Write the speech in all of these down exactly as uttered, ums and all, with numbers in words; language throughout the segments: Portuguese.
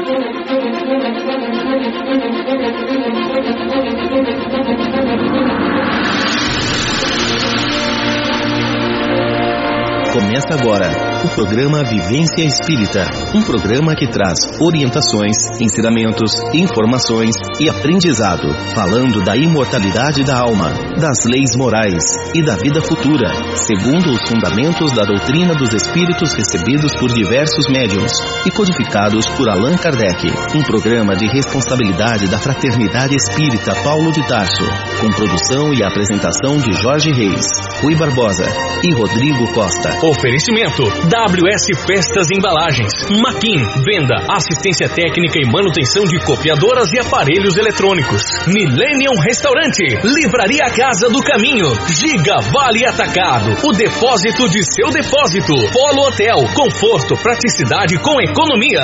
Começa agora o programa Vivência Espírita, um programa que traz orientações, ensinamentos, informações e aprendizado, falando da imortalidade da alma, das leis morais e da vida futura, segundo os fundamentos da doutrina dos espíritos recebidos por diversos médiuns e codificados por Allan Kardec. Um programa de responsabilidade da Fraternidade Espírita Paulo de Tarso, com produção e apresentação de Jorge Reis, Rui Barbosa e Rodrigo Costa. Oferecimento W S Festas Embalagens, Maquin, venda, assistência técnica e manutenção de copiadoras e aparelhos eletrônicos. Millennium Restaurante, Livraria Casa do Caminho, Giga Vale Atacado, o depósito de seu depósito. Polo Hotel, conforto, praticidade com economia.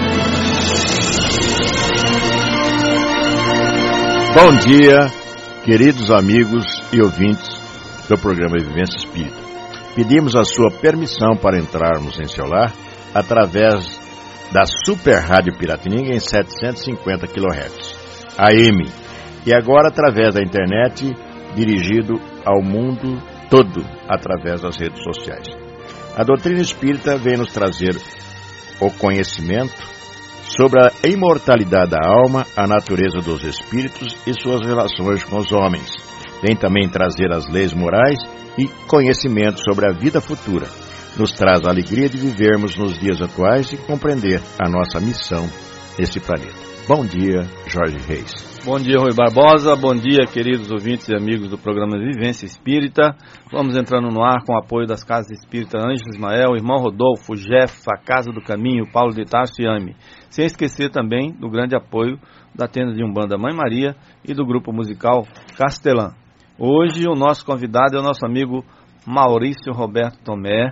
Bom dia, queridos amigos e ouvintes do programa Vivência Espírita. Pedimos a sua permissão para entrarmos em seu lar através da Super Rádio Piratininga em setecentos e cinquenta quilohertz A M e agora através da internet, dirigido ao mundo todo através das redes sociais. A doutrina espírita vem nos trazer o conhecimento sobre a imortalidade da alma, a natureza dos espíritos e suas relações com os homens. Vem também trazer as leis morais e conhecimento sobre a vida futura. Nos traz a alegria de vivermos nos dias atuais e compreender a nossa missão nesse planeta. Bom dia, Jorge Reis. Bom dia, Rui Barbosa. Bom dia, queridos ouvintes e amigos do programa Vivência Espírita. Vamos entrando no ar com o apoio das Casas Espírita Ângelo Ismael, Irmão Rodolfo, Jeff, a Casa do Caminho, Paulo de Tarso e Ame. Sem esquecer também do grande apoio da tenda de Umbanda Mãe Maria e do grupo musical Castelã. Hoje o nosso convidado é o nosso amigo Maurício Roberto Tomé,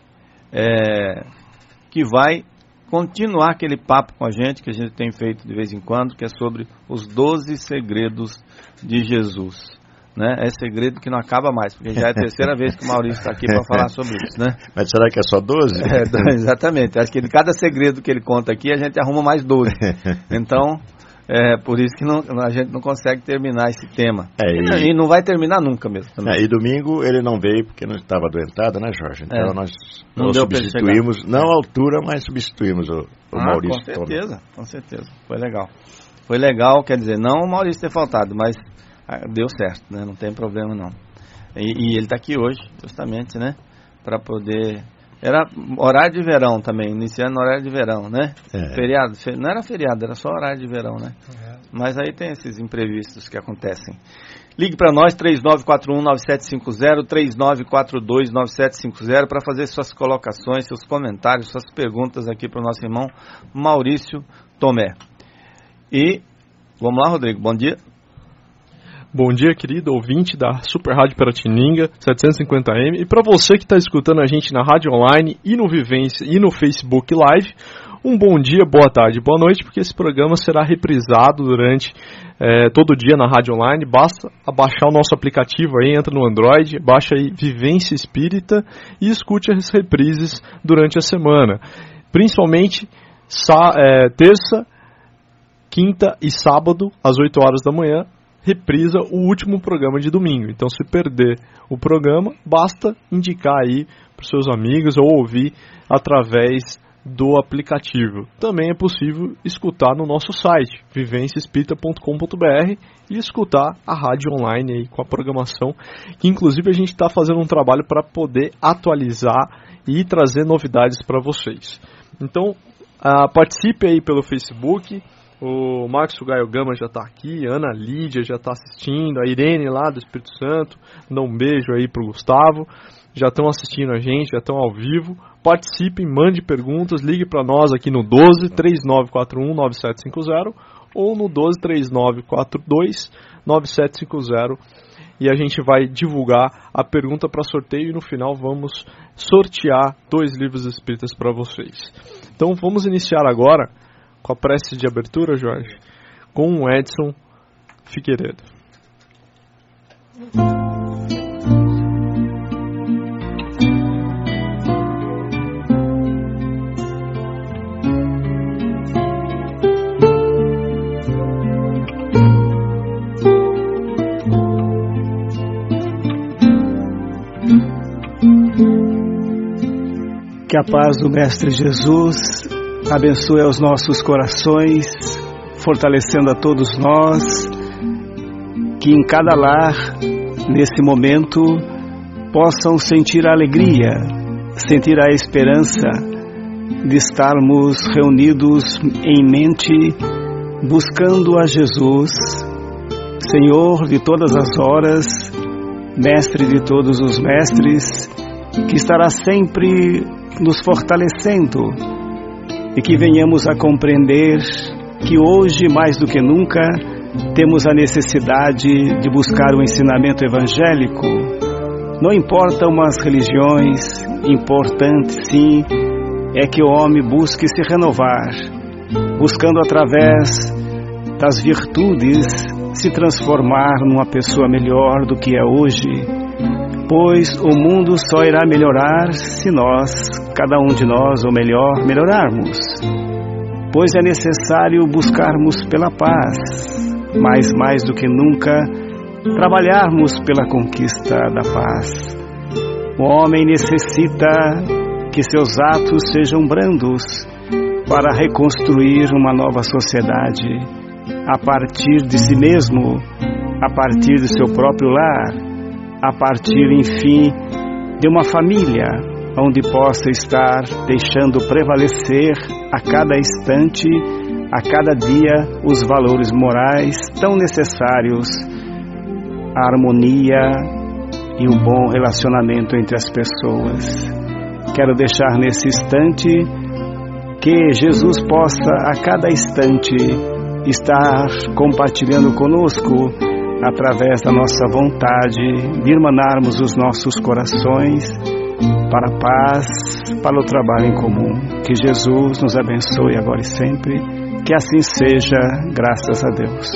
é, que vai continuar aquele papo com a gente que a gente tem feito de vez em quando, que é sobre os doze segredos de Jesus. Né? É segredo que não acaba mais, porque já é a terceira vez que o Maurício está aqui para falar sobre isso. Né? Mas será que é só doze? É, exatamente. Acho que de cada segredo que ele conta aqui, a gente arruma mais doze. Então... É por isso que não, a gente não consegue terminar esse tema. É, e, e não vai terminar nunca mesmo. É, e domingo ele não veio porque não estava adoentado, né, Jorge? Então é, nós não substituímos, não à altura, mas substituímos o, o ah, Maurício. Com certeza, Tomé. Com certeza. Foi legal. Foi legal, quer dizer, não o Maurício ter faltado, mas deu certo, né? Não tem problema não. E, e ele está aqui hoje, justamente, né? Para poder... Era horário de verão também, iniciando no horário de verão, né? É. Feriado, não era feriado, era só horário de verão, né? É. Mas aí tem esses imprevistos que acontecem. Ligue para nós, três nove quatro um nove sete cinco zero, três nove quatro dois nove sete cinco zero, para fazer suas colocações, seus comentários, suas perguntas aqui para o nosso irmão Maurício Tomé. E, vamos lá, Rodrigo, bom dia. Bom dia, querido ouvinte da Super Rádio Piratininga, setecentos e cinquenta A M. E para você que está escutando a gente na rádio online e no Vivência e no Facebook Live, um bom dia, boa tarde, boa noite, porque esse programa será reprisado durante é, todo dia na rádio online. Basta baixar o nosso aplicativo aí, entra no Android, baixa aí Vivência Espírita e escute as reprises durante a semana. Principalmente sa- é, terça, quinta e sábado, às oito horas da manhã, reprisa o último programa de domingo. Então, se perder o programa, basta indicar aí para os seus amigos ou ouvir através do aplicativo. Também é possível escutar no nosso site, vivência espírita ponto com ponto b r, e escutar a rádio online aí com a programação, que inclusive a gente está fazendo um trabalho para poder atualizar e trazer novidades para vocês. Então, uh, participe aí pelo Facebook. O Marcos Gaio Gama já está aqui, a Ana Lídia já está assistindo, a Irene lá do Espírito Santo, dá um beijo aí pro Gustavo, já estão assistindo a gente, já estão ao vivo. Participem, mande perguntas, ligue para nós aqui no doze, três nove quatro um, nove sete cinco zero ou no doze, três nove quatro dois, nove sete cinco zero, e a gente vai divulgar a pergunta para sorteio e no final vamos sortear dois livros espíritas para vocês. Então vamos iniciar agora com a prece de abertura, Jorge, com o Edson Figueiredo. a paz do Mestre Jesus abençoe os nossos corações, fortalecendo a todos nós, que em cada lar, nesse momento, possam sentir a alegria, sentir a esperança de estarmos reunidos em mente, buscando a Jesus, Senhor de todas as horas, Mestre de todos os mestres, que estará sempre nos fortalecendo e que venhamos a compreender que hoje, mais do que nunca, temos a necessidade de buscar o ensinamento evangélico. Não importam as religiões, importante sim é que o homem busque se renovar, buscando através das virtudes se transformar numa pessoa melhor do que é hoje, pois o mundo só irá melhorar se nós, cada um de nós, ou melhor, melhorarmos. Pois é necessário buscarmos pela paz, mas mais do que nunca, trabalharmos pela conquista da paz. O homem necessita que seus atos sejam brandos para reconstruir uma nova sociedade, a partir de si mesmo, a partir do seu próprio lar, a partir, enfim, de uma família, onde possa estar deixando prevalecer a cada instante, a cada dia, os valores morais tão necessários, a harmonia e o bom relacionamento entre as pessoas. Quero deixar nesse instante que Jesus possa a cada instante estar compartilhando conosco através da nossa vontade de irmanarmos os nossos corações para a paz, para o trabalho em comum. Que Jesus nos abençoe agora e sempre, que assim seja, graças a Deus.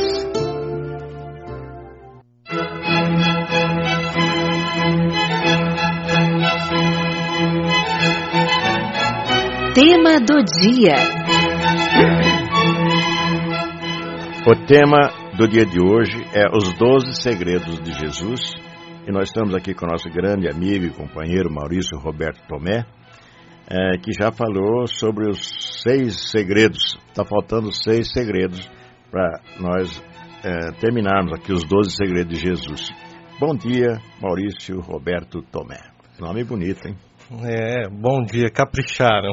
Tema do dia. O tema do dia de hoje é os doze segredos de Jesus. E nós estamos aqui com o nosso grande amigo e companheiro Maurício Roberto Tomé, é, que já falou sobre os seis segredos. Está faltando seis segredos para nós é, terminarmos aqui os doze segredos de Jesus. Bom dia, Maurício Roberto Tomé. Nome bonito, hein? É, bom dia, capricharam.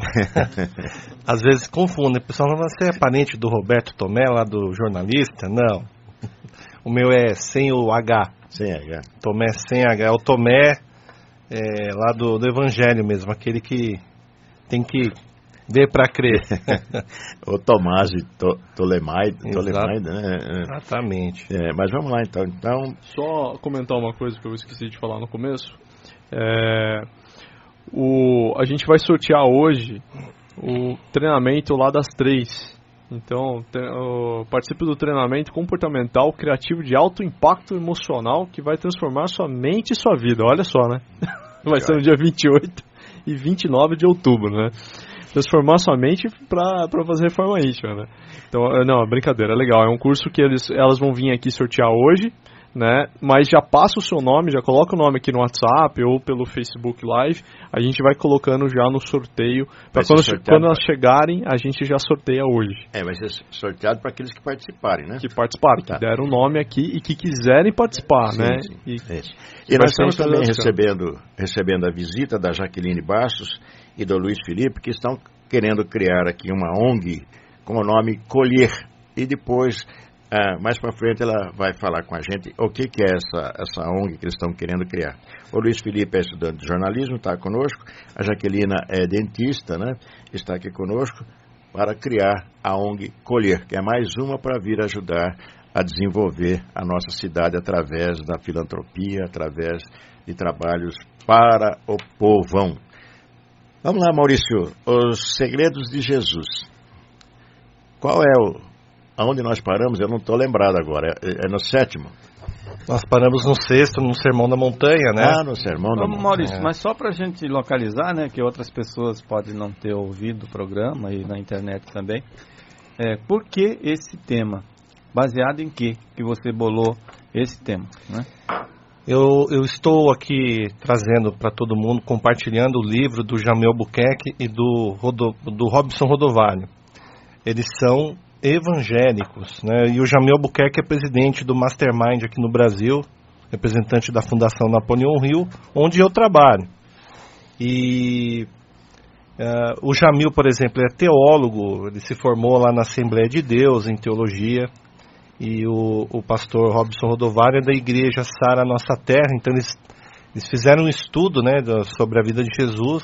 Às vezes confundem, o pessoal fala, você é parente do Roberto Tomé, lá do jornalista? Não, o meu é sem o H. Sem H. Tomé sem H, é o Tomé é, lá do, do Evangelho mesmo, aquele que tem que ver para crer. O Tomás de to, Tolemaide, Tolemaide, né? Exatamente. É, mas vamos lá então. então. Só comentar uma coisa que eu esqueci de falar no começo. É... O, a gente vai sortear hoje o treinamento lá das três. Então, te, o, participe do treinamento comportamental criativo de alto impacto emocional que vai transformar sua mente e sua vida. Olha só, né? Vai ser no dia vinte e oito e vinte e nove de outubro, né? Transformar sua mente para fazer reforma íntima, né? Então, não, brincadeira, é legal. É um curso que eles, elas vão vir aqui sortear hoje, né? Mas já passa o seu nome, já coloca o nome aqui no WhatsApp ou pelo Facebook Live, a gente vai colocando já no sorteio, para quando, quando elas chegarem, a gente já sorteia hoje. É, vai ser sorteado para aqueles que participarem, né? Que participaram, tá. Que deram o nome aqui e que quiserem participar, sim, né? Sim, e, e nós estamos também recebendo, recebendo a visita da Jaqueline Bastos e do Luiz Felipe, que estão querendo criar aqui uma O N G com o nome Colher, e depois... Ah, mais para frente ela vai falar com a gente o que, que é essa, essa O N G que eles estão querendo criar. O Luiz Felipe é estudante de jornalismo, está conosco. A Jaquelina é dentista, né? Está aqui conosco para criar a O N G Colher, que é mais uma para vir ajudar a desenvolver a nossa cidade através da filantropia, através de trabalhos para o povão. Vamos lá, Maurício, os segredos de Jesus. Qual é o... Aonde nós paramos, eu não estou lembrado agora, é, é no sétimo? Nós paramos no sexto, no Sermão da Montanha, né? Ah, no Sermão da Montanha. Maurício, é. Mas só para a gente localizar, né, que outras pessoas podem não ter ouvido o programa e na internet também, é, por que esse tema? Baseado em que que você bolou esse tema, né? Eu, eu estou aqui trazendo para todo mundo, compartilhando o livro do Jamil Albuquerque e do, Rodo, do Robson Rodovalho. Eles são evangélicos, né? E o Jamil Albuquerque é presidente do Mastermind aqui no Brasil, representante da Fundação Napoleão Hill, onde eu trabalho. E uh, o Jamil, por exemplo, é teólogo, ele se formou lá na Assembleia de Deus em teologia. E o, o pastor Robson Rodovalho é da igreja Sara Nossa Terra, então eles, eles fizeram um estudo, né, sobre a vida de Jesus.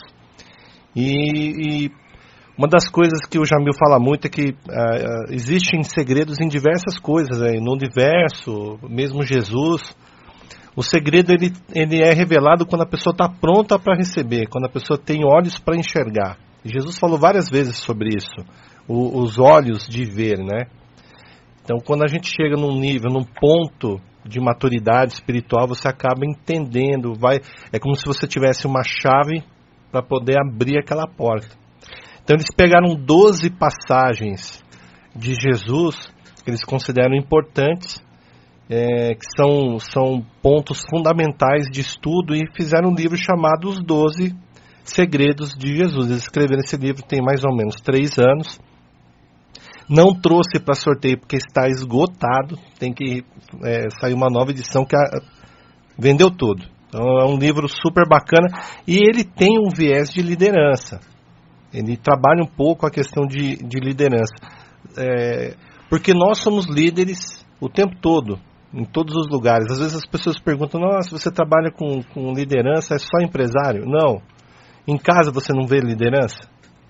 E, e uma das coisas que o Jamil fala muito é que uh, existem segredos em diversas coisas, né, no universo, mesmo Jesus. O segredo ele, ele é revelado quando a pessoa está pronta para receber, quando a pessoa tem olhos para enxergar. E Jesus falou várias vezes sobre isso, o, os olhos de ver, né? Então, quando a gente chega num nível, num ponto de maturidade espiritual, você acaba entendendo, vai, é como se você tivesse uma chave para poder abrir aquela porta. Então, eles pegaram doze passagens de Jesus que eles consideram importantes, é, que são, são pontos fundamentais de estudo, e fizeram um livro chamado Os Doze Segredos de Jesus. Eles escreveram esse livro tem mais ou menos três anos. Não trouxe para sorteio porque está esgotado. Tem que é, sair uma nova edição que a, vendeu tudo. Então é um livro super bacana. E ele tem um viés de liderança. Ele trabalha um pouco a questão de, de liderança. É, porque nós somos líderes o tempo todo, em todos os lugares. Às vezes as pessoas perguntam, nossa, você trabalha com, com liderança, é só empresário? Não. Em casa você não vê liderança?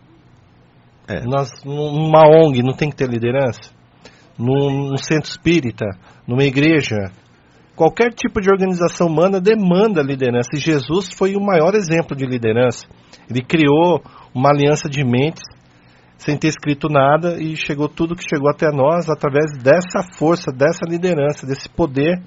É. Nós, numa O N G não tem que ter liderança? Num, num centro espírita, numa igreja, qualquer tipo de organização humana demanda liderança. E Jesus foi o maior exemplo de liderança. Ele criou uma aliança de mentes sem ter escrito nada e chegou tudo que chegou até nós através dessa força, dessa liderança, desse poder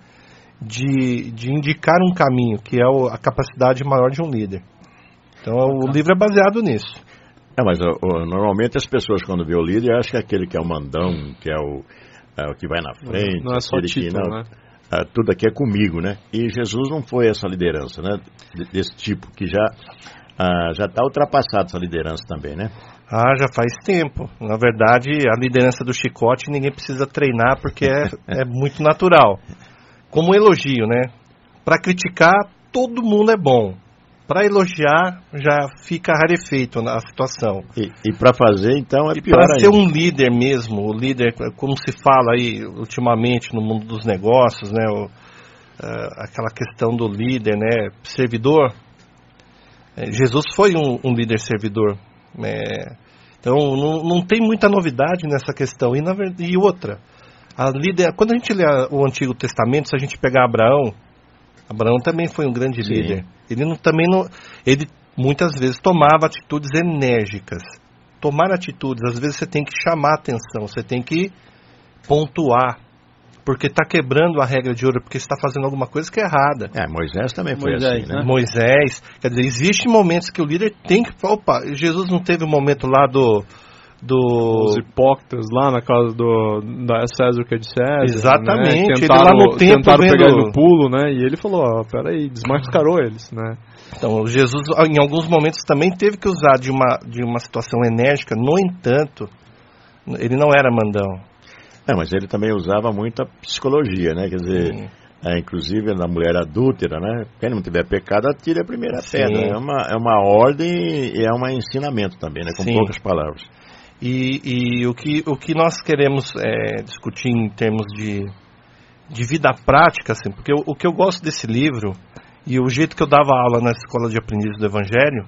de, de indicar um caminho, que é o, a capacidade maior de um líder. Então o livro é baseado nisso. É, mas o, o, normalmente as pessoas, quando vê o líder, acham que é aquele que é o mandão, que é o, é o que vai na frente. Não é só título, que, não, né? É, tudo aqui é comigo, né? E Jesus não foi essa liderança, né? Desse tipo, que já ah, já está ultrapassado essa liderança também, né? Ah, já faz tempo. Na verdade, a liderança do chicote ninguém precisa treinar porque é, é muito natural. Como um elogio, né? Para criticar, todo mundo é bom. Para elogiar, já fica rarefeito na situação. E, e para fazer, então, é e pior ainda. Para ser um líder mesmo, o líder, como se fala aí ultimamente no mundo dos negócios, né? O, uh, aquela questão do líder, né? Servidor. É, Jesus foi um, um líder servidor. É, então, não, não tem muita novidade nessa questão. E, na, e outra, a líder, quando a gente lê o Antigo Testamento, se a gente pegar Abraão, Abraão também foi um grande Sim. líder. Ele não, também não, ele muitas vezes tomava atitudes enérgicas. Tomar atitudes, às vezes você tem que chamar a atenção, você tem que pontuar, porque está quebrando a regra de ouro, porque está fazendo alguma coisa que é errada. É, Moisés também foi Moisés, assim, né? Moisés, quer dizer, existem momentos que o líder tem que... Opa, Jesus não teve um momento lá do... do... Os hipócritas lá na casa do da César que é de César. Exatamente, né? ele tentaram, lá no templo tentaram vendo... pegar ele no pulo, né? E ele falou, ó, peraí, desmascarou eles, né? Então, Jesus, em alguns momentos, também teve que usar de uma, de uma situação enérgica. No entanto, ele não era mandão. É, mas ele também usava muita psicologia, né? Quer dizer, é, inclusive na mulher adúltera, né? Quem não tiver pecado, atire a primeira Sim. pedra. É uma, é uma ordem e é um ensinamento também, né? Com Sim. poucas palavras. E, e o, que, o que nós queremos é, discutir em termos de, de vida prática, assim, porque o, o que eu gosto desse livro, e o jeito que eu dava aula na escola de aprendizes do Evangelho,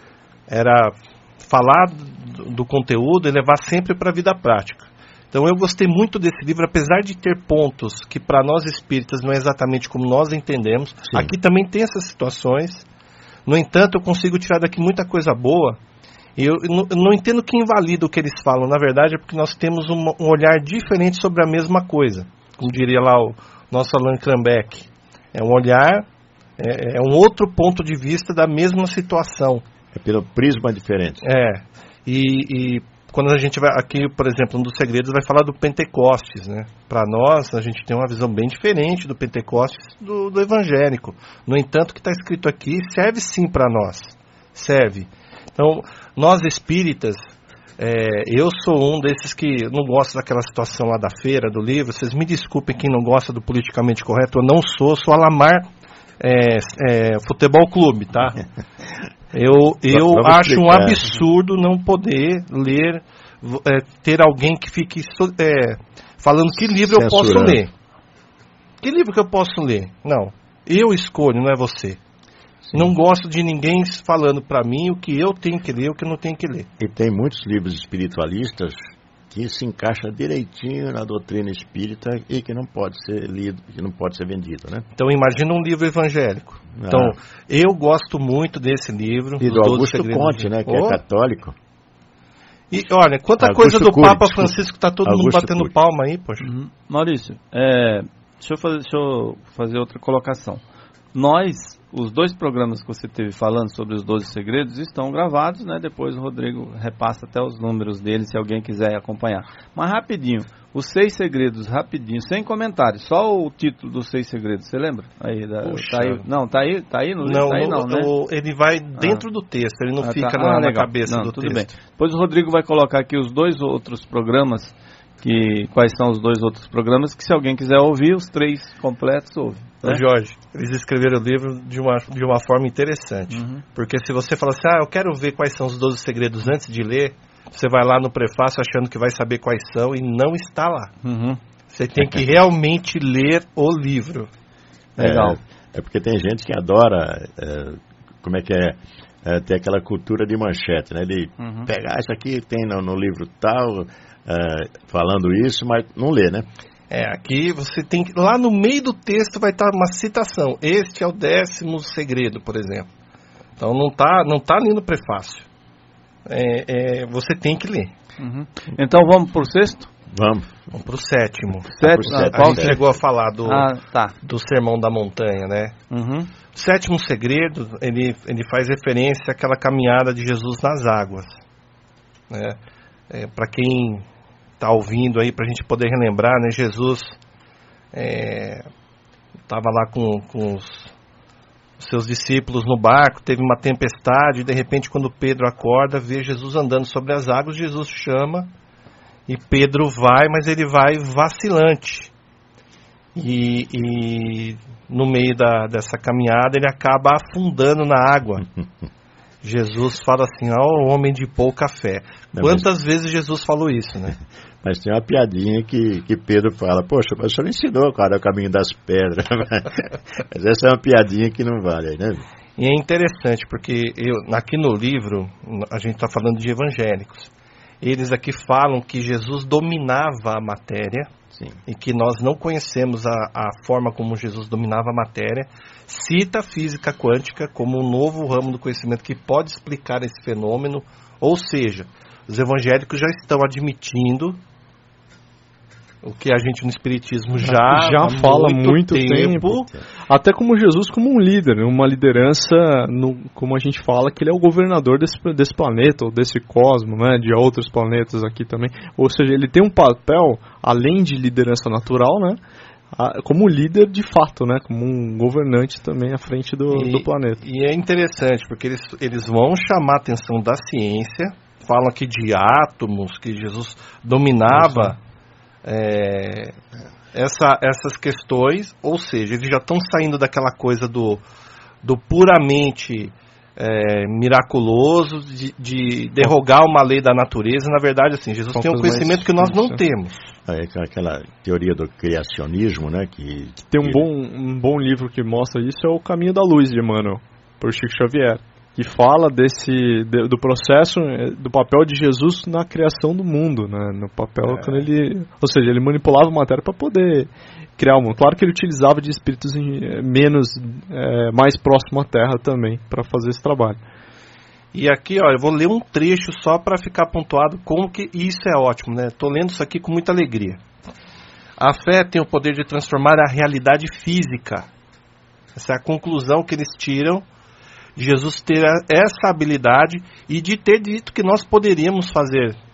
era falar do, do conteúdo e levar sempre para a vida prática. Então eu gostei muito desse livro, apesar de ter pontos que para nós espíritas não é exatamente como nós entendemos. Sim. Aqui também tem essas situações. No entanto, eu consigo tirar daqui muita coisa boa. E eu não, eu não entendo que invalida o que eles falam. Na verdade, é porque nós temos um, um olhar diferente sobre a mesma coisa. Como diria lá o nosso Allan Kardec. É um olhar, é, é um outro ponto de vista da mesma situação. É pelo prisma diferente. É. E... e quando a gente vai aqui, por exemplo, um dos segredos vai falar do Pentecostes, né? Para nós, a gente tem uma visão bem diferente do Pentecostes do, do evangélico. No entanto, o que está escrito aqui serve sim para nós. Serve. Então, nós espíritas, é, eu sou um desses que não gosta daquela situação lá da feira, do livro. Vocês me desculpem quem não gosta do politicamente correto. Eu não sou, sou Alamar é, é, Futebol Clube, tá? Eu, eu acho um absurdo não poder ler, é, ter alguém que fique é, falando que livro eu posso ler. Que livro que eu posso ler? Não, eu escolho, não é você. Sim. Não gosto de ninguém falando para mim o que eu tenho que ler e o que eu não tenho que ler. E tem muitos livros espiritualistas que se encaixa direitinho na doutrina espírita e que não pode ser lido, que não pode ser vendido, né? Então imagina um livro evangélico. Ah. Então, eu gosto muito desse livro. E do Augusto Conte, né, que oh. é católico. E olha, quanta Augusto coisa do Cury, Papa Francisco, tá todo Augusto mundo batendo Cury. palma aí, poxa. Uhum. Maurício, é, deixa, eu fazer, deixa eu fazer outra colocação. Nós, os dois programas que você teve falando sobre os doze segredos estão gravados, né? Depois o Rodrigo repassa até os números dele, se alguém quiser acompanhar. Mas rapidinho, os seis segredos, rapidinho, sem comentários, só o título dos seis segredos, você lembra? Aí, da, tá aí, não, tá aí, tá aí no livro? Não, tá aí, não, no, né? no, ele vai dentro ah. do texto, ele não ah, fica tá. na, ah, na cabeça não, do tudo texto. Bem. Depois o Rodrigo vai colocar aqui os dois outros programas, que, quais são os dois outros programas, que se alguém quiser ouvir, os três completos, ouve. Né? Jorge, eles escreveram o livro de uma, de uma forma interessante. Uhum. Porque se você fala assim, ah, eu quero ver quais são os doze segredos antes de ler, você vai lá no prefácio achando que vai saber quais são e não está lá. Uhum. Você tem que realmente ler o livro. Legal. É, é porque tem gente que adora, é, como é que é, é, ter aquela cultura de manchete, né? De uhum. pegar isso aqui, tem no, no livro tal, é, falando isso, mas não lê, né? É, aqui você tem que... Lá no meio do texto vai estar uma citação. Este é o décimo segredo, por exemplo. Então não está não tá ali no prefácio. É, é, você tem que ler. Uhum. Então vamos para o sexto? Vamos. Vamos para o sétimo. Sétimo. Ah, a gente sétimo. chegou a falar do, ah, tá. do Sermão da Montanha, né? Uhum. O sétimo segredo, ele, ele faz referência àquela caminhada de Jesus nas águas. Né? É, para quem... está ouvindo aí, para a gente poder relembrar, né? Jesus estava é, lá com, com os, os seus discípulos no barco, teve uma tempestade, e de repente quando Pedro acorda, vê Jesus andando sobre as águas, Jesus chama, e Pedro vai, mas ele vai vacilante. E, e no meio da, dessa caminhada ele acaba afundando na água. Jesus fala assim, ó, oh, homem de pouca fé. Não, Quantas mas... vezes Jesus falou isso, né? Mas tem uma piadinha que, que Pedro fala, poxa, mas o senhor ensinou, cara, o caminho das pedras. Mas essa é uma piadinha que não vale, né? E é interessante, porque eu, aqui no livro, a gente está falando de evangélicos. Eles aqui falam que Jesus dominava a matéria. Sim. E que nós não conhecemos a, a forma como Jesus dominava a matéria. Cita a física quântica como um novo ramo do conhecimento que pode explicar esse fenômeno. Ou seja, os evangélicos já estão admitindo o que a gente no Espiritismo já, já fala há muito, muito tempo. tempo. Até como Jesus como um líder, uma liderança, no, como a gente fala, que ele é o governador desse, desse planeta, ou desse cosmo, né, de outros planetas aqui também. Ou seja, ele tem um papel, além de liderança natural, né, como líder de fato, né, como um governante também à frente do, e, do planeta. E é interessante, porque eles, eles vão chamar a atenção da ciência, falam aqui de átomos, que Jesus dominava... É, essa, essas questões, ou seja, eles já estão saindo daquela coisa do, do puramente é, miraculoso, de, de derrogar uma lei da natureza. Na verdade, assim, Jesus tem um conhecimento que nós não temos. É aquela teoria do criacionismo, né? Que, tem um bom, um bom livro que mostra isso, é O Caminho da Luz, de Emmanuel, por Chico Xavier, que fala desse, de, do processo, do papel de Jesus na criação do mundo, né? No papel é. quando ele, ou seja, ele manipulava a matéria para poder criar o mundo. Claro que ele utilizava de espíritos menos, é, mais próximos à Terra também, para fazer esse trabalho. E aqui, ó, eu vou ler um trecho só para ficar pontuado como que isso é ótimo, né? Estou lendo isso aqui com muita alegria. A fé tem o poder de transformar a realidade física. Essa é a conclusão que eles tiram. Jesus ter essa habilidade e de ter dito que nós poderíamos fazer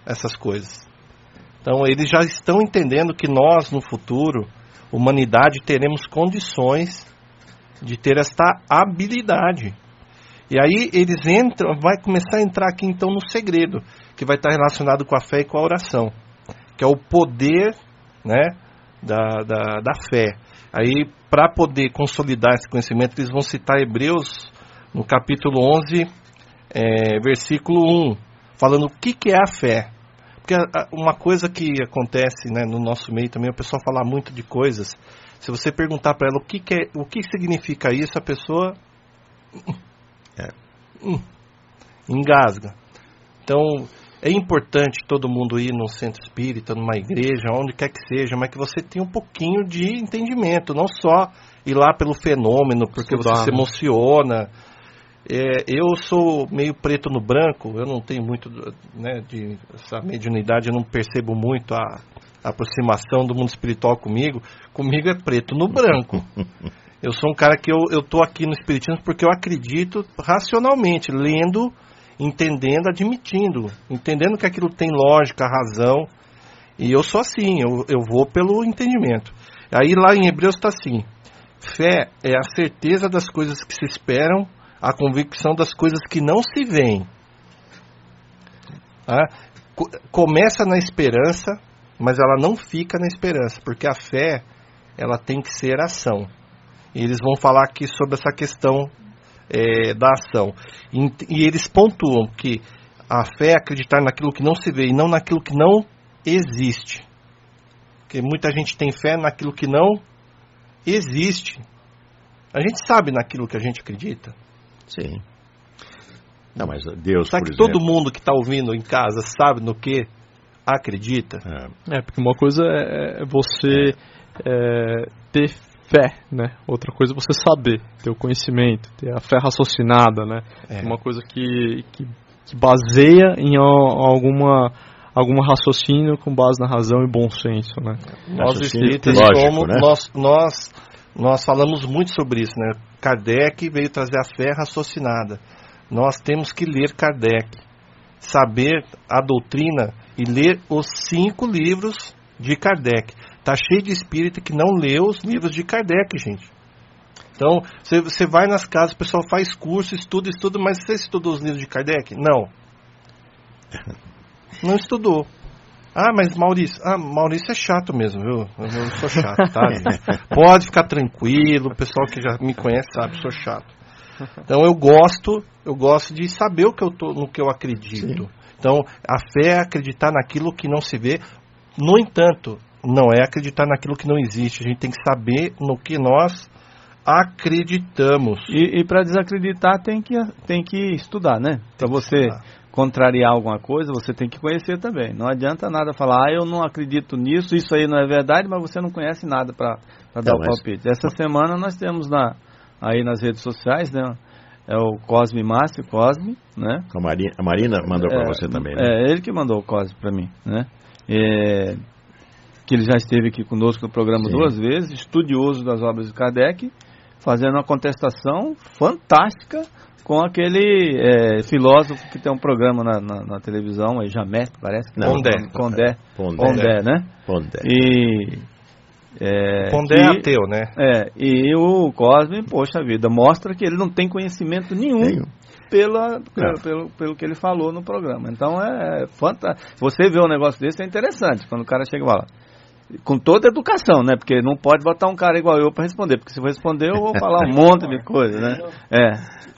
essas coisas. Então eles já estão entendendo que nós, no futuro, humanidade, teremos condições de ter esta habilidade. E aí eles entram, vai começar a entrar aqui então no segredo, que vai estar relacionado com a fé e com a oração, que é o poder, né, da, da, da fé. Aí, para poder consolidar esse conhecimento, eles vão citar Hebreus, no capítulo onze, é, versículo um, falando o que, que é a fé. Porque uma coisa que acontece, né, no nosso meio também, o pessoal fala muito de coisas. Se você perguntar para ela o que, que, é, o que significa isso, a pessoa é. hum, engasga. Então, é importante todo mundo ir num centro espírita, numa igreja, onde quer que seja, mas que você tenha um pouquinho de entendimento, não só ir lá pelo fenômeno, porque Estudar, você se emociona. É, eu sou meio preto no branco, eu não tenho muito, né, de essa mediunidade, eu não percebo muito a, a aproximação do mundo espiritual comigo. Comigo é preto no branco. Eu sou um cara que eu, eu tô aqui no espiritismo porque eu acredito racionalmente, lendo, entendendo, admitindo, entendendo que aquilo tem lógica, razão, e eu sou assim, eu, eu vou pelo entendimento. Aí lá em Hebreus está assim: fé é a certeza das coisas que se esperam, a convicção das coisas que não se veem. Ah, co- começa na esperança, mas ela não fica na esperança, porque a fé, ela tem que ser ação. E eles vão falar aqui sobre essa questão é, da ação. E, e eles pontuam que a fé é acreditar naquilo que não se vê e não naquilo que não existe. Porque muita gente tem fé naquilo que não existe. A gente sabe naquilo que a gente acredita. Sim. Não, mas Deus, Será por que exemplo... todo mundo que está ouvindo em casa sabe no que acredita? É, porque uma coisa é você é, ter fé, né? Outra coisa é você saber, ter o conhecimento, ter a fé raciocinada, né? É. Uma coisa que, que, que baseia em alguma... algum raciocínio com base na razão e bom senso, né? Nós espíritas somos, né? nós, nós, nós falamos muito sobre isso, né? Kardec veio trazer a fé raciocinada. Nós temos que ler Kardec, saber a doutrina e ler os cinco livros de Kardec. Tá cheio de espírita que não leu os livros de Kardec, gente. Então, você vai nas casas, o pessoal faz curso, estuda, estuda, mas você estudou os livros de Kardec? Não. Não estudou. Ah, mas Maurício, ah, Maurício é chato mesmo, viu? Eu sou chato, tá? Pode ficar tranquilo, o pessoal que já me conhece sabe, sou chato. Então eu gosto, eu gosto de saber o que eu tô, no que eu acredito. Sim. Então, a fé é acreditar naquilo que não se vê. No entanto, não é acreditar naquilo que não existe. A gente tem que saber no que nós acreditamos. E, e para desacreditar tem que, tem que estudar, né? Para você estudar. Contrariar alguma coisa, você tem que conhecer também. Não adianta nada falar, ah, eu não acredito nisso, isso aí não é verdade, mas você não conhece nada para dar o palpite. Essa semana nós temos na, aí nas redes sociais, né? É o Cosme Márcio, Cosme, né? A Marina, a Marina mandou para é, você também, né? É, ele que mandou o Cosme para mim, né? É, que ele já esteve aqui conosco no programa Sim. duas vezes, estudioso das obras de Kardec, fazendo uma contestação fantástica com aquele é, filósofo que tem um programa na, na, na televisão, aí Jamé, parece que não. Pondé. Pondé, Pondé, Pondé, né? Pondé. E... É, Pondé é ateu, né? É, e o Cosme, poxa vida, mostra que ele não tem conhecimento nenhum, nenhum. Pela, pelo, pelo, pelo que ele falou no programa. Então é, é fantástico. Você vê um negócio desse, é interessante, quando o cara chega e fala, com toda a educação, né? Porque não pode botar um cara igual eu para responder, porque se eu responder eu vou falar um monte de coisa, né? É.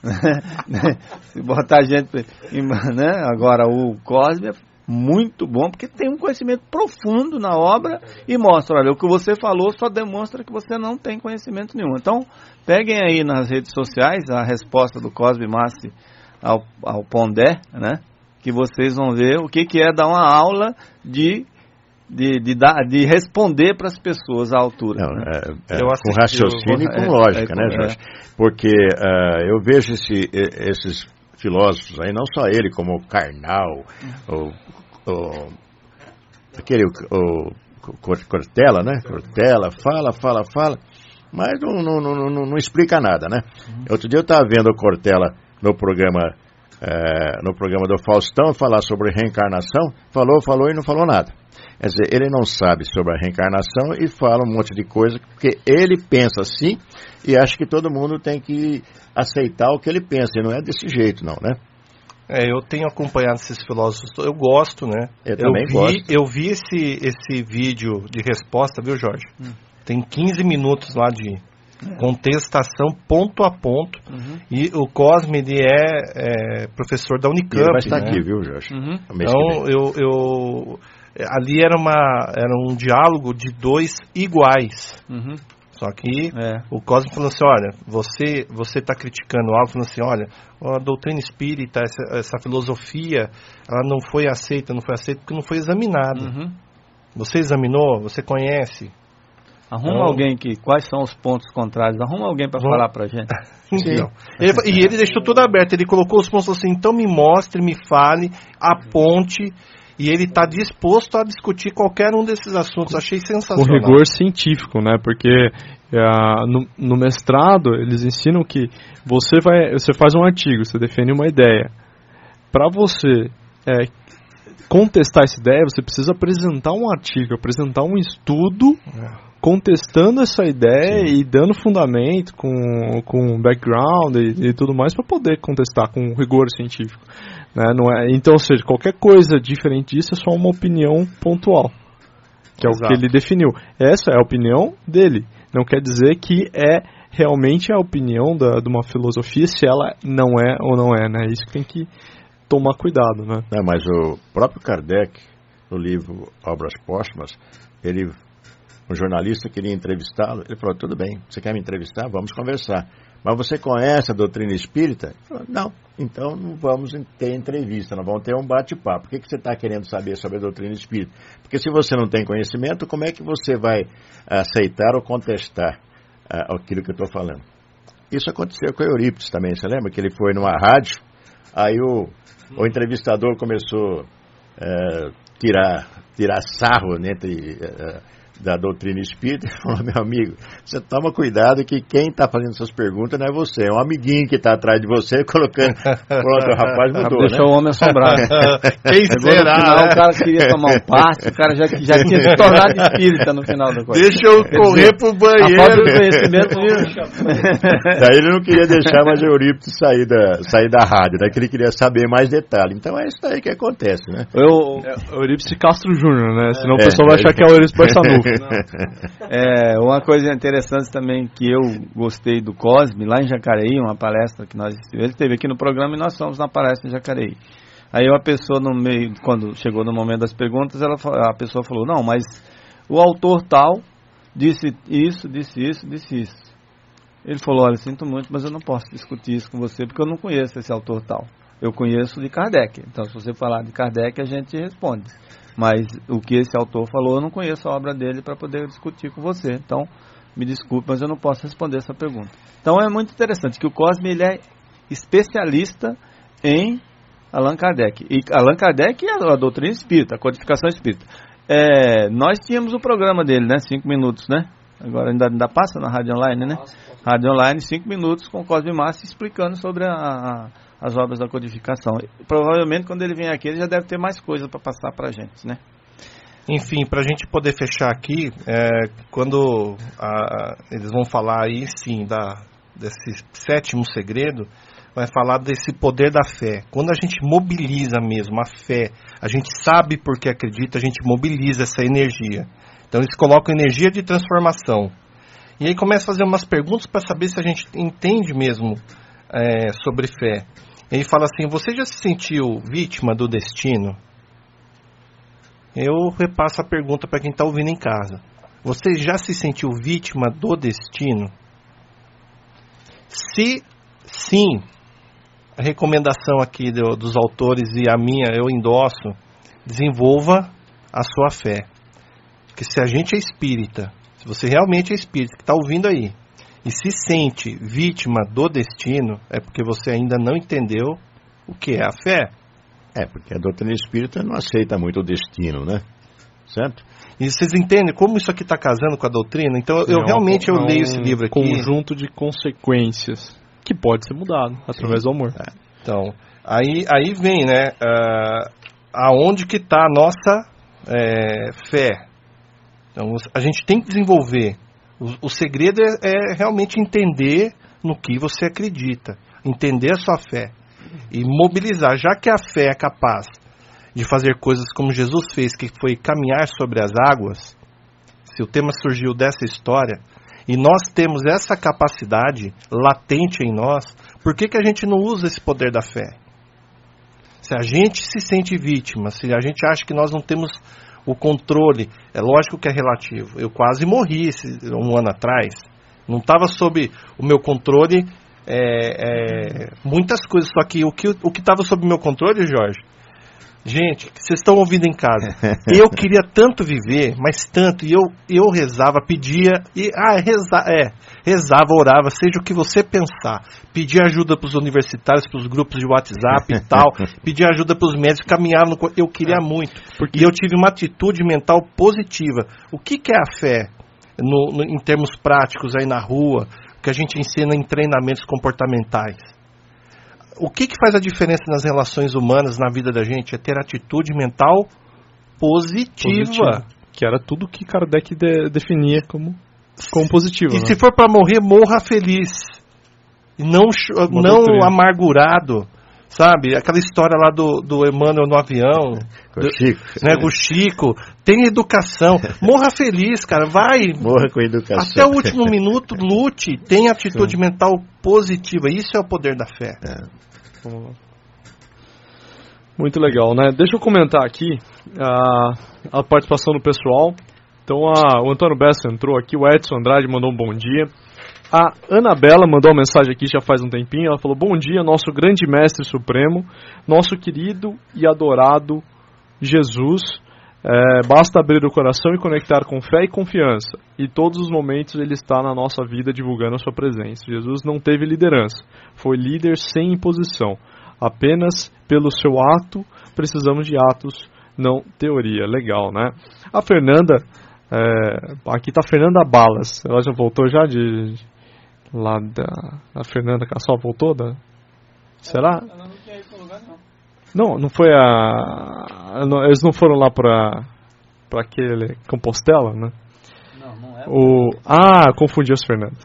Se botar gente, né? Agora o Cosme é muito bom, porque tem um conhecimento profundo na obra e mostra, olha, o que você falou só demonstra que você não tem conhecimento nenhum. Então, peguem aí nas redes sociais a resposta do Cosme Márcio ao, ao Pondé, né? Que vocês vão ver o que, que é dar uma aula de De, de, dar, de responder para as pessoas à altura. Não, né? é, é, com raciocínio eu, e com é, lógica, é, né, Jorge? É. Porque uh, eu vejo esse, esses filósofos aí, não só ele, como o Karnal, o, o, aquele, o, o Cortella, né? Cortella, fala, fala, fala, mas não, não, não, não, não explica nada, né? Uhum. Outro dia eu estava vendo o Cortella no programa é, no programa do Faustão falar sobre reencarnação, falou, falou e não falou nada. Quer dizer, ele não sabe sobre a reencarnação e fala um monte de coisa, porque ele pensa assim e acha que todo mundo tem que aceitar o que ele pensa, e não é desse jeito não, né? É, eu tenho acompanhado esses filósofos, eu gosto, né? Eu também eu vi, gosto. Eu vi esse, esse vídeo de resposta, viu, Jorge? Hum. Tem quinze minutos lá de é. contestação ponto a ponto, uhum. e o Cosme, ele é, é professor da Unicamp. Ele vai estar, né, aqui, viu, Jorge? Uhum. Então, eu... eu ali era, uma, era um diálogo de dois iguais. Uhum. Só que é. o Cosme falou assim, olha, você você está criticando algo, falando assim, olha, a doutrina espírita, essa, essa filosofia, ela não foi aceita, não foi aceita porque não foi examinada. Uhum. Você examinou? Você conhece? Arruma então, alguém que... Quais são os pontos contrários? Arruma alguém para falar para a gente. Então, ele, e ele deixou tudo aberto. Ele colocou os pontos assim, então me mostre, me fale, aponte... E ele está disposto a discutir qualquer um desses assuntos. Achei sensacional. Com rigor científico, né? Porque uh, no, no mestrado eles ensinam que você vai, você faz um artigo, você defende uma ideia. Para você é, contestar essa ideia, você precisa apresentar um artigo, apresentar um estudo contestando essa ideia. Sim. E dando fundamento com, com background e, e tudo mais para poder contestar com rigor científico. Né? Não é, então, ou seja, qualquer coisa diferente disso é só uma opinião pontual, que é Exato. O que ele definiu. Essa é a opinião dele. Não quer dizer que é realmente a opinião da, de uma filosofia, se ela não é ou não é, né? Isso que tem que tomar cuidado, né? Não, mas o próprio Kardec, no livro Obras Póstumas, ele, um jornalista queria entrevistá-lo, ele falou, tudo bem, você quer me entrevistar? Vamos conversar. Mas você conhece a doutrina espírita? Ele falou, não, então não vamos ter entrevista, não vamos ter um bate-papo. Por que, que você está querendo saber sobre a doutrina espírita? Porque se você não tem conhecimento, como é que você vai aceitar ou contestar uh, aquilo que eu estou falando? Isso aconteceu com o Eurípides também, você lembra? Que ele foi numa rádio, aí o, o entrevistador começou a uh, tirar, tirar sarro entre... Uh, da doutrina espírita, e falou, meu amigo, você toma cuidado que quem está fazendo essas perguntas não é você, é um amiguinho que está atrás de você, colocando, pronto, o rapaz mudou, deixou, né? O homem assombrado. Quem será? No final, o cara queria tomar um passe, o cara já, já tinha se tornado espírita no final da coisa. Deixa eu correr pro banheiro. A falta de conhecimento, viu? Daí ele não queria deixar mais o Eurípides sair da, sair da rádio, né, que ele queria saber mais detalhes. Então é isso aí que acontece, né? Eu, é, o Eurípides Castro Júnior, né? Senão é, o pessoal vai achar que é o Eurípides Barçanufo. É, uma coisa interessante também que eu gostei do Cosme, lá em Jacareí, uma palestra que nós ele esteve aqui no programa e nós fomos na palestra em Jacareí. Aí uma pessoa no meio, quando chegou no momento das perguntas, ela, a pessoa falou, não, mas o autor tal disse isso, disse isso, disse isso. Ele falou, olha, sinto muito, mas eu não posso discutir isso com você porque eu não conheço esse autor tal. Eu conheço de Kardec. Então, se você falar de Kardec, a gente responde. Mas o que esse autor falou, eu não conheço a obra dele para poder discutir com você. Então, me desculpe, mas eu não posso responder essa pergunta. Então, é muito interessante que o Cosme ele é especialista em Allan Kardec. E Allan Kardec é a doutrina espírita, a codificação espírita. É, nós tínhamos o programa dele, né? Cinco minutos, né? Agora ainda, ainda passa na Rádio Online, né? Rádio Online, cinco minutos com o Cosme Massa explicando sobre a... a as obras da codificação. Provavelmente, quando ele vier aqui, ele já deve ter mais coisa para passar para a gente, né? Enfim, para a gente poder fechar aqui, é, quando a, eles vão falar aí, sim, da, desse sétimo segredo, vai falar desse poder da fé. Quando a gente mobiliza mesmo a fé, a gente sabe por que acredita, a gente mobiliza essa energia. Então, eles colocam energia de transformação. E aí começa a fazer umas perguntas para saber se a gente entende mesmo é, sobre fé. Ele fala assim, você já se sentiu vítima do destino? Eu repasso a pergunta para quem está ouvindo em casa. Você já se sentiu vítima do destino? Se sim, a recomendação aqui do, dos autores e a minha, eu endosso, desenvolva a sua fé. Porque se a gente é espírita, se você realmente é espírita, que está ouvindo aí, e se sente vítima do destino, é porque você ainda não entendeu o que é a fé. É, porque a doutrina espírita não aceita muito o destino, né? Certo? E vocês entendem como isso aqui está casando com a doutrina? Então, Sim, eu é um, realmente eu é um leio esse livro aqui. Conjunto de consequências que pode ser mudado através Sim. do amor. É. Então, Aí, aí vem, né, uh, aonde que está a nossa é, fé. Então, a gente tem que desenvolver. O, o segredo é, é realmente entender no que você acredita, entender a sua fé e mobilizar, já que a fé é capaz de fazer coisas como Jesus fez, que foi caminhar sobre as águas. Se o tema surgiu dessa história, e nós temos essa capacidade latente em nós, por que que a gente não usa esse poder da fé? Se a gente se sente vítima, se a gente acha que nós não temos o controle, é lógico que é relativo. Eu quase morri esse, um ano atrás. Não estava sob o meu controle é, é, muitas coisas, só que o que o estava sob o meu controle, Jorge, gente, vocês estão ouvindo em casa, eu queria tanto viver, mas tanto, e eu, eu rezava, pedia, e, ah, reza, é, rezava, orava, seja o que você pensar, pedia ajuda para os universitários, para os grupos de WhatsApp e tal, pedia ajuda para os médicos, caminhava, no, eu queria muito, porque... e eu tive uma atitude mental positiva. O que, que é a fé, no, no, em termos práticos, aí na rua, que a gente ensina em treinamentos comportamentais? O que, que faz a diferença nas relações humanas, na vida da gente? É ter atitude mental positiva. positiva. Que era tudo que Kardec de, definia como, como positivo. E né? se for para morrer, morra feliz. E não, não amargurado. Sabe? Aquela história lá do, do Emmanuel no avião. Com o Chico. Né, com o Chico. Tem educação. Morra feliz, cara. Vai. Morra com educação. Até o último minuto, lute. Tenha atitude Sim. mental positiva. Isso é o poder da fé. É. Muito legal, né? Deixa eu comentar aqui a, a participação do pessoal. Então a, o Antônio Bessa entrou aqui, o Edson Andrade mandou um bom dia. A Anabela mandou uma mensagem aqui já faz um tempinho. Ela falou: bom dia, nosso grande mestre supremo, nosso querido e adorado Jesus. É, basta abrir o coração e conectar com fé e confiança. E todos os momentos ele está na nossa vida divulgando a sua presença. Jesus não teve liderança. Foi líder sem imposição. Apenas pelo seu ato, precisamos de atos, não teoria. Legal, né? A Fernanda, é, aqui está a Fernanda Balas. Ela já voltou já de... Lá da... A Fernanda Cassol voltou? Da, será? Ela não quer ir para lugar, não. Não, não foi a... Não, eles não foram lá para para aquele Compostela, né? Não, não é. O, ah, confundi as Fernandas.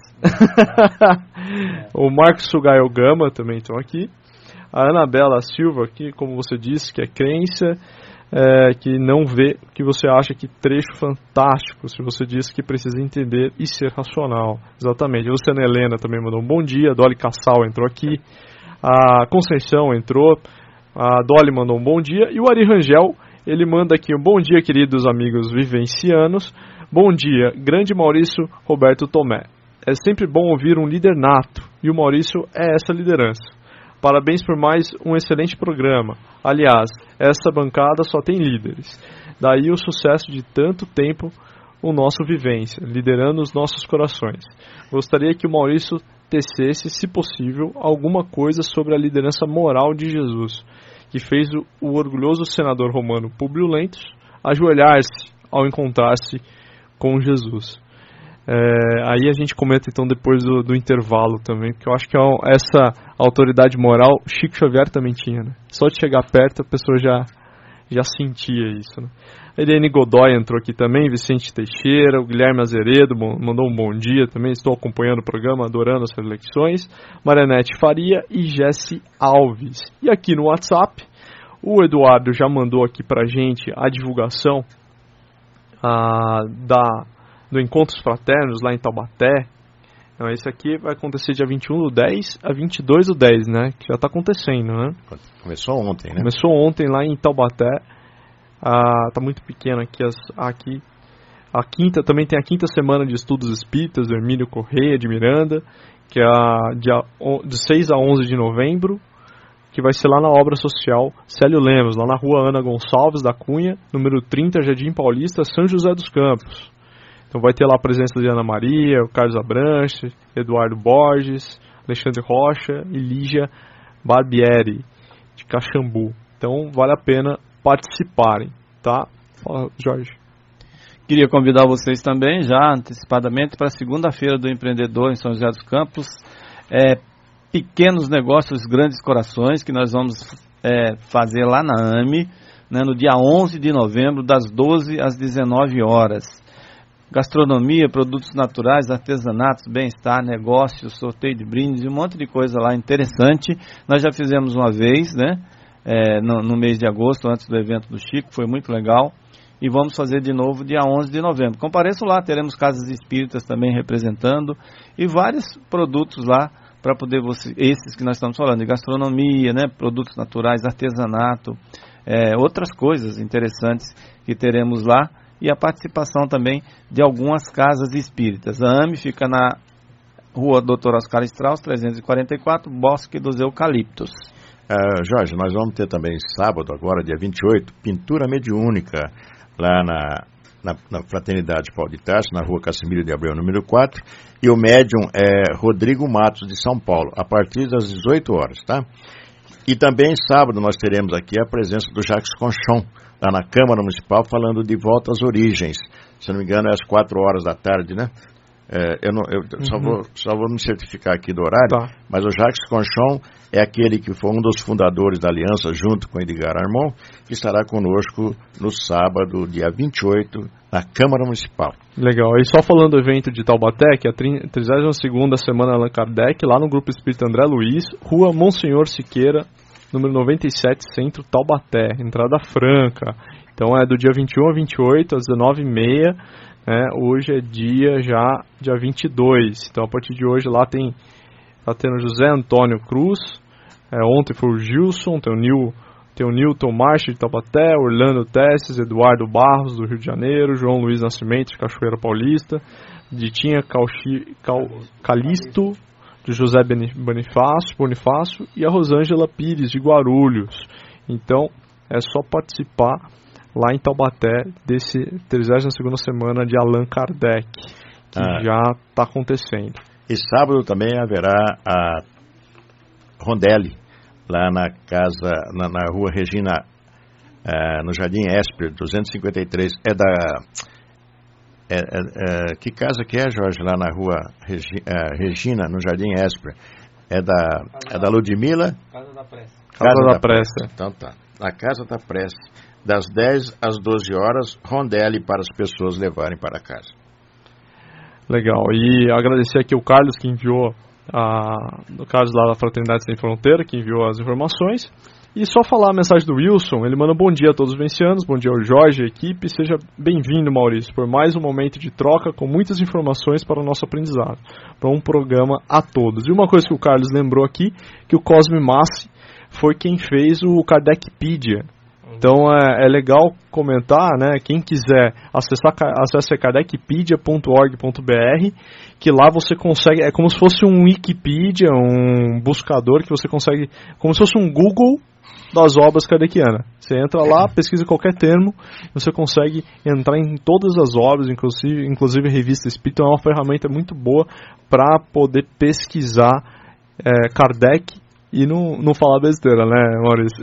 É. O Marcos Sugaio Gama também estão aqui. A Anabela Silva aqui, como você disse, que é crença, é, que não vê, que você acha que trecho fantástico, se você disse que precisa entender e ser racional. Exatamente. A Luciana Helena também mandou um bom dia. A Dolly Cassal entrou aqui. A Conceição entrou. A Dolly mandou um bom dia. E o Ari Rangel, ele manda aqui um bom dia, queridos amigos vivencianos. Bom dia, grande Maurício Roberto Tomé. É sempre bom ouvir um líder nato. E o Maurício é essa liderança. Parabéns por mais um excelente programa. Aliás, essa bancada só tem líderes. Daí o sucesso de tanto tempo o nosso vivência, liderando os nossos corações. Gostaria que o Maurício tecesse, se possível, alguma coisa sobre a liderança moral de Jesus, que fez o, o orgulhoso senador romano Públio Lentulus ajoelhar-se ao encontrar-se com Jesus. É, aí a gente comenta então depois do, do intervalo também, porque eu acho que essa autoridade moral Chico Xavier também tinha, né? Só de chegar perto a pessoa já, já sentia isso, né? A Irene Godoy entrou aqui também, Vicente Teixeira, o Guilherme Azeredo mandou um bom dia também, estou acompanhando o programa, adorando as reflexões. Maranete Faria e Jesse Alves. E aqui no WhatsApp, o Eduardo já mandou aqui pra gente a divulgação ah, da, do Encontros Fraternos lá em Taubaté. Então, esse aqui vai acontecer dia vinte e um do dez a vinte e dois do dez, né? Que já está acontecendo, né? Começou ontem, né? Começou ontem lá em Taubaté. Ah, tá muito pequeno aqui, as, aqui. A quinta, também tem a quinta semana de estudos espíritas do Hermínio Correia de Miranda, que é a, dia, de seis a onze de novembro, que vai ser lá na obra social Célio Lemos, lá na rua Ana Gonçalves da Cunha, número trinta, Jardim Paulista, São José dos Campos. Então vai ter lá a presença de Ana Maria, o Carlos Abranche, Eduardo Borges, Alexandre Rocha e Lígia Barbieri, de Caxambu. Então vale a pena participarem, tá? Fala, Jorge. Queria convidar vocês também, já antecipadamente, para a segunda-feira do empreendedor em São José dos Campos. É Pequenos Negócios, Grandes Corações, que nós vamos é, fazer lá na A M E, né, no dia onze de novembro, das doze às dezenove horas. Gastronomia, produtos naturais, artesanatos, bem-estar, negócios, sorteio de brindes e um monte de coisa lá interessante. Nós já fizemos uma vez, né, é, no, no mês de agosto, antes do evento do Chico, foi muito legal. E vamos fazer de novo dia onze de novembro. Compareçam lá, teremos casas espíritas também representando e vários produtos lá para poder você, esses que nós estamos falando, de gastronomia, né, produtos naturais, artesanato, é, outras coisas interessantes que teremos lá. E a participação também de algumas casas espíritas. A A M E fica na rua doutor Oscar Strauss, trezentos e quarenta e quatro, Bosque dos Eucaliptos. Uh, Jorge, nós vamos ter também sábado, agora, dia vinte e oito, pintura mediúnica, lá na, na, na Fraternidade Paulo de Tarso, na rua Cassimiro de Abreu, número quatro. E o médium é Rodrigo Matos, de São Paulo, a partir das dezoito horas, tá? E também sábado nós teremos aqui a presença do Jacques Conchon, lá na Câmara Municipal, falando de volta às origens. Se não me engano, é às quatro horas da tarde, né? É, eu não, eu uhum. só, vou, só vou me certificar aqui do horário, tá. Mas o Jacques Conchon é aquele que foi um dos fundadores da Aliança, junto com Edgar Armon, que estará conosco no sábado, dia vinte e oito, na Câmara Municipal. Legal. E só falando do evento de Taubaté, que é a trigésima segunda Semana Allan Kardec, lá no Grupo Espírita André Luiz, Rua Monsenhor Siqueira, número noventa e sete, Centro Taubaté, entrada franca. Então é do dia vinte e um a vinte e oito, às dezenove e meia, né? Hoje é dia já, dia vinte e dois. Então a partir de hoje lá tem, tá tendo José Antônio Cruz, é, ontem foi o Gilson, tem o, Nil, tem o Nilton Marcha de Taubaté, Orlando Tesses, Eduardo Barros do Rio de Janeiro, João Luiz Nascimento de Cachoeira Paulista, Ditinha Cauchi, Cal, Calisto de José Bonifácio, Bonifácio e a Rosângela Pires de Guarulhos. Então é só participar lá em Taubaté desse trigésima segunda Semana de Allan Kardec, que ah. já está acontecendo. E sábado também haverá a Rondelli, lá na casa, na, na rua Regina, uh, no Jardim Esper, duzentos e cinquenta e três. É da... É, é, é, que casa que é, Jorge, lá na rua Regi, é, Regina, no Jardim Esper? É da, é da Ludmila? Casa da Prece. Casa, casa da, da Prece. Prece. Então tá. Na Casa da Prece, das dez às doze horas, Rondelli para as pessoas levarem para casa. Legal. E agradecer aqui o Carlos, que enviou, a, no caso lá da Fraternidade Sem Fronteira, que enviou as informações. E só falar a mensagem do Wilson, ele manda bom dia a todos os vencianos, bom dia ao Jorge, a equipe, seja bem-vindo, Maurício, por mais um momento de troca com muitas informações para o nosso aprendizado, para um programa a todos. E uma coisa que o Carlos lembrou aqui, que o Cosme Massi foi quem fez o Kardecpedia. Então é, é legal comentar, né? Quem quiser acessar, acesse kardecpedia ponto org ponto b r, que lá você consegue, é como se fosse um Wikipedia, um buscador que você consegue, como se fosse um Google das obras kardecianas. Você entra lá, pesquisa qualquer termo, você consegue entrar em todas as obras, inclusive, inclusive a revista Espírita. É uma ferramenta muito boa para poder pesquisar é, Kardec e não, não falar besteira, né, Maurício?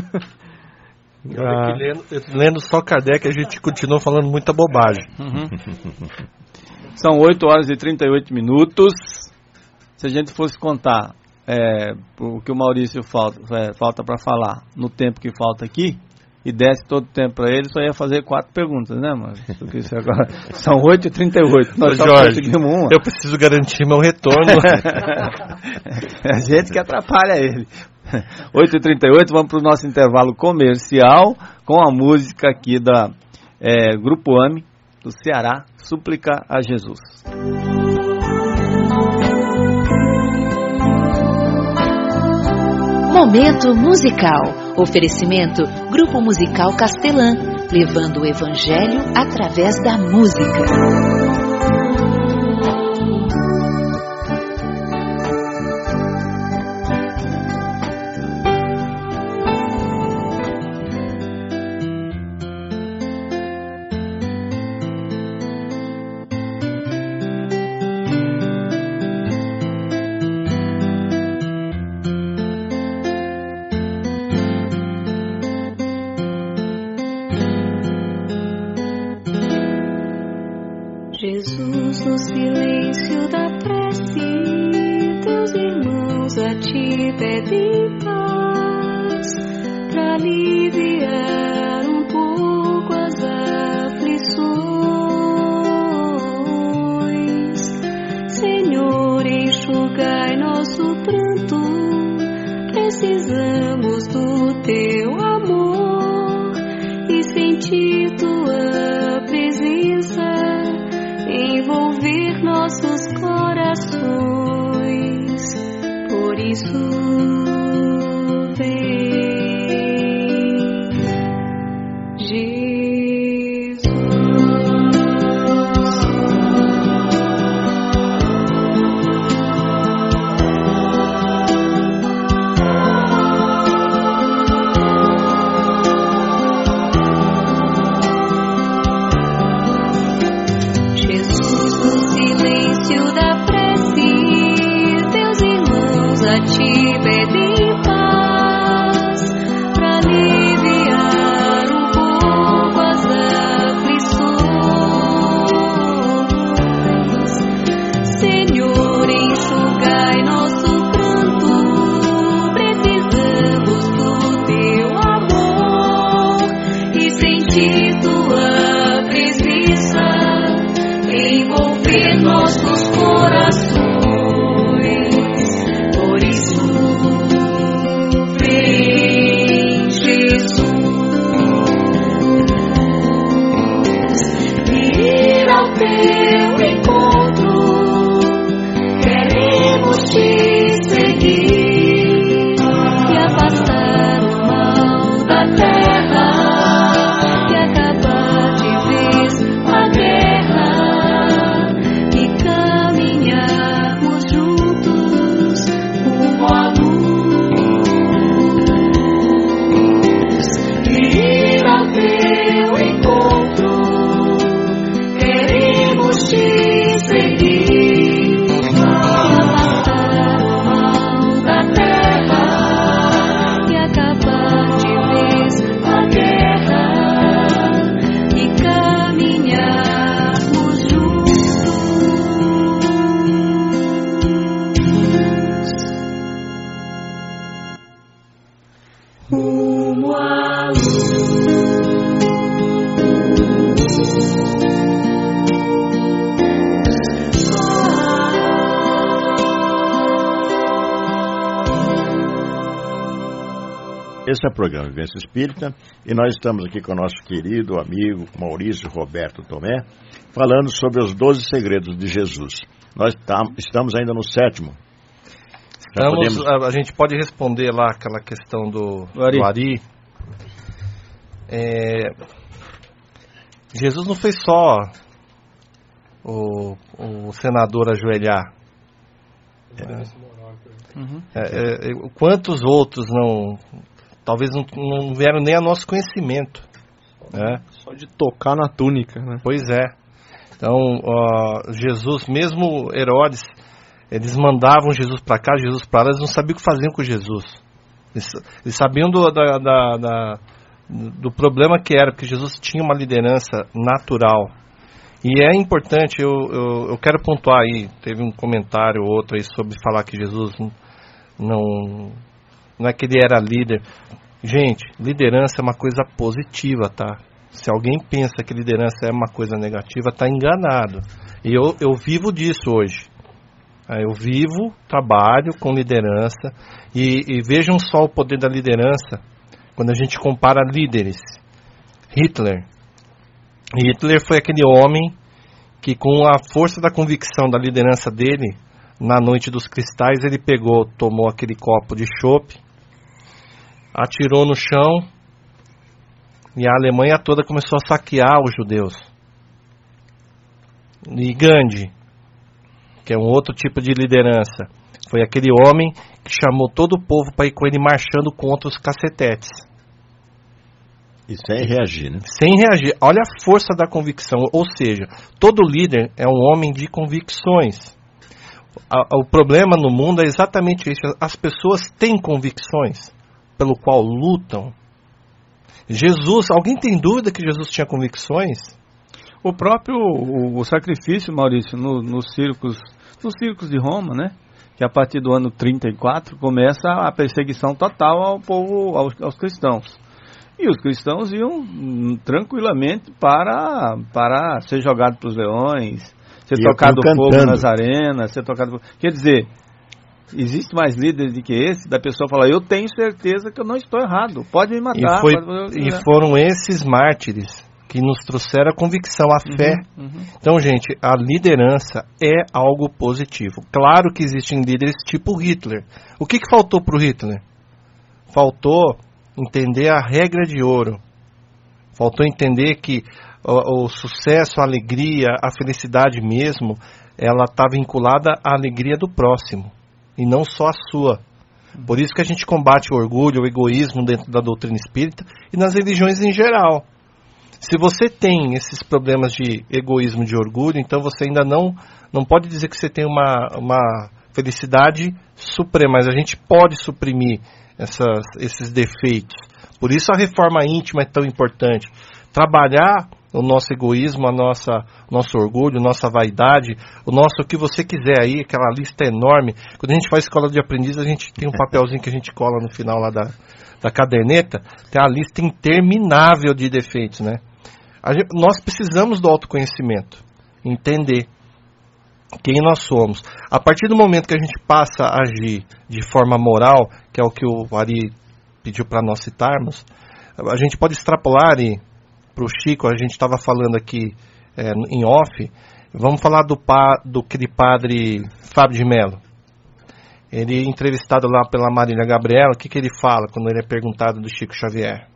Ah. Lendo, lendo só Kardec, a gente continua falando muita bobagem. Uhum. São oito horas e trinta e oito minutos. Se a gente fosse contar é, o que o Maurício falta, é, falta para falar no tempo que falta aqui, e desse todo o tempo para ele, só ia fazer quatro perguntas, né, Maurício? Porque isso agora são oito e trinta e oito. Nós Ô, só Jorge, conseguimos uma. Eu preciso garantir meu retorno. É a gente que atrapalha ele. oito e trinta e oito, vamos para o nosso intervalo comercial com a música aqui da é, Grupo A M E, do Ceará, Súplica a Jesus. Momento musical. Oferecimento Grupo Musical Castelã, levando o Evangelho através da música. Jesus, no silêncio da prece, teus irmãos irmãos a ti pedem paz, pra aliviar um pouco as aflições. Senhor, enxugai nosso pranto, precisamos do teu amor e sentir tua presença envolver nossos corações. Por isso vem, Jesus. A ti pedem paz, pra aliviar um pouco as aflições. Senhor, enxugai nosso pranto, precisamos do teu amor e sentir tua presença envolver nossos corações. Teu encontro, queremos te seguir e afastar o mal da terra e acabar de vez a guerra e caminharmos juntos rumo à luz. Ir ao teu encontro, te seguir, afastar o mal da terra e acabar de vez a guerra e caminharmos juntos rumo à luz. Esse é o programa Vivência Espírita e nós estamos aqui com o nosso querido amigo Maurício Roberto Tomé, falando sobre os doze segredos de Jesus. Nós tam, estamos ainda no sétimo. Estamos, podemos... a, a gente pode responder lá aquela questão do, do Ari. Do Ari. É, Jesus não fez só o, o senador ajoelhar. É, uhum. é, é, quantos outros não... Talvez não, não vieram nem a nosso conhecimento. Né? Só de tocar na túnica. Né? Pois é. Então, uh, Jesus, mesmo Herodes, eles mandavam Jesus para cá, Jesus para lá, eles não sabiam o que faziam com Jesus. Eles, eles sabiam do, da, da, da, do problema que era, porque Jesus tinha uma liderança natural. E é importante, eu, eu, eu quero pontuar aí, teve um comentário ou outro aí sobre falar que Jesus não... Não é que ele era líder. Gente, liderança é uma coisa positiva, tá? Se alguém pensa que liderança é uma coisa negativa, tá enganado. E eu, eu vivo disso hoje. Eu vivo, trabalho com liderança. E, e vejam só o poder da liderança quando a gente compara líderes. Hitler. Hitler foi aquele homem que, com a força da convicção da liderança dele, na noite dos cristais, ele pegou, tomou aquele copo de chope, atirou no chão e a Alemanha toda começou a saquear os judeus. E Gandhi, que é um outro tipo de liderança, foi aquele homem que chamou todo o povo para ir com ele marchando contra os cacetetes. E sem reagir, né? Sem reagir. Olha a força da convicção. Ou seja, todo líder é um homem de convicções. O problema no mundo é exatamente isso. As pessoas têm convicções pelo qual lutam. Jesus, alguém tem dúvida que Jesus tinha convicções? O próprio o, o sacrifício, Maurício, no, nos circos, nos circos de Roma, né? que a partir do ano trinta e quatro começa a perseguição total ao povo, aos, aos cristãos. E os cristãos iam hum, tranquilamente para, para ser jogados para os leões, ser tocado fogo nas arenas, ser tocado fogo. Quer dizer, existe mais líder do que esse, da pessoa falar, eu tenho certeza que eu não estou errado, pode me matar. E, foi, pode... e foram esses mártires que nos trouxeram a convicção, a uhum, fé. Uhum. Então, gente, a liderança é algo positivo. Claro que existem líderes tipo Hitler. O que, que faltou para o Hitler? Faltou entender a regra de ouro. Faltou entender que o, o sucesso, a alegria, a felicidade mesmo, ela está vinculada à alegria do próximo, e não só a sua. Por isso que a gente combate o orgulho, o egoísmo dentro da doutrina espírita e nas religiões em geral. Se você tem esses problemas de egoísmo, de orgulho, então você ainda não, não pode dizer que você tem uma, uma felicidade suprema, mas a gente pode suprimir essas, esses defeitos. Por isso a reforma íntima é tão importante. Trabalhar o nosso egoísmo, a nossa, nosso orgulho, nossa vaidade, o nosso o que você quiser aí, aquela lista enorme. Quando a gente faz escola de aprendiz, a gente tem um papelzinho que a gente cola no final lá da, da caderneta, tem a lista interminável de defeitos, né? A gente, nós precisamos do autoconhecimento, entender quem nós somos. A partir do momento que a gente passa a agir de forma moral, que é o que o Ari pediu para nós citarmos, a gente pode extrapolar e para o Chico, a gente estava falando aqui é, em off, vamos falar do, pa, do aquele padre Fábio de Mello. Ele, entrevistado lá pela Marília Gabriela, o que, que ele fala quando ele é perguntado do Chico Xavier?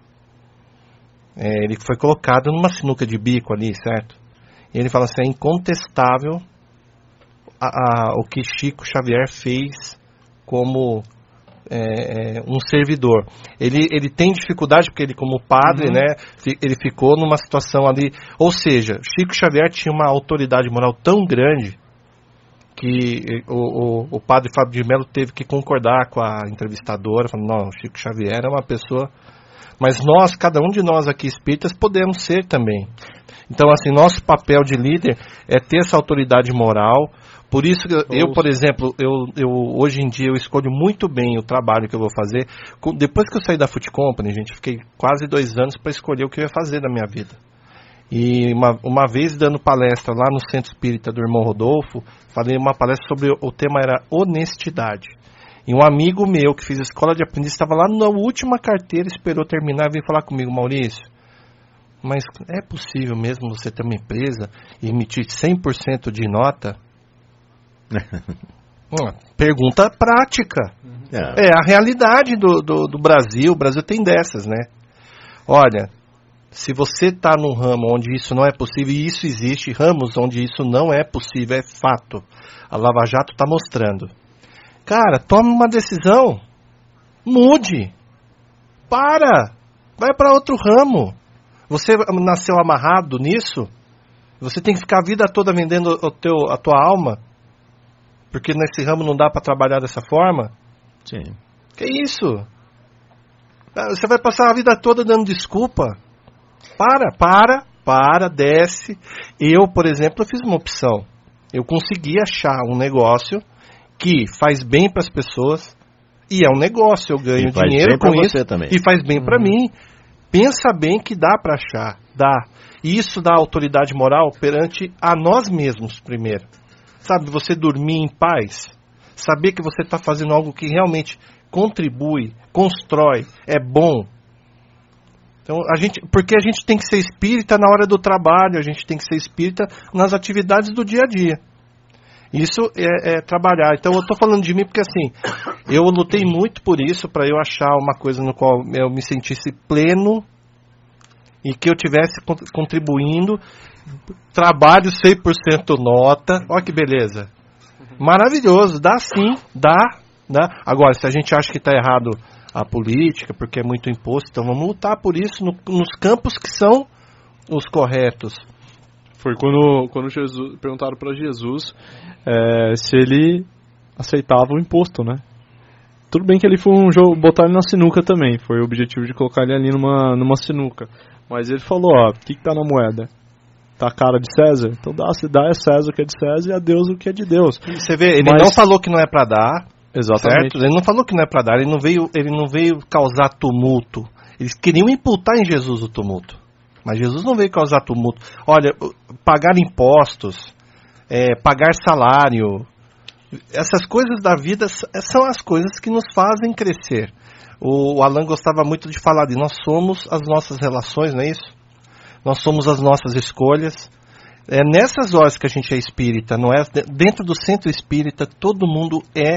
É, ele foi colocado numa sinuca de bico ali, certo? E ele fala assim, é incontestável a, a, o que Chico Xavier fez como é, é, um servidor. Ele, ele tem dificuldade, porque ele como padre, uhum. né, ele ficou numa situação ali, ou seja, Chico Xavier tinha uma autoridade moral tão grande que o, o, o padre Fábio de Mello teve que concordar com a entrevistadora, falando, não, Chico Xavier é uma pessoa... Mas nós, cada um de nós aqui espíritas, podemos ser também. Então, assim, nosso papel de líder é ter essa autoridade moral. Por isso, eu, eu por exemplo, eu, eu, hoje em dia eu escolho muito bem o trabalho que eu vou fazer. Depois que eu saí da Food Company, gente, fiquei quase dois anos para escolher o que eu ia fazer na minha vida. E uma, uma vez dando palestra lá no Centro Espírita do Irmão Rodolfo, falei uma palestra sobre, o tema era honestidade. E um amigo meu que fez a escola de aprendiz estava lá na última carteira, esperou terminar e veio falar comigo, Maurício, mas é possível mesmo você ter uma empresa e emitir cem por cento de nota? Hum, pergunta prática. É, é a realidade do, do, do Brasil. O Brasil tem dessas, né? Olha, se você está num ramo onde isso não é possível, e isso existe, ramos onde isso não é possível, é fato. A Lava Jato está mostrando. Cara, tome uma decisão. Mude. Para. Vai para outro ramo. Você nasceu amarrado nisso? Você tem que ficar a vida toda vendendo o teu, a tua alma? Porque nesse ramo não dá para trabalhar dessa forma? Sim. Que isso? Você vai passar a vida toda dando desculpa? Para, para, para, desce. Eu, por exemplo, eu fiz uma opção. Eu consegui achar um negócio que faz bem para as pessoas, e é um negócio, eu ganho dinheiro com isso, também. E faz bem uhum. para mim. Pensa bem que dá para achar, dá. E isso dá autoridade moral perante a nós mesmos primeiro. Sabe, você dormir em paz, saber que você está fazendo algo que realmente contribui, constrói, é bom. Então, a gente, porque a gente tem que ser espírita na hora do trabalho, a gente tem que ser espírita nas atividades do dia a dia. Isso é, é trabalhar. Então eu estou falando de mim porque assim, eu lutei muito por isso, para eu achar uma coisa no qual eu me sentisse pleno e que eu tivesse contribuindo. Trabalho cem por cento nota. Olha que beleza. Maravilhoso. Dá sim, dá, dá. Agora, se a gente acha que está errado a política, porque é muito imposto, então vamos lutar por isso no, nos campos que são os corretos. Foi quando, quando Jesus, perguntaram para Jesus é, se ele aceitava o imposto, né? Tudo bem que ele foi um jogo, botar ele na sinuca também, foi o objetivo de colocar ele ali numa, numa sinuca. Mas ele falou, ó, o que, que tá na moeda? tá cara de César, então dá, se dá a César o que é de César e a Deus o que é de Deus. E você vê, ele Mas- não falou que não é para dar, Exatamente. certo? Ele não falou que não é para dar, ele não veio, ele não veio causar tumulto. Eles queriam imputar em Jesus o tumulto, mas Jesus não veio causar tumulto. Olha, pagar impostos, é, pagar salário, essas coisas da vida são as coisas que nos fazem crescer. O Alan gostava muito de falar de nós somos as nossas relações, não é isso? Nós somos as nossas escolhas. É nessas horas que a gente é espírita, não é? Dentro do centro espírita, todo mundo é,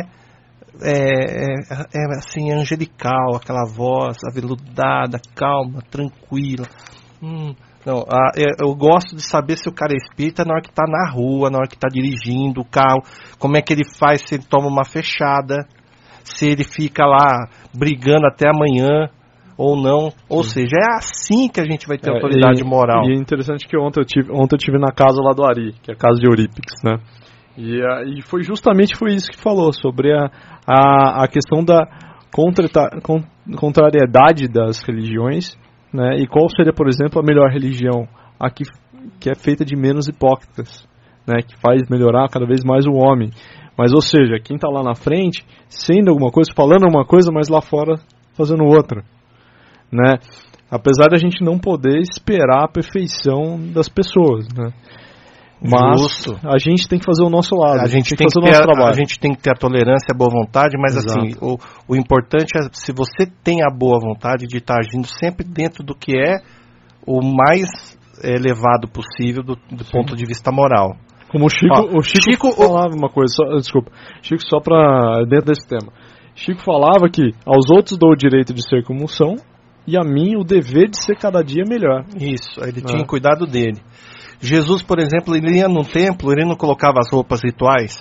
é, é, é assim, angelical, aquela voz aveludada, calma, tranquila. Hum, não, a, eu, eu gosto de saber se o cara é espírita na hora que está na rua, na hora que está dirigindo o carro, como é que ele faz se ele toma uma fechada, se ele fica lá brigando até amanhã ou não. Ou Sim. seja, é assim que a gente vai ter É, autoridade e, moral. E é interessante que ontem eu tive, ontem eu tive na casa lá do Ari, que é a casa de Eurípides, né? E, a, e foi justamente foi isso que falou, sobre a, a, a questão da contra, con, contrariedade das religiões, né? E qual seria, por exemplo, a melhor religião? A que, que é feita de menos hipócritas, né? Que faz melhorar cada vez mais o homem. Mas, ou seja, quem está lá na frente, sendo alguma coisa, falando alguma coisa, mas lá fora fazendo outra, né? Apesar de a gente não poder esperar a perfeição das pessoas, né? Mas Justo. a gente tem que fazer o nosso lado, A gente, tem tem que que fazer o ter nosso a, trabalho. a gente tem que ter a tolerância e a boa vontade, mas Exato. assim, o, o importante é se você tem a boa vontade de estar agindo sempre dentro do que é o mais elevado possível do, do ponto de vista moral. Como o Chico, Ó, o Chico, Chico falava uma coisa, só, desculpa, Chico, só para dentro desse tema. Chico falava que aos outros dou o direito de ser como são e a mim o dever de ser cada dia melhor. Isso, ele Ah. tinha cuidado dele. Jesus, por exemplo, ele ia num templo, ele não colocava as roupas rituais.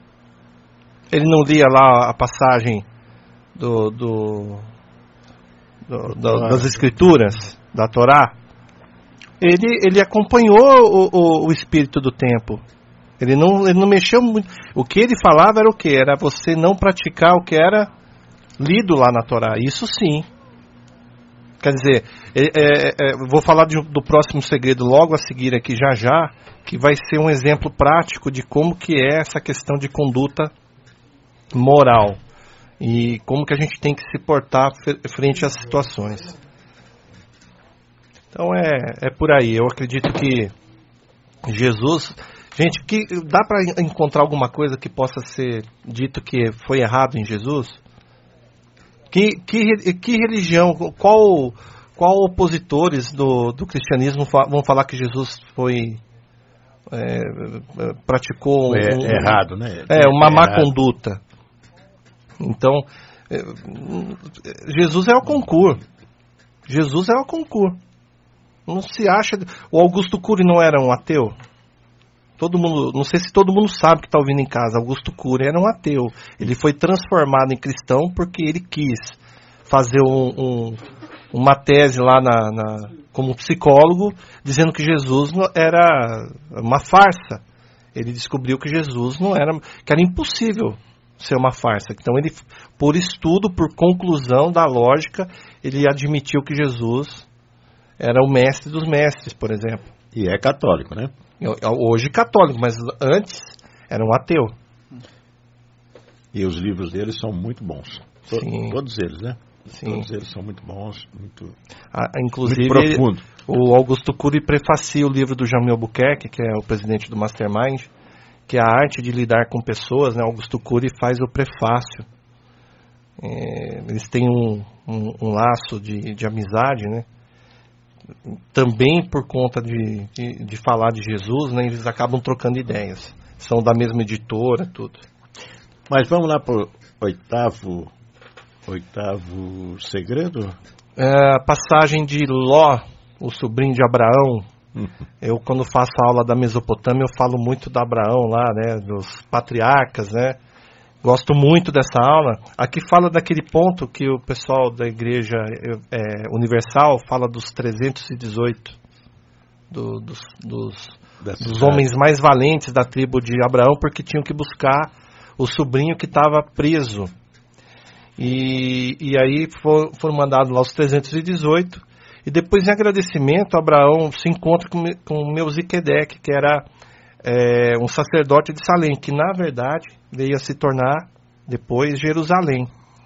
Ele não lia lá a passagem do, do, do, do, das escrituras, da Torá. Ele, ele acompanhou o, o, o espírito do tempo. Ele não, ele não mexeu muito. O que ele falava era o quê? Era você não praticar o que era lido lá na Torá. Isso sim. Quer dizer, é, é, é, vou falar de, do próximo segredo logo a seguir aqui já já, que vai ser um exemplo prático de como que é essa questão de conduta moral e como que a gente tem que se portar frente às situações. Então é, é por aí. Eu acredito que Jesus... Gente, que dá para encontrar alguma coisa que possa ser dito que foi errado em Jesus? Que, que, que religião, qual, qual opositores do, do cristianismo fa- vão falar que Jesus foi é, praticou um, É, um, errado, né? é, uma É má errado. conduta? Então, é, Jesus é o concurso. Jesus é o concurso. Não se acha... O Augusto Cury não era um ateu? Todo mundo, não sei se todo mundo sabe que está ouvindo em casa. Augusto Cury era um ateu. Ele foi transformado em cristão porque ele quis fazer um, um, uma tese lá na, na, como psicólogo, dizendo que Jesus era uma farsa. Ele descobriu que Jesus não era, que era impossível ser uma farsa. Então ele, por estudo, por conclusão da lógica, ele admitiu que Jesus era o mestre dos mestres, por exemplo. E é católico, né? Hoje católico, mas antes era um ateu. E os livros deles são muito bons. To- Sim. Todos eles, né? Sim. Todos eles são muito bons, muito, Ah, inclusive, muito profundo. o Augusto Cury prefacia o livro do Jamil Albuquerque, que é o presidente do Mastermind, que é a arte de lidar com pessoas, né? Augusto Cury faz o prefácio. É, eles têm um, um, um laço de, de amizade, né? Também por conta de, de, de falar de Jesus, né? Eles acabam trocando ideias. São da mesma editora, tudo. Mas vamos lá para o oitavo, oitavo segredo? É, a passagem de Ló, o sobrinho de Abraão. Eu, quando faço a aula da Mesopotâmia, eu falo muito da Abraão lá, né? Dos patriarcas, né? Gosto muito dessa aula. Aqui fala daquele ponto que o pessoal da Igreja é, Universal fala dos trezentos e dezoito, do, dos, dos, dos homens mais valentes da tribo de Abraão, porque tinham que buscar o sobrinho que estava preso. E, e aí for, foram mandados lá os trezentos e dezoito, E depois, em agradecimento, Abraão se encontra com, com Melquisedeque, que era é, um sacerdote de Salém, que na verdade veio a se tornar depois Jerusalém.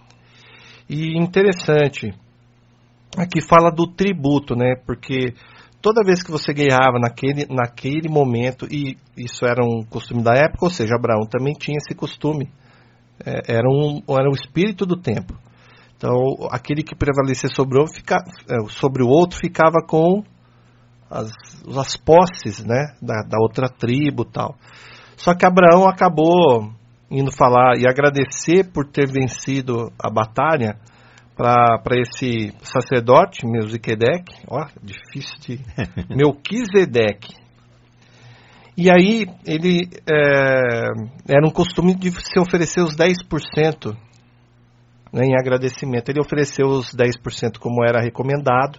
E interessante, aqui fala do tributo, né? Porque toda vez que você guerreava naquele, naquele momento, e isso era um costume da época, ou seja, Abraão também tinha esse costume, é, era, um, era um espírito do tempo. Então, aquele que prevalecia sobre o outro, fica, sobre o outro ficava com as, as posses, né, da, da outra tribo e tal. Só que Abraão acabou indo falar e agradecer por ter vencido a batalha para esse sacerdote, Melquisedeque, ó, difícil de... Melquisedeque. E aí, ele, é, era um costume de se oferecer os dez por cento, né, em agradecimento. Ele ofereceu os dez por cento como era recomendado.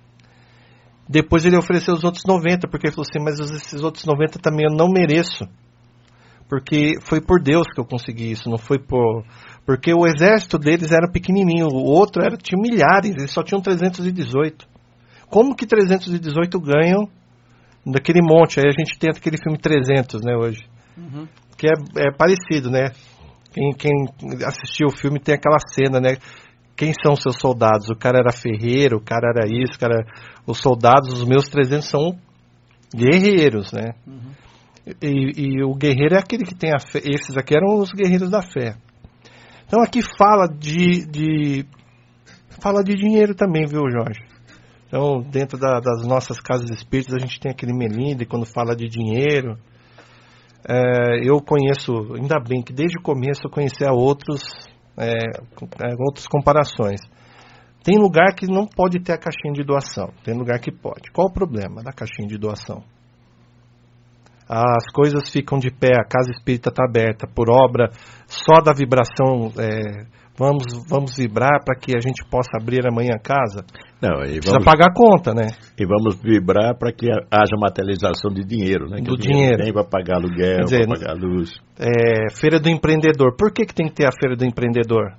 Depois ele ofereceu os outros noventa por cento, porque ele falou assim, mas esses outros noventa por cento também eu não mereço. Porque foi por Deus que eu consegui isso, não foi por... Porque o exército deles era pequenininho, o outro era, tinha milhares, eles só tinham trezentos e dezoito. Como que trezentos e dezoito ganham daquele monte? Aí a gente tem aquele filme trezentos, né, hoje. Uhum. Que é, é parecido, né? Quem, quem assistiu o filme tem aquela cena, né? Quem são os seus soldados? O cara era ferreiro, o cara era isso, o cara... Os soldados, os meus trezentos são guerreiros, né? Uhum. E, e o guerreiro é aquele que tem a fé. Esses aqui eram os guerreiros da fé. Então aqui fala de, de fala de dinheiro também, viu, Jorge? Então, dentro da, das nossas casas espíritas, a gente tem aquele Melinde, quando fala de dinheiro. É, eu conheço, ainda bem que desde o começo eu conheci a outros, é, outras comparações. Tem lugar que não pode ter a caixinha de doação, tem lugar que pode. Qual o problema da caixinha de doação? As coisas ficam de pé, a casa espírita está aberta por obra só da vibração. É, vamos, vamos vibrar para que a gente possa abrir amanhã a casa. Não, e vamos, precisa pagar a conta, né? E vamos vibrar para que haja materialização de dinheiro, né? Que do dinheiro. Tem para pagar aluguel, para pagar luz. É, feira do empreendedor. Por que, que tem que ter a feira do empreendedor?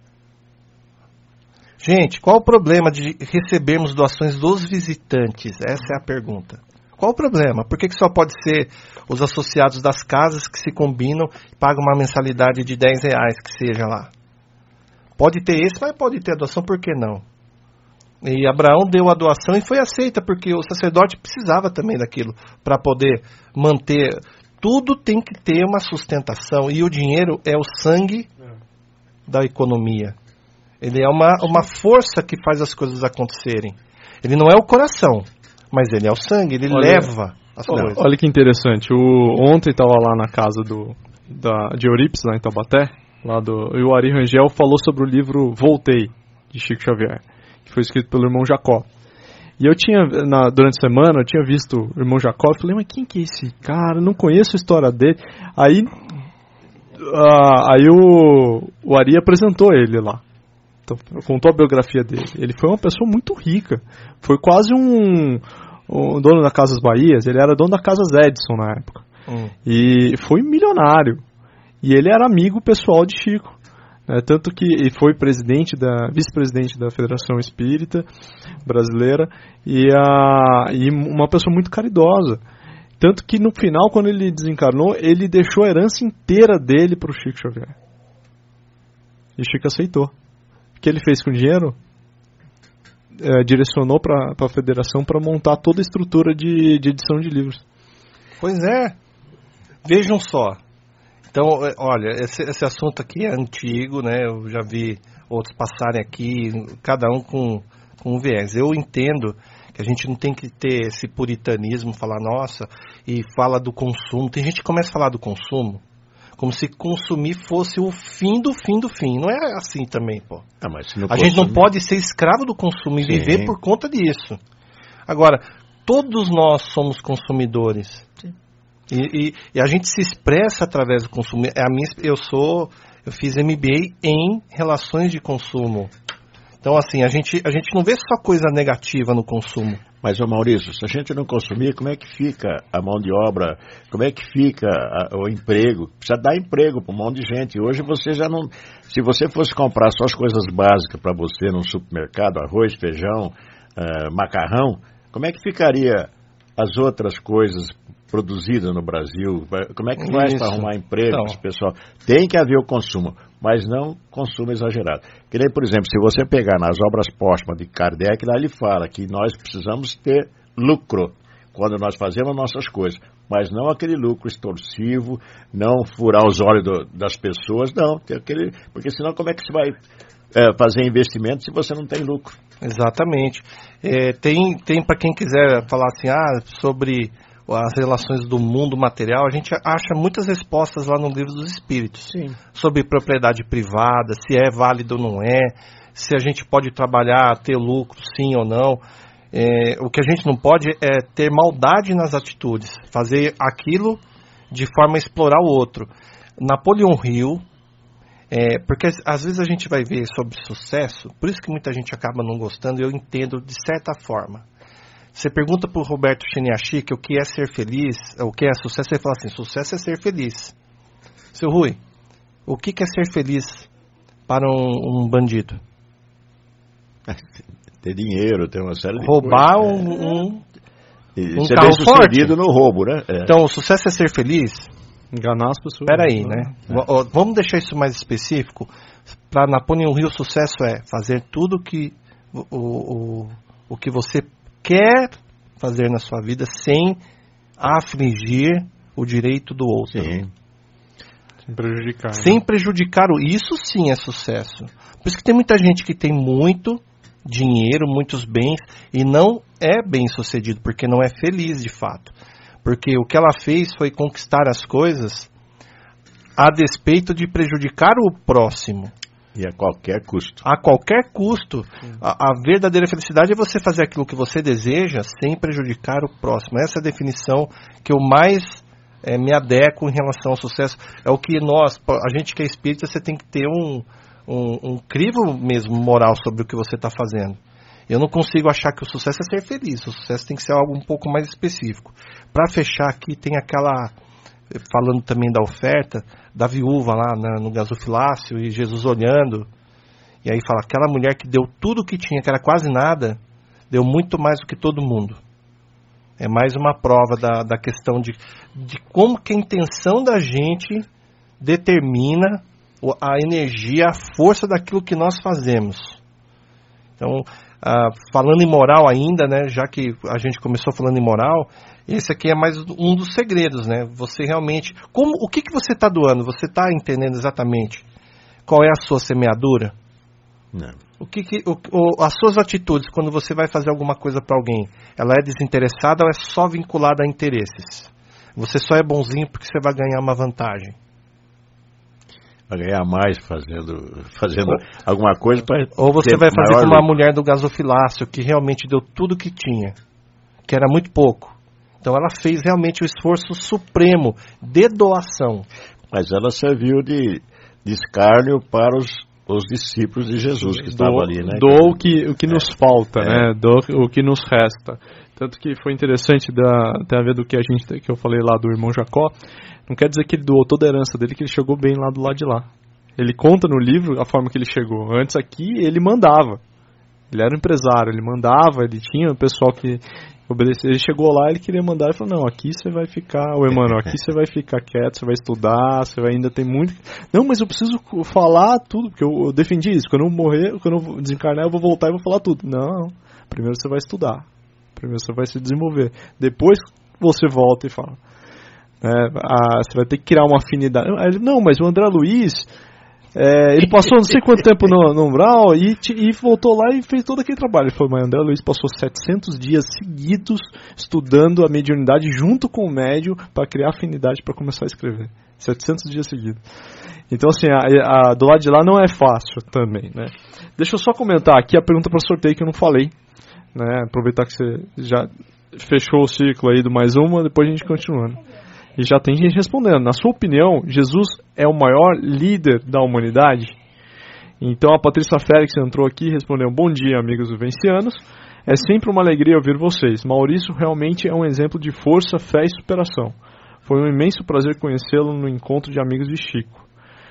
Gente, qual o problema de recebermos doações dos visitantes? Essa é a pergunta. Qual o problema? Por que, que só pode ser os associados das casas que se combinam e pagam uma mensalidade de dez reais, que seja lá? Pode ter esse, mas pode ter a doação, por que não? E Abraão deu a doação e foi aceita, porque o sacerdote precisava também daquilo para poder manter. Tudo tem que ter uma sustentação, e o dinheiro é o sangue da economia. Ele é uma, uma força que faz as coisas acontecerem. Ele não é o coração, mas ele é o sangue, ele olha, leva as olha, coisas. Olha que interessante, o, ontem estava lá na casa do, da, de Eurípides, lá em Taubaté, lá do, e o Ari Rangel falou sobre o livro Voltei, de Chico Xavier, que foi escrito pelo irmão Jacó. E eu tinha, na, durante a semana, eu tinha visto o irmão Jacó, e falei, mas quem que é esse cara? Não conheço a história dele. Aí, uh, aí o, o Ari apresentou ele lá. Então, contou a biografia dele. Ele foi uma pessoa muito rica. Foi quase um, um dono da Casas Bahias. Ele era dono da Casas Edison na época. Hum. E foi milionário. E ele era amigo pessoal de Chico. Né? Tanto que ele foi presidente da, vice-presidente da Federação Espírita Brasileira. E, a, e uma pessoa muito caridosa. Tanto que no final, quando ele desencarnou, ele deixou a herança inteira dele para o Chico Xavier. E Chico aceitou. O que ele fez com o dinheiro? É, direcionou para a federação para montar toda a estrutura de, de edição de livros. Pois é. Vejam só. Então, olha, esse, esse assunto aqui é antigo, né? Eu já vi outros passarem aqui, cada um com, com um viés. Eu entendo que a gente não tem que ter esse puritanismo, falar, nossa, e fala do consumo. Tem gente que começa a falar do consumo como se consumir fosse o fim do fim do fim. Não é assim também, pô. Ah, mas se não a consumir... gente não pode ser escravo do consumo e Sim. viver por conta disso. Agora, todos nós somos consumidores. E, e, e a gente se expressa através do consumo. É a minha, eu sou, eu fiz M B A em relações de consumo. Então, assim, a gente, a gente não vê só coisa negativa no consumo. Mas, ô Maurício, se a gente não consumir, como é que fica a mão de obra? Como é que fica a, o emprego? Precisa dar emprego para um monte de gente. Hoje você já não... Se você fosse comprar só as coisas básicas para você num supermercado, arroz, feijão, uh, macarrão, como é que ficaria as outras coisas produzidas no Brasil? Como é que faz para arrumar emprego para esse pessoal? Tem que haver o consumo, mas não consumo exagerado. Que nem, por exemplo, se você pegar nas obras póstumas de Kardec, lá ele fala que nós precisamos ter lucro quando nós fazemos nossas coisas, mas não aquele lucro extorsivo, não furar os olhos do, das pessoas, não, tem aquele, porque senão como é que você vai é, fazer investimento se você não tem lucro? Exatamente. É, tem tem para quem quiser falar assim, ah, sobre as relações do mundo material, a gente acha muitas respostas lá no Livro dos Espíritos. Sim. Sobre propriedade privada, se é válido ou não é, se a gente pode trabalhar, ter lucro, sim ou não. É, o que a gente não pode é ter maldade nas atitudes, fazer aquilo de forma a explorar o outro. Napoleão Hill, é, porque às vezes a gente vai ver sobre sucesso, por isso que muita gente acaba não gostando, e eu entendo de certa forma. Você pergunta para o Roberto Chiniachik o que é ser feliz, o que é sucesso, ele fala assim, sucesso é ser feliz. Seu Rui, o que é ser feliz para um, um bandido? Ter dinheiro, ter uma série de roubar coisas. um, um, e um ser carro bem forte sucedido no roubo, né? É. Então, o sucesso é ser feliz? Enganar as pessoas. Espera aí, né? É. Vamos deixar isso mais específico. Para Napoleão Hill, o sucesso é fazer tudo que, o, o, o que você quer fazer na sua vida sem afligir o direito do outro. Sim. Sem prejudicar. Sem né? prejudicar. Isso sim é sucesso. Por isso que tem muita gente que tem muito dinheiro, muitos bens, e não é bem sucedido, porque não é feliz de fato. Porque o que ela fez foi conquistar as coisas a despeito de prejudicar o próximo. E a qualquer custo. A qualquer custo. A, a verdadeira felicidade é você fazer aquilo que você deseja sem prejudicar o próximo. Essa é a definição que eu mais é, me adequo em relação ao sucesso. É o que nós, a gente que é espírita, você tem que ter um... Um, um crivo mesmo moral sobre o que você está fazendo. Eu não consigo achar que o sucesso é ser feliz. O sucesso tem que ser algo um pouco mais específico. Para fechar aqui, tem aquela, falando também da oferta, da viúva lá na, no gasofilácio, e Jesus olhando, e aí fala, aquela mulher que deu tudo o que tinha, que era quase nada, deu muito mais do que todo mundo. É mais uma prova da, da questão de, de como que a intenção da gente determina a energia, a força daquilo que nós fazemos. Então, ah, falando em moral ainda, né, já que a gente começou falando em moral, esse aqui é mais um dos segredos, né? Você realmente, como, o que, que você está doando? Você está entendendo exatamente qual é a sua semeadura? Não. O que, que o, o, as suas atitudes quando você vai fazer alguma coisa para alguém, ela é desinteressada ou é só vinculada a interesses? Você só é bonzinho porque você vai ganhar uma vantagem. Vai ganhar mais fazendo, fazendo ou, alguma coisa para... Ou você vai fazer como uma mulher do gasofilácio, que realmente deu tudo que tinha, que era muito pouco. Então ela fez realmente o esforço supremo de doação. Mas ela serviu de, de escárnio para os, os discípulos de Jesus que estavam ali, né? Doou o que, o que nos é. falta, é. né? Doou o que nos resta. Tanto que foi interessante, da, até a ver do que a gente, que eu falei lá do irmão Jacó. Não quer dizer que ele doou toda a herança dele, que ele chegou bem lá do lado de lá. Ele conta no livro a forma que ele chegou. Antes aqui, ele mandava. Ele era um empresário, ele mandava, ele tinha o pessoal que obedecia. Ele chegou lá, ele queria mandar, ele falou, não, aqui você vai ficar, ô Emmanuel, aqui você vai ficar quieto, você vai estudar, você vai, ainda tem muito... Não, mas eu preciso falar tudo, porque eu, eu defendi isso. Quando eu morrer, quando eu desencarnar, eu vou voltar e vou falar tudo. Não, primeiro você vai estudar. Primeiro você vai se desenvolver. Depois você volta e fala. É, a, você vai ter que criar uma afinidade. Ele, não, mas o André Luiz, é, ele passou não sei quanto tempo no, no umbral e, e voltou lá e fez todo aquele trabalho. Ele falou, mas o André Luiz passou setecentos dias seguidos estudando a mediunidade junto com o médium para criar afinidade para começar a escrever. setecentos dias seguidos. Então, assim, a, a, do lado de lá não é fácil também, né? Deixa eu só comentar aqui a pergunta para sorteio que eu não falei, né? Aproveitar que você já fechou o ciclo aí do mais uma, depois a gente continuando. E já tem gente respondendo. Na sua opinião, Jesus é o maior líder da humanidade? Então a Patrícia Félix entrou aqui e respondeu, bom dia, amigos vivencianos. É sempre uma alegria ouvir vocês. Maurício realmente é um exemplo de força, fé e superação. Foi um imenso prazer conhecê-lo no encontro de amigos de Chico.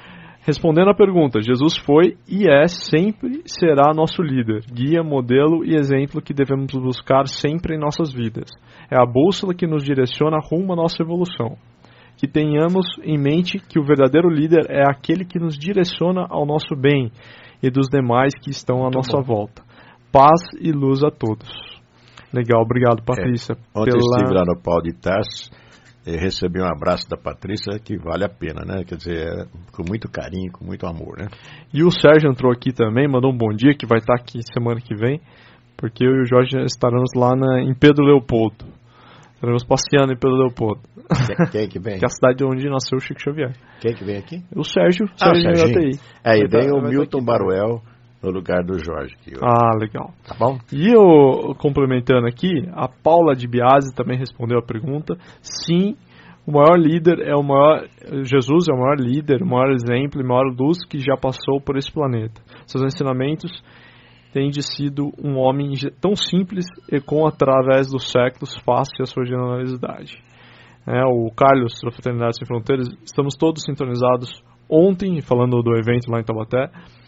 Respondendo à pergunta, Jesus foi e é, sempre será nosso líder, guia, modelo e exemplo que devemos buscar sempre em nossas vidas. É a bússola que nos direciona rumo à nossa evolução. Que tenhamos em mente que o verdadeiro líder é aquele que nos direciona ao nosso bem e dos demais que estão à Muito nossa bom. volta. Paz e luz a todos. Legal, obrigado, Patrícia. É. Ontem pela... eu estive lá no Paulo de Tarso e recebi um abraço da Patrícia que vale a pena, né? Quer dizer, é, com muito carinho, com muito amor, né? E o Sérgio entrou aqui também, mandou um bom dia, que vai estar aqui semana que vem, porque eu e o Jorge estaremos lá na, em Pedro Leopoldo. Estaremos passeando em Pedro Leopoldo. Quem, quem que vem? Que é a cidade onde nasceu o Chico Xavier. Quem que vem aqui? O Sérgio, Ah, o Sérgio Serginho. da T I. É, e Vai vem tá- o vai Milton tá aqui Baruel no lugar do Jorge. Aqui, ó. Ah, legal. Tá bom? E eu, complementando aqui, a Paula de Biasi também respondeu a pergunta. Sim, o maior líder é o maior... Jesus é o maior líder, o maior exemplo e maior luz que já passou por esse planeta. Seus ensinamentos têm de sido um homem tão simples e com, através dos séculos, fácil a sua generosidade. É, o Carlos, da Fraternidade Sem Fronteiras, estamos todos sintonizados ontem, falando do evento lá em Taubaté.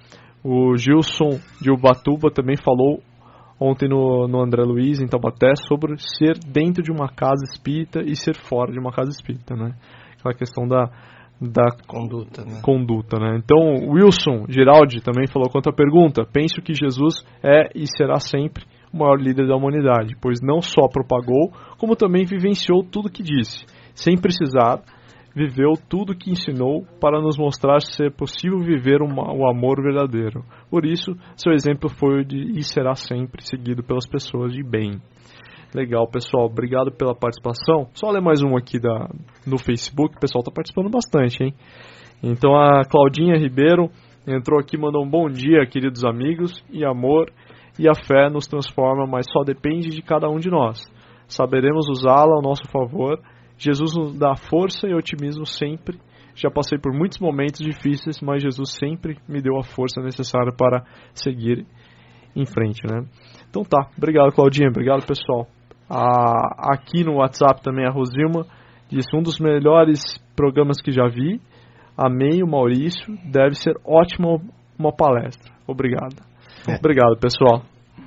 O Gilson de Ubatuba também falou ontem no, no André Luiz, em Taubaté, sobre ser dentro de uma casa espírita e ser fora de uma casa espírita, né? Aquela questão da, da Conduta, né? conduta, né? Então, o Wilson Giraldi também falou quanto à pergunta. Penso que Jesus é e será sempre o maior líder da humanidade, pois não só propagou, como também vivenciou tudo que disse, sem precisar, viveu tudo que ensinou para nos mostrar ser possível viver uma, o amor verdadeiro. Por isso, seu exemplo foi o de e será sempre seguido pelas pessoas de bem. Legal, pessoal. Obrigado pela participação. Só ler mais um aqui da, no Facebook. O pessoal está participando bastante, hein? Então, a Claudinha Ribeiro entrou aqui, mandou um bom dia, queridos amigos, e amor e a fé nos transforma, mas só depende de cada um de nós. Saberemos usá-la ao nosso favor. Jesus nos dá força e otimismo sempre. Já passei por muitos momentos difíceis, mas Jesus sempre me deu a força necessária para seguir em frente, né? Então tá, obrigado, Claudinha, obrigado, pessoal. Ah, aqui no WhatsApp também a Rosilma disse, um dos melhores programas que já vi. Amei o Maurício, deve ser ótima uma palestra. Obrigado. É. Obrigado, pessoal.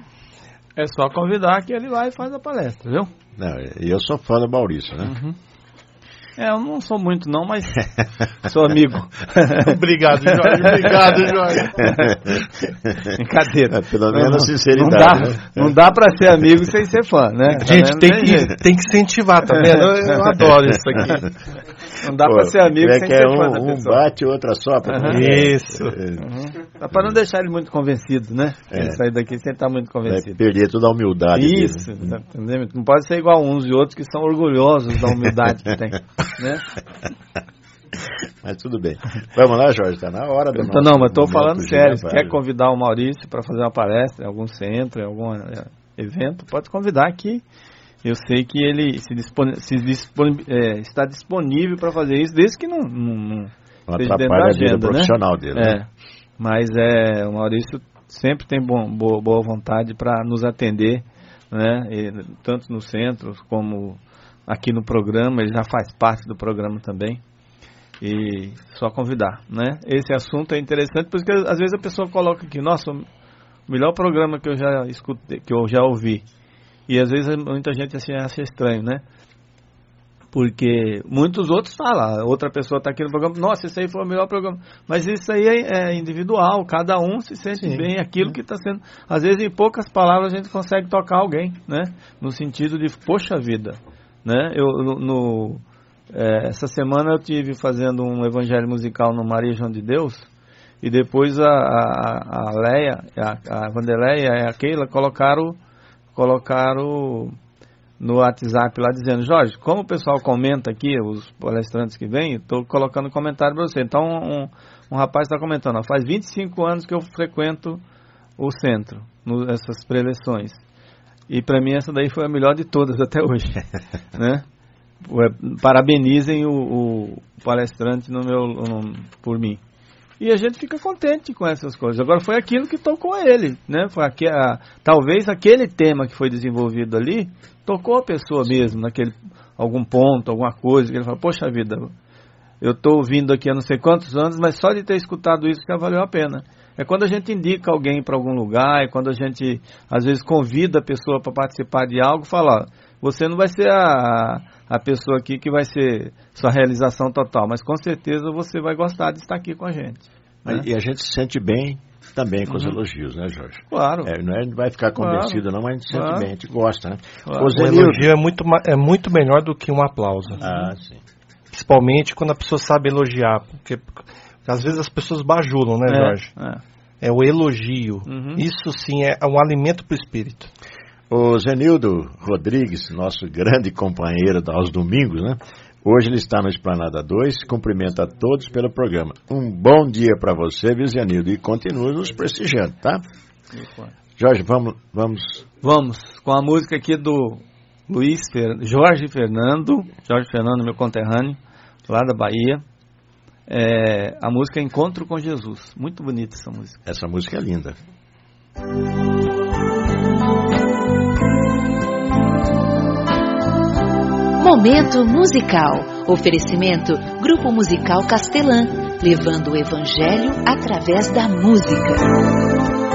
É só convidar que ele vai e faz a palestra, viu? Não, e eu sou fã do Maurício, né? Uhum. É, eu não sou muito não, mas sou amigo. Obrigado, Jorge. Obrigado, Jorge. Brincadeira. É, pelo menos não, a sinceridade. Não dá, né? não dá pra ser amigo sem ser fã, né? A gente Tá tem vendo? que, jeito. tem que incentivar, tá vendo? Eu, eu adoro isso aqui. Não dá Pô, pra ser amigo é sem que ser é fã um, da um pessoa. bate, o outro assopra. Uhum. Isso. Uhum. Dá pra não deixar ele muito convencido, né? É. Ele sair daqui sem estar muito Vai convencido. perder toda a humildade Isso, dele, né? tá entendendo? Não pode ser igual uns e outros que são orgulhosos da humildade que tem, né? Mas tudo bem. Vamos lá, Jorge, está na hora do Então, nosso não, mas estou momento falando de sério. Se trabalho. quer convidar o Maurício para fazer uma palestra em algum centro, em algum é, evento, pode convidar aqui. Eu sei que ele se dispone, se dispone, é, está disponível para fazer isso, desde que não, não, não Não esteja dentro atrapalha da a vida agenda, profissional né? dele. Né? É, mas é, o Maurício sempre tem bom, boa, boa vontade para nos atender, né? E, tanto no centro como aqui no programa. Ele já faz parte do programa também. E só convidar, né? Esse assunto é interessante porque às vezes a pessoa coloca aqui, nossa, o melhor programa que eu já escutei, que eu já ouvi. E às vezes muita gente assim acha estranho, né? Porque muitos outros falam, outra pessoa está aqui no programa, nossa, esse aí foi o melhor programa. Mas isso aí é, é individual, cada um se sente Sim. bem aquilo que está sendo. Às vezes em poucas palavras a gente consegue tocar alguém, né? No sentido de, poxa vida, né? Eu no, no É, essa semana eu tive fazendo um evangelho musical no Maria João de Deus, e depois a, a, a Leia, a, a Vanderleia e a Keila colocaram, colocaram no WhatsApp lá dizendo, Jorge, como o pessoal comenta aqui, os palestrantes que vêm, estou colocando comentário para você. Então um, um rapaz está comentando, ó, faz vinte e cinco anos que eu frequento o centro, no, essas preleções, e para mim essa daí foi a melhor de todas até hoje, né? Parabenizem o, o palestrante no meu, no, por mim. E a gente fica contente com essas coisas. Agora foi aquilo que tocou ele, né? Foi aqui, a, talvez aquele tema que foi desenvolvido ali tocou a pessoa mesmo, naquele algum ponto, alguma coisa que ele fala, poxa vida, eu estou ouvindo aqui há não sei quantos anos, mas só de ter escutado isso já valeu a pena. É quando a gente indica alguém para algum lugar, é quando a gente, às vezes, convida a pessoa para participar de algo, fala, ó, você não vai ser a, a pessoa aqui que vai ser sua realização total, mas com certeza você vai gostar de estar aqui com a gente. Né? E a gente se sente bem também com uhum. os elogios, né, Jorge? Claro. É, não, é, não vai ficar convencido, claro. não, mas a gente se sente Claro. bem, a gente gosta, né? Claro. O elogio é muito, ma- é muito melhor do que um aplauso. Ah, sim. Principalmente quando a pessoa sabe elogiar, porque, porque às vezes as pessoas bajulam, né, É, Jorge? é. É o elogio. Uhum. Isso sim é um alimento para o espírito. O Zenildo Rodrigues, nosso grande companheiro aos domingos, né? Hoje ele está no Esplanada dois, cumprimenta a todos pelo programa. Um bom dia para você, viu, Zenildo? E continua nos prestigiando, tá? Jorge, vamos... Vamos, vamos com a música aqui do Luiz Fer... Jorge Fernando, Jorge Fernando, meu conterrâneo, lá da Bahia. É, a música Encontro com Jesus. Muito bonita essa música. Essa música é linda. Momento musical. Oferecimento Grupo Musical Castelã, levando o Evangelho através da música.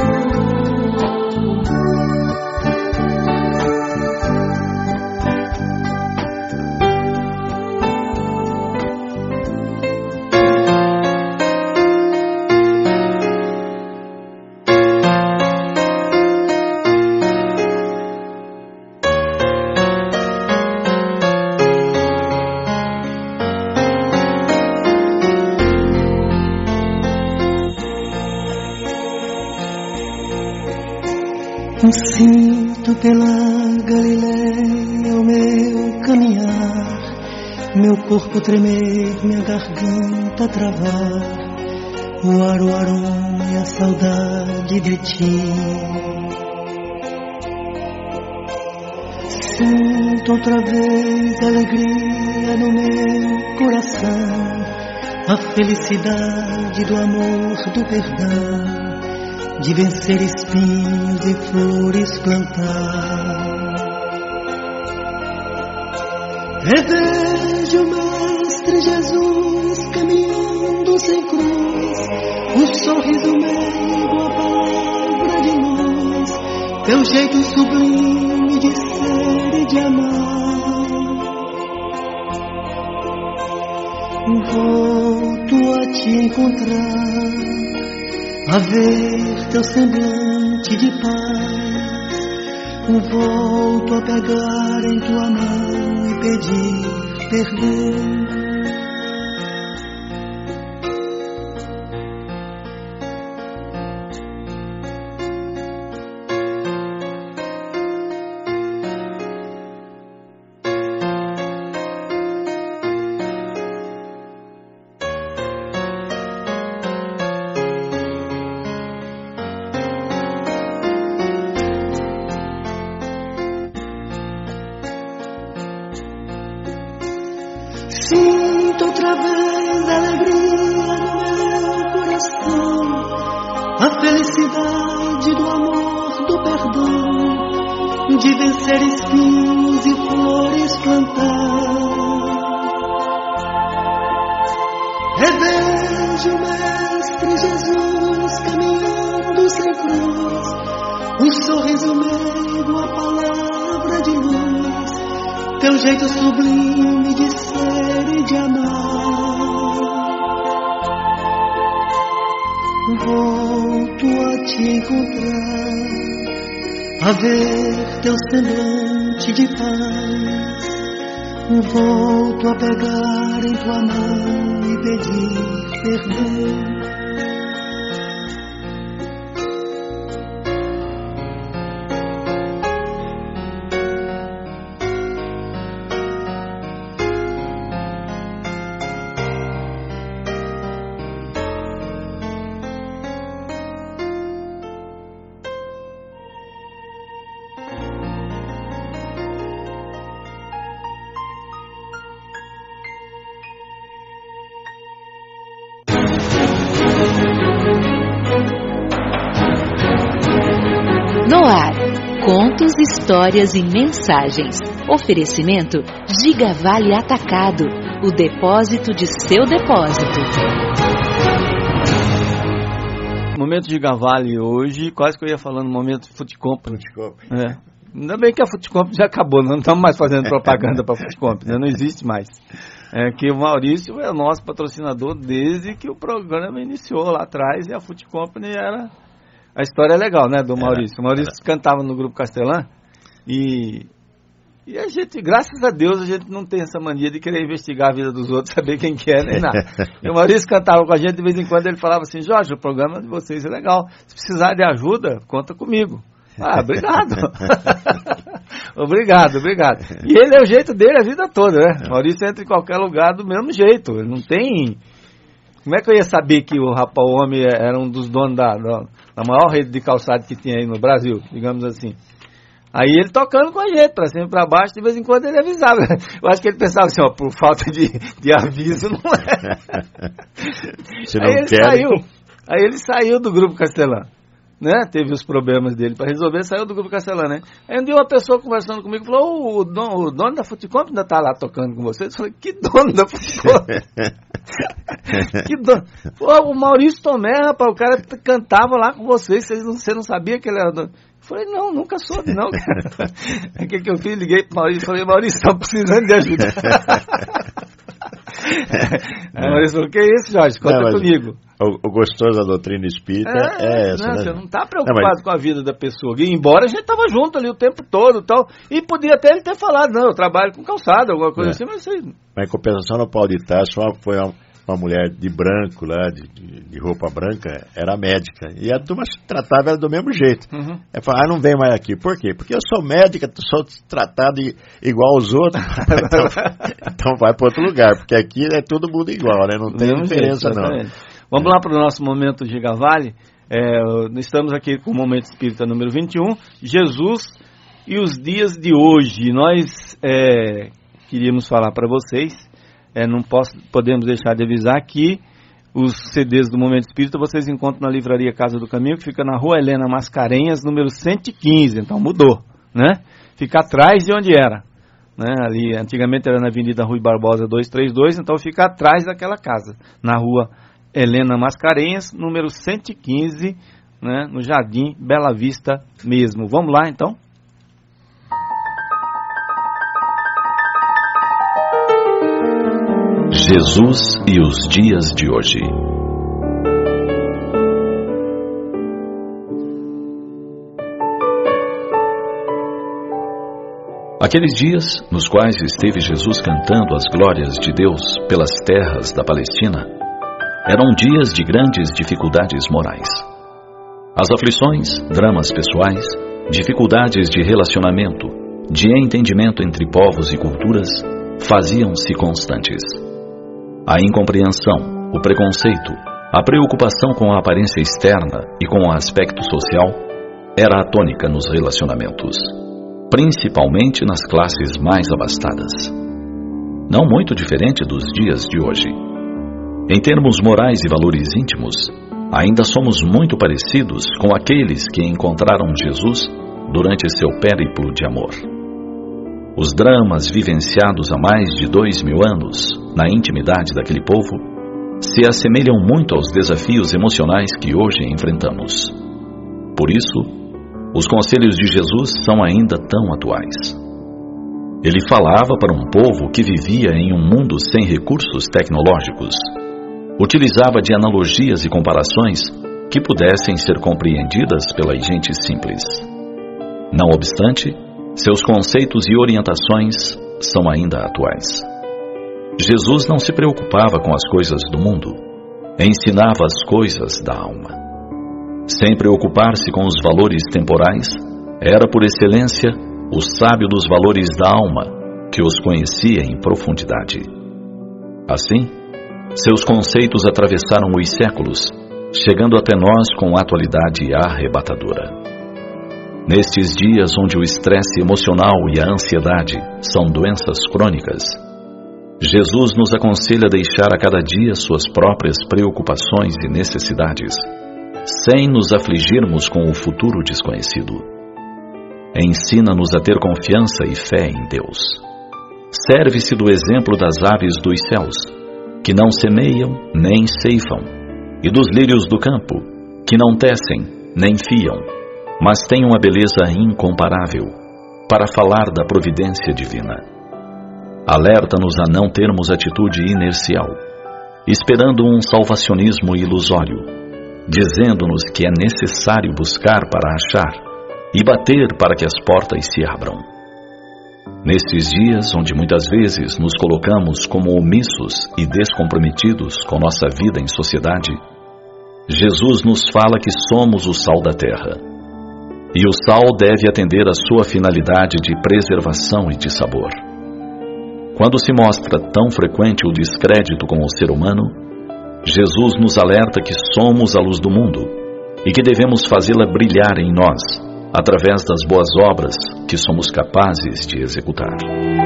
Sinto pela Galileia o meu caminhar, meu corpo tremer, minha garganta travar, o ar, o aroma e a saudade de ti. Sinto outra vez a alegria no meu coração, a felicidade do amor, do perdão, de vencer espinhos e flores plantar. Revejo o Mestre Jesus caminhando sem cruz, um sorriso meigo, a palavra de luz, teu jeito sublime de ser e de amar. Volto a te encontrar, a ver teu semblante de paz, volto a pegar em tua mão e pedir perdão. Sinto outra vez a alegria no meu coração, a felicidade do amor, do perdão, de vencer espinhos e flores plantar. Revejo o Mestre Jesus caminhando sem cruz, um sorriso meigo, a palavra de luz, teu jeito sublime de ser e de amar. Volto a te encontrar, a ver teu semblante de paz, volto a pegar em tua mão e pedir perdão. No ar, contos, histórias e mensagens. Oferecimento Giga Vale Atacado. o depósito de seu depósito. Momento de Gavale hoje, quase que eu ia falando momento de Futecomp. Futecomp. É. Ainda bem que a Futecomp já acabou, não estamos mais fazendo propaganda para a Futecomp, né? Não existe mais. É que o Maurício é o nosso patrocinador desde que o programa iniciou lá atrás e a Futecomp era... A história é legal, né, do Maurício. O Maurício cantava no Grupo Castelã e... E a gente, graças a Deus, a gente não tem essa mania de querer investigar a vida dos outros, saber quem que é, nem nada. E o Maurício cantava com a gente, de vez em quando ele falava assim, Jorge, o programa de vocês é legal. Se precisar de ajuda, conta comigo. Ah, obrigado. obrigado, obrigado. E ele é o jeito dele a vida toda, né? O Maurício entra em qualquer lugar do mesmo jeito. Ele não tem... Como é que eu ia saber que o rapaz, o homem era um dos donos da, da, da maior rede de calçado que tinha aí no Brasil, digamos assim? Aí ele tocando com a gente, pra cima e pra baixo, de vez em quando ele avisava. Eu acho que ele pensava assim, ó, por falta de, de aviso, não é. Se não aí ele quer... saiu, aí ele saiu do Grupo Castelã, né? Teve os problemas dele pra resolver, saiu do Grupo Castelã, né? Aí um dia uma pessoa conversando comigo falou, o dono, o dono da Futecomp ainda tá lá tocando com vocês? Eu falei, que dono da Futecomp? que dono? Pô, o Maurício Tomé, rapaz, o cara cantava lá com vocês, vocês não, você não sabia que ele era dono? Eu falei, não, nunca soube, não, cara. O que que eu fiz? Liguei pro Maurício e falei, Maurício, estão precisando de ajuda. Aí o Maurício falou, que é isso, Jorge? Conta não, comigo. O, o gostoso da doutrina espírita é, é essa, não, né? Você não está preocupado não, mas... com a vida da pessoa. E embora a gente estava junto ali o tempo todo e tal. E podia até ele ter falado, não, eu trabalho com calçado, alguma coisa é. assim, mas isso aí... Mas em compensação, no Paulo de Tarso foi uma, uma mulher de branco lá, de, de, de roupa branca, era médica. E a turma se tratava ela do mesmo jeito. Uhum. Ela falou, ah, não vem mais aqui. Por quê? Porque eu sou médica, sou tratado igual aos outros. então, então vai para outro lugar, porque aqui é todo mundo igual, né? Não tem mesmo diferença, jeito, não. Vamos lá para o nosso momento de Gavale. É, estamos aqui com o Momento Espírita número vinte e um, Jesus e os dias de hoje. Nós é, queríamos falar para vocês, é, não posso, podemos deixar de avisar que os C Ds do Momento Espírita vocês encontram na livraria Casa do Caminho, que fica na Rua Helena Mascarenhas, número cento e quinze, então mudou, né? Fica atrás de onde era. Né? Ali, antigamente era na Avenida Rui Barbosa duzentos e trinta e dois, então fica atrás daquela casa, na Rua Helena Mascarenhas, número cento e quinze, né, no Jardim Bela Vista mesmo. Vamos lá, então? Jesus e os dias de hoje. Aqueles dias nos quais esteve Jesus cantando as glórias de Deus pelas terras da Palestina eram dias de grandes dificuldades morais. As aflições, dramas pessoais, dificuldades de relacionamento, de entendimento entre povos e culturas, faziam-se constantes. A incompreensão, o preconceito, a preocupação com a aparência externa e com o aspecto social era a tônica nos relacionamentos, principalmente nas classes mais abastadas. Não muito diferente dos dias de hoje. Em termos morais e valores íntimos, ainda somos muito parecidos com aqueles que encontraram Jesus durante seu périplo de amor. Os dramas vivenciados há mais de dois mil anos, na intimidade daquele povo, se assemelham muito aos desafios emocionais que hoje enfrentamos. Por isso, os conselhos de Jesus são ainda tão atuais. Ele falava para um povo que vivia em um mundo sem recursos tecnológicos. Utilizava de analogias e comparações que pudessem ser compreendidas pela gente simples. Não obstante, seus conceitos e orientações são ainda atuais. Jesus não se preocupava com as coisas do mundo, ensinava as coisas da alma. Sem preocupar-se com os valores temporais, era por excelência o sábio dos valores da alma que os conhecia em profundidade. Assim, seus conceitos atravessaram os séculos, chegando até nós com atualidade arrebatadora. Nestes dias onde o estresse emocional e a ansiedade são doenças crônicas, Jesus nos aconselha a deixar a cada dia suas próprias preocupações e necessidades, sem nos afligirmos com o futuro desconhecido. Ensina-nos a ter confiança e fé em Deus. serve-se do exemplo das aves dos céus, que não semeiam nem ceifam, e dos lírios do campo, que não tecem nem fiam, mas têm uma beleza incomparável, para falar da providência divina. Alerta-nos a não termos atitude inercial, esperando um salvacionismo ilusório, dizendo-nos que é necessário buscar para achar e bater para que as portas se abram. Nestes dias, onde muitas vezes nos colocamos como omissos e descomprometidos com nossa vida em sociedade, Jesus nos fala que somos o sal da terra. E o sal deve atender à sua finalidade de preservação e de sabor. Quando se mostra tão frequente o descrédito com o ser humano, Jesus nos alerta que somos a luz do mundo e que devemos fazê-la brilhar em nós, através das boas obras que somos capazes de executar.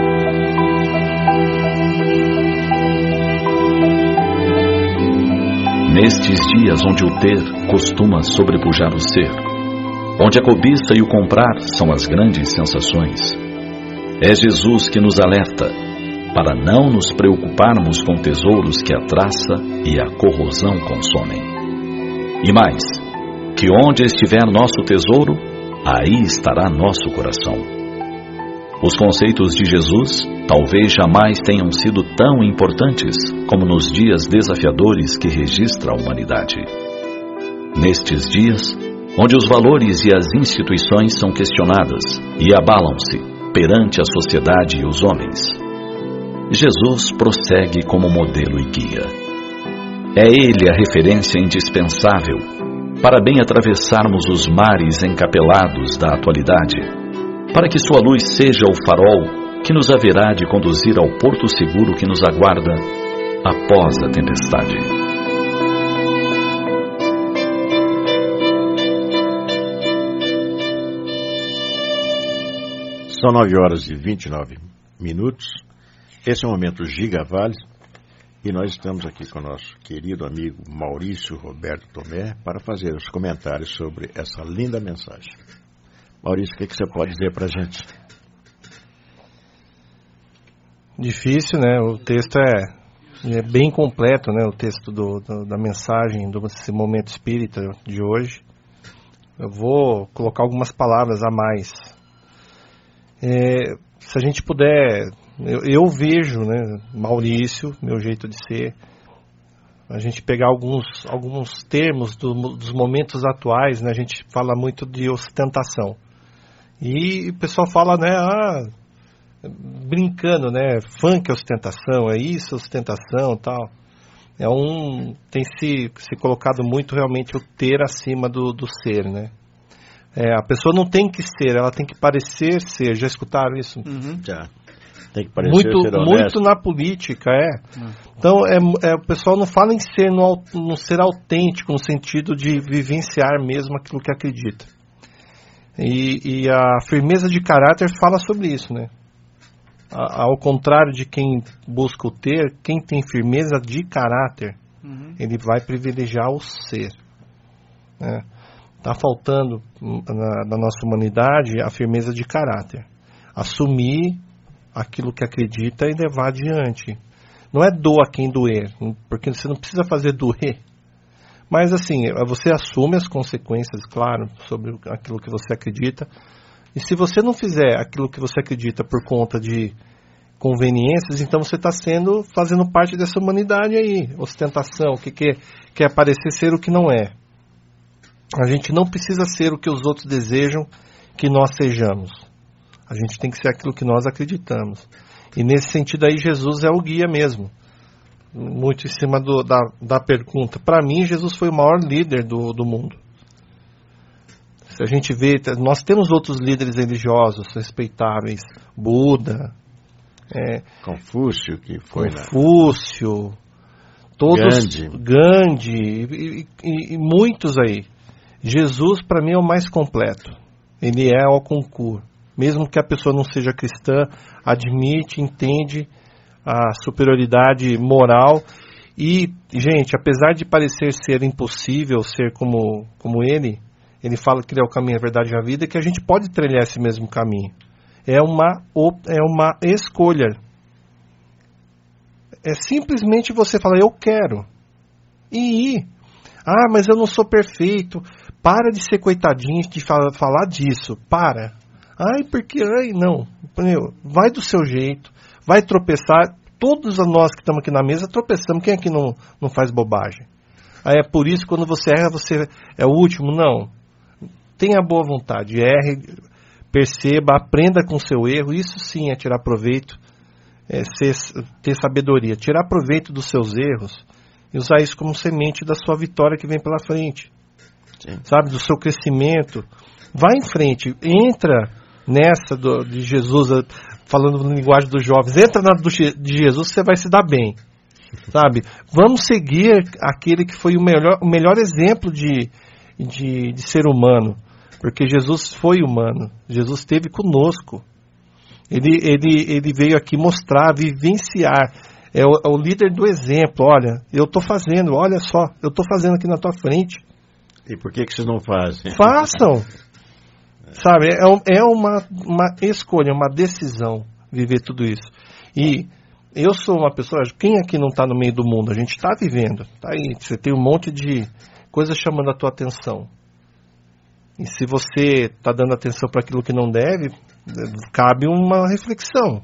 Nestes dias onde o ter costuma sobrepujar o ser, onde a cobiça e o comprar são as grandes sensações, é Jesus que nos alerta para não nos preocuparmos com tesouros que a traça e a corrosão consomem. E mais, que onde estiver nosso tesouro, aí estará nosso coração. Os conceitos de Jesus talvez jamais tenham sido tão importantes como nos dias desafiadores que registra a humanidade. Nestes dias, onde os valores e as instituições são questionadas e abalam-se perante a sociedade e os homens, Jesus prossegue como modelo e guia. É Ele a referência indispensável para bem atravessarmos os mares encapelados da atualidade, para que sua luz seja o farol que nos haverá de conduzir ao porto seguro que nos aguarda após a tempestade. São nove horas e vinte e nove minutos. Esse é o Momento Giga Vale e nós estamos aqui com o nosso querido amigo Maurício Roberto Tomé para fazer os comentários sobre essa linda mensagem. Maurício, o que, que você pode dizer para a gente? Difícil, né? O texto é, é bem completo, né? O texto do, do, da mensagem desse Momento Espírita de hoje. Eu vou colocar algumas palavras a mais. É, se a gente puder... Eu, eu vejo, né, Maurício, meu jeito de ser, a gente pegar alguns, alguns termos do, dos momentos atuais, né, a gente fala muito de ostentação. E o pessoal fala, né, ah, brincando, né, funk é ostentação, é isso, ostentação e tal. É um, tem se, se colocado muito realmente o ter acima do, do ser, né. É, a pessoa não tem que ser, ela tem que parecer ser. Já escutaram isso? Uhum. Já. Tem que parecer muito, ser honesto. muito na política, é. Uhum. Então, é, é, o pessoal não fala em ser, no, no ser autêntico, no sentido de vivenciar mesmo aquilo que acredita. E, e a firmeza de caráter fala sobre isso, né? A, ao contrário de quem busca o ter, quem tem firmeza de caráter, uhum. ele vai privilegiar o ser, né? Está faltando na, na nossa humanidade a firmeza de caráter. Assumir aquilo que acredita e levar adiante. Não é doa quem doer, porque você não precisa fazer doer. Mas assim, você assume as consequências, claro, sobre aquilo que você acredita. E se você não fizer aquilo que você acredita por conta de conveniências, então você está sendo, fazendo parte dessa humanidade aí. Ostentação, que quer, quer parecer ser o que não é. A gente não precisa ser o que os outros desejam que nós sejamos. A gente tem que ser aquilo que nós acreditamos. E nesse sentido aí, Jesus é o guia mesmo. Muito em cima do, da, da pergunta. Para mim, Jesus foi o maior líder do, do mundo. Se a gente vê, nós temos outros líderes religiosos respeitáveis. Buda. É, Confúcio, que foi... Confúcio. Né? Todos, Gandhi. Gandhi e, e, e muitos aí. Jesus, para mim, é o mais completo. Ele é ao concurso. Mesmo que a pessoa não seja cristã, admite, entende a superioridade moral. E, gente, apesar de parecer ser impossível ser como, como ele, ele fala que ele é o caminho, a verdade e a vida, que a gente pode trilhar esse mesmo caminho. É uma, é uma escolha. É simplesmente você falar, eu quero. E ir. Ah, mas eu não sou perfeito. Para de ser coitadinho de falar, falar disso. Para. Ai, porque... Ai, não. Meu, vai do seu jeito. Vai tropeçar. Todos nós que estamos aqui na mesa tropeçamos. Quem aqui não, não faz bobagem? Aí é por isso que quando você erra, você é o último? Não. Tenha boa vontade. Erre, perceba, aprenda com o seu erro. Isso sim é tirar proveito. É ser, ter sabedoria. Tirar proveito dos seus erros e usar isso como semente da sua vitória que vem pela frente. Sim. Sabe, do seu crescimento. Vai em frente, entra nessa do, de Jesus, falando na linguagem dos jovens, entra na do, de Jesus, você vai se dar bem. Sabe, vamos seguir aquele que foi o melhor, o melhor exemplo de, de, de ser humano, porque Jesus foi humano, Jesus esteve conosco. Ele, ele, ele veio aqui mostrar, vivenciar. É o, é o líder do exemplo. Olha, eu estou fazendo, olha só, eu estou fazendo aqui na tua frente. E por que, que vocês não fazem? Façam! Sabe, é, é uma, uma escolha, uma decisão viver tudo isso. E eu sou uma pessoa, quem aqui não está no meio do mundo? A gente está vivendo. Tá aí, você tem um monte de coisas chamando a tua atenção. E se você está dando atenção para aquilo que não deve, cabe uma reflexão.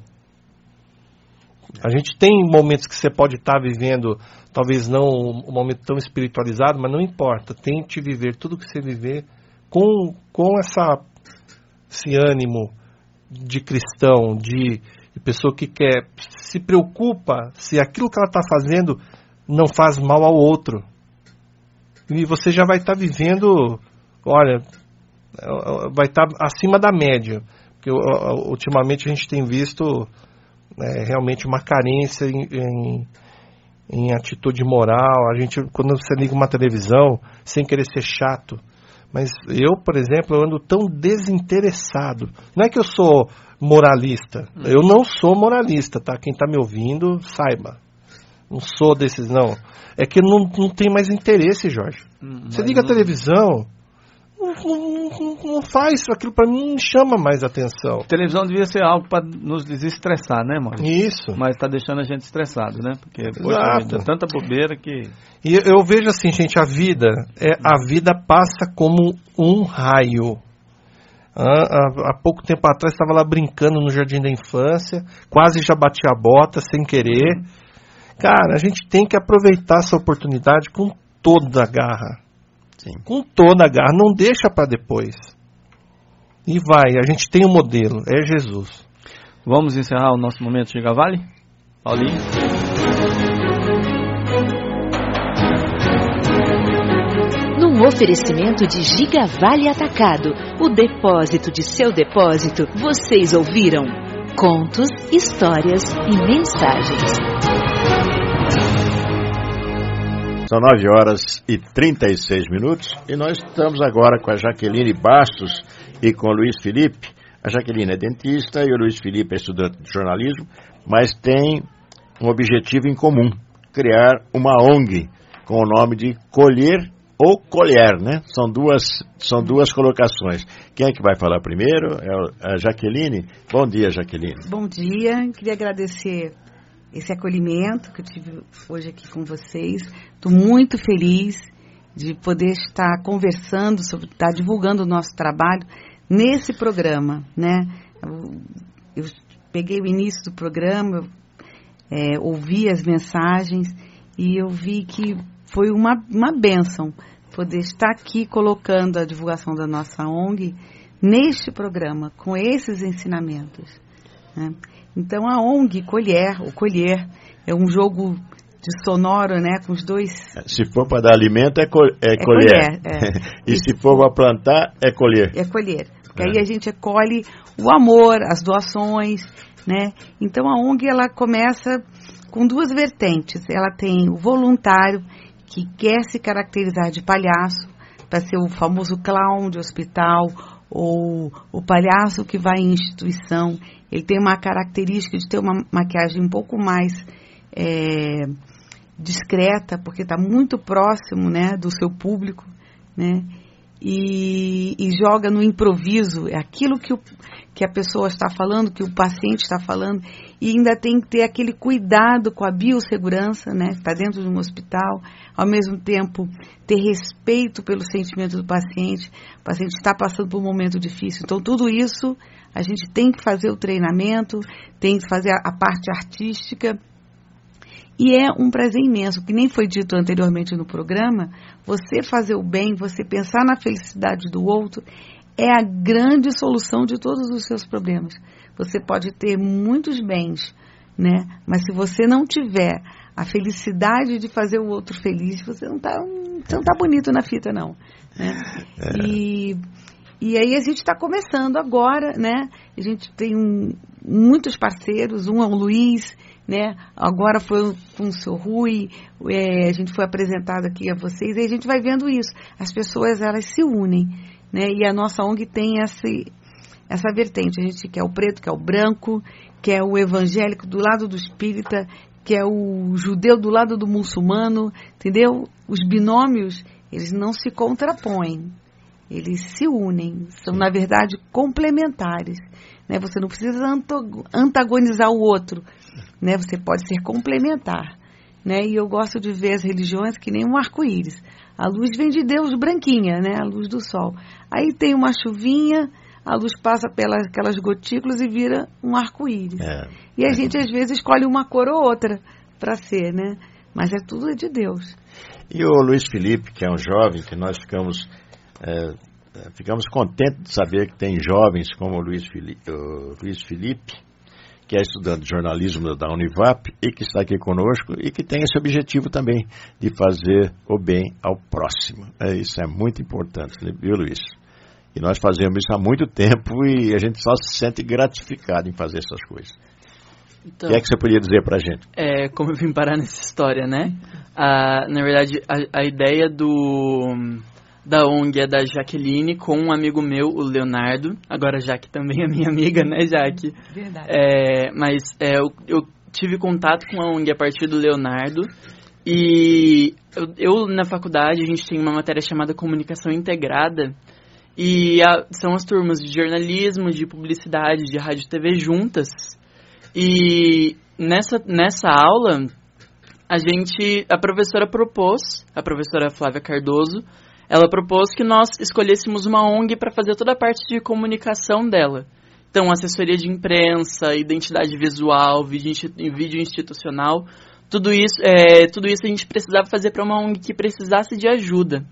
A gente tem momentos que você pode estar vivendo, talvez não um momento tão espiritualizado, mas não importa. Tente viver tudo que você viver com, com essa, esse ânimo de cristão, de, de pessoa que quer, se preocupa se aquilo que ela está fazendo não faz mal ao outro. E você já vai estar vivendo, olha, vai estar acima da média. Porque ultimamente a gente tem visto... É, realmente uma carência em, em, em atitude moral. A gente, quando você liga uma televisão, sem querer ser chato, mas eu, por exemplo, eu ando tão desinteressado. Não é que eu sou moralista, hum. eu não sou moralista, tá? Quem está me ouvindo, saiba. Não sou desses, não. É que não, não tem mais interesse, Jorge. Hum, você liga não... a televisão... Não, não, não faz aquilo, para mim não chama mais atenção. A televisão devia ser algo para nos desestressar, né, mano? Isso. Mas está deixando a gente estressado, né? Porque poxa vida, tanta bobeira que... E eu vejo assim, gente, a vida, é, a vida passa como um raio. Ah, há, há pouco tempo atrás estava lá brincando no jardim da infância, quase já bati a bota sem querer. Cara, a gente tem que aproveitar essa oportunidade com toda a garra. Sim. Com toda a garra, não deixa para depois. E vai, a gente tem um modelo, é Jesus. Vamos encerrar o nosso momento Giga Vale? Paulinho? Num oferecimento de Giga Vale Atacado, o depósito de seu depósito, vocês ouviram contos, histórias e mensagens. São nove horas e trinta e seis minutos e nós estamos agora com a Jaqueline Bastos e com o Luiz Felipe. A Jaqueline é dentista e o Luiz Felipe é estudante de jornalismo, mas tem um objetivo em comum, criar uma O N G com o nome de Colher ou Colher, né? São duas, são duas colocações. Quem é que vai falar primeiro? É a Jaqueline. Bom dia, Jaqueline. Bom dia, queria agradecer esse acolhimento que eu tive hoje aqui com vocês. Estou muito feliz de poder estar conversando, sobre, estar divulgando o nosso trabalho nesse programa, né? Eu, eu peguei o início do programa, eu, é, ouvi as mensagens e eu vi que foi uma, uma bênção poder estar aqui colocando a divulgação da nossa O N G neste programa, com esses ensinamentos, né? Então, a O N G Colher, o Colher, é um jogo de sonoro, né, com os dois... Se for para dar alimento, é, col- é, é colher. colher é. E, e se for para plantar, é colher. É colher. Porque é. aí a gente colhe o amor, as doações, né? Então, a O N G, ela começa com duas vertentes. Ela tem o voluntário, que quer se caracterizar de palhaço, para ser o famoso clown de hospital, ou o palhaço que vai em instituição. Ele tem uma característica de ter uma maquiagem um pouco mais é, discreta, porque está muito próximo, né, do seu público, né? e, e joga no improviso, é aquilo que, o, que a pessoa está falando, que o paciente está falando, e ainda tem que ter aquele cuidado com a biossegurança, né? Está dentro de um hospital, ao mesmo tempo ter respeito pelo sentimento do paciente, o paciente está passando por um momento difícil, então tudo isso a gente tem que fazer o treinamento, tem que fazer a, a parte artística. E é um prazer imenso, que nem foi dito anteriormente no programa, você fazer o bem, você pensar na felicidade do outro, é a grande solução de todos os seus problemas. Você pode ter muitos bens, né? Mas se você não tiver a felicidade de fazer o outro feliz, você não está você não tá bonito na fita, não. Né? É. E, e aí a gente está começando agora, né? A gente tem um, muitos parceiros, um é o Luiz, né? Agora foi com o seu Rui, é, a gente foi apresentado aqui a vocês, e a gente vai vendo isso. As pessoas, elas se unem, né? E a nossa O N G tem essa, essa vertente. A gente quer o preto, quer o branco, quer o evangélico do lado do espírita, quer o judeu do lado do muçulmano, entendeu? Os binômios, eles não se contrapõem, eles se unem, são, na verdade, complementares. Né? Você não precisa antagonizar o outro, né? Você pode ser complementar, né? E eu gosto de ver as religiões que nem um arco-íris. A luz vem de Deus branquinha, né? A luz do sol. Aí tem uma chuvinha, a luz passa pelas aquelas gotículas e vira um arco-íris. É. E a gente às vezes escolhe uma cor ou outra para ser, né? Mas é tudo de Deus. E o Luiz Felipe, que é um jovem, que nós ficamos é, ficamos contentes de saber que tem jovens como o Luiz Felipe, o Luiz Felipe, que é estudante de jornalismo da Univap e que está aqui conosco e que tem esse objetivo também de fazer o bem ao próximo. É, isso é muito importante, viu, Luiz? E nós fazemos isso há muito tempo e a gente só se sente gratificado em fazer essas coisas. Então, o que é que você podia dizer pra gente? É, como eu vim parar nessa história, né? Ah, na verdade, a, a ideia do... da O N G é da Jaqueline com um amigo meu, o Leonardo. Agora a Jaque também é minha amiga, né, Jaque? Verdade. É, mas é, eu, eu tive contato com a O N G a partir do Leonardo. E eu, eu, na faculdade, a gente tem uma matéria chamada Comunicação Integrada. E a, são as turmas de jornalismo, de publicidade, de rádio e T V juntas. E nessa, nessa aula, a gente, a professora propôs, a professora Flávia Cardoso, ela propôs que nós escolhêssemos uma O N G para fazer toda a parte de comunicação dela. Então, assessoria de imprensa, identidade visual, vídeo, vídeo institucional, tudo isso, é, tudo isso a gente precisava fazer para uma O N G que precisasse de ajuda.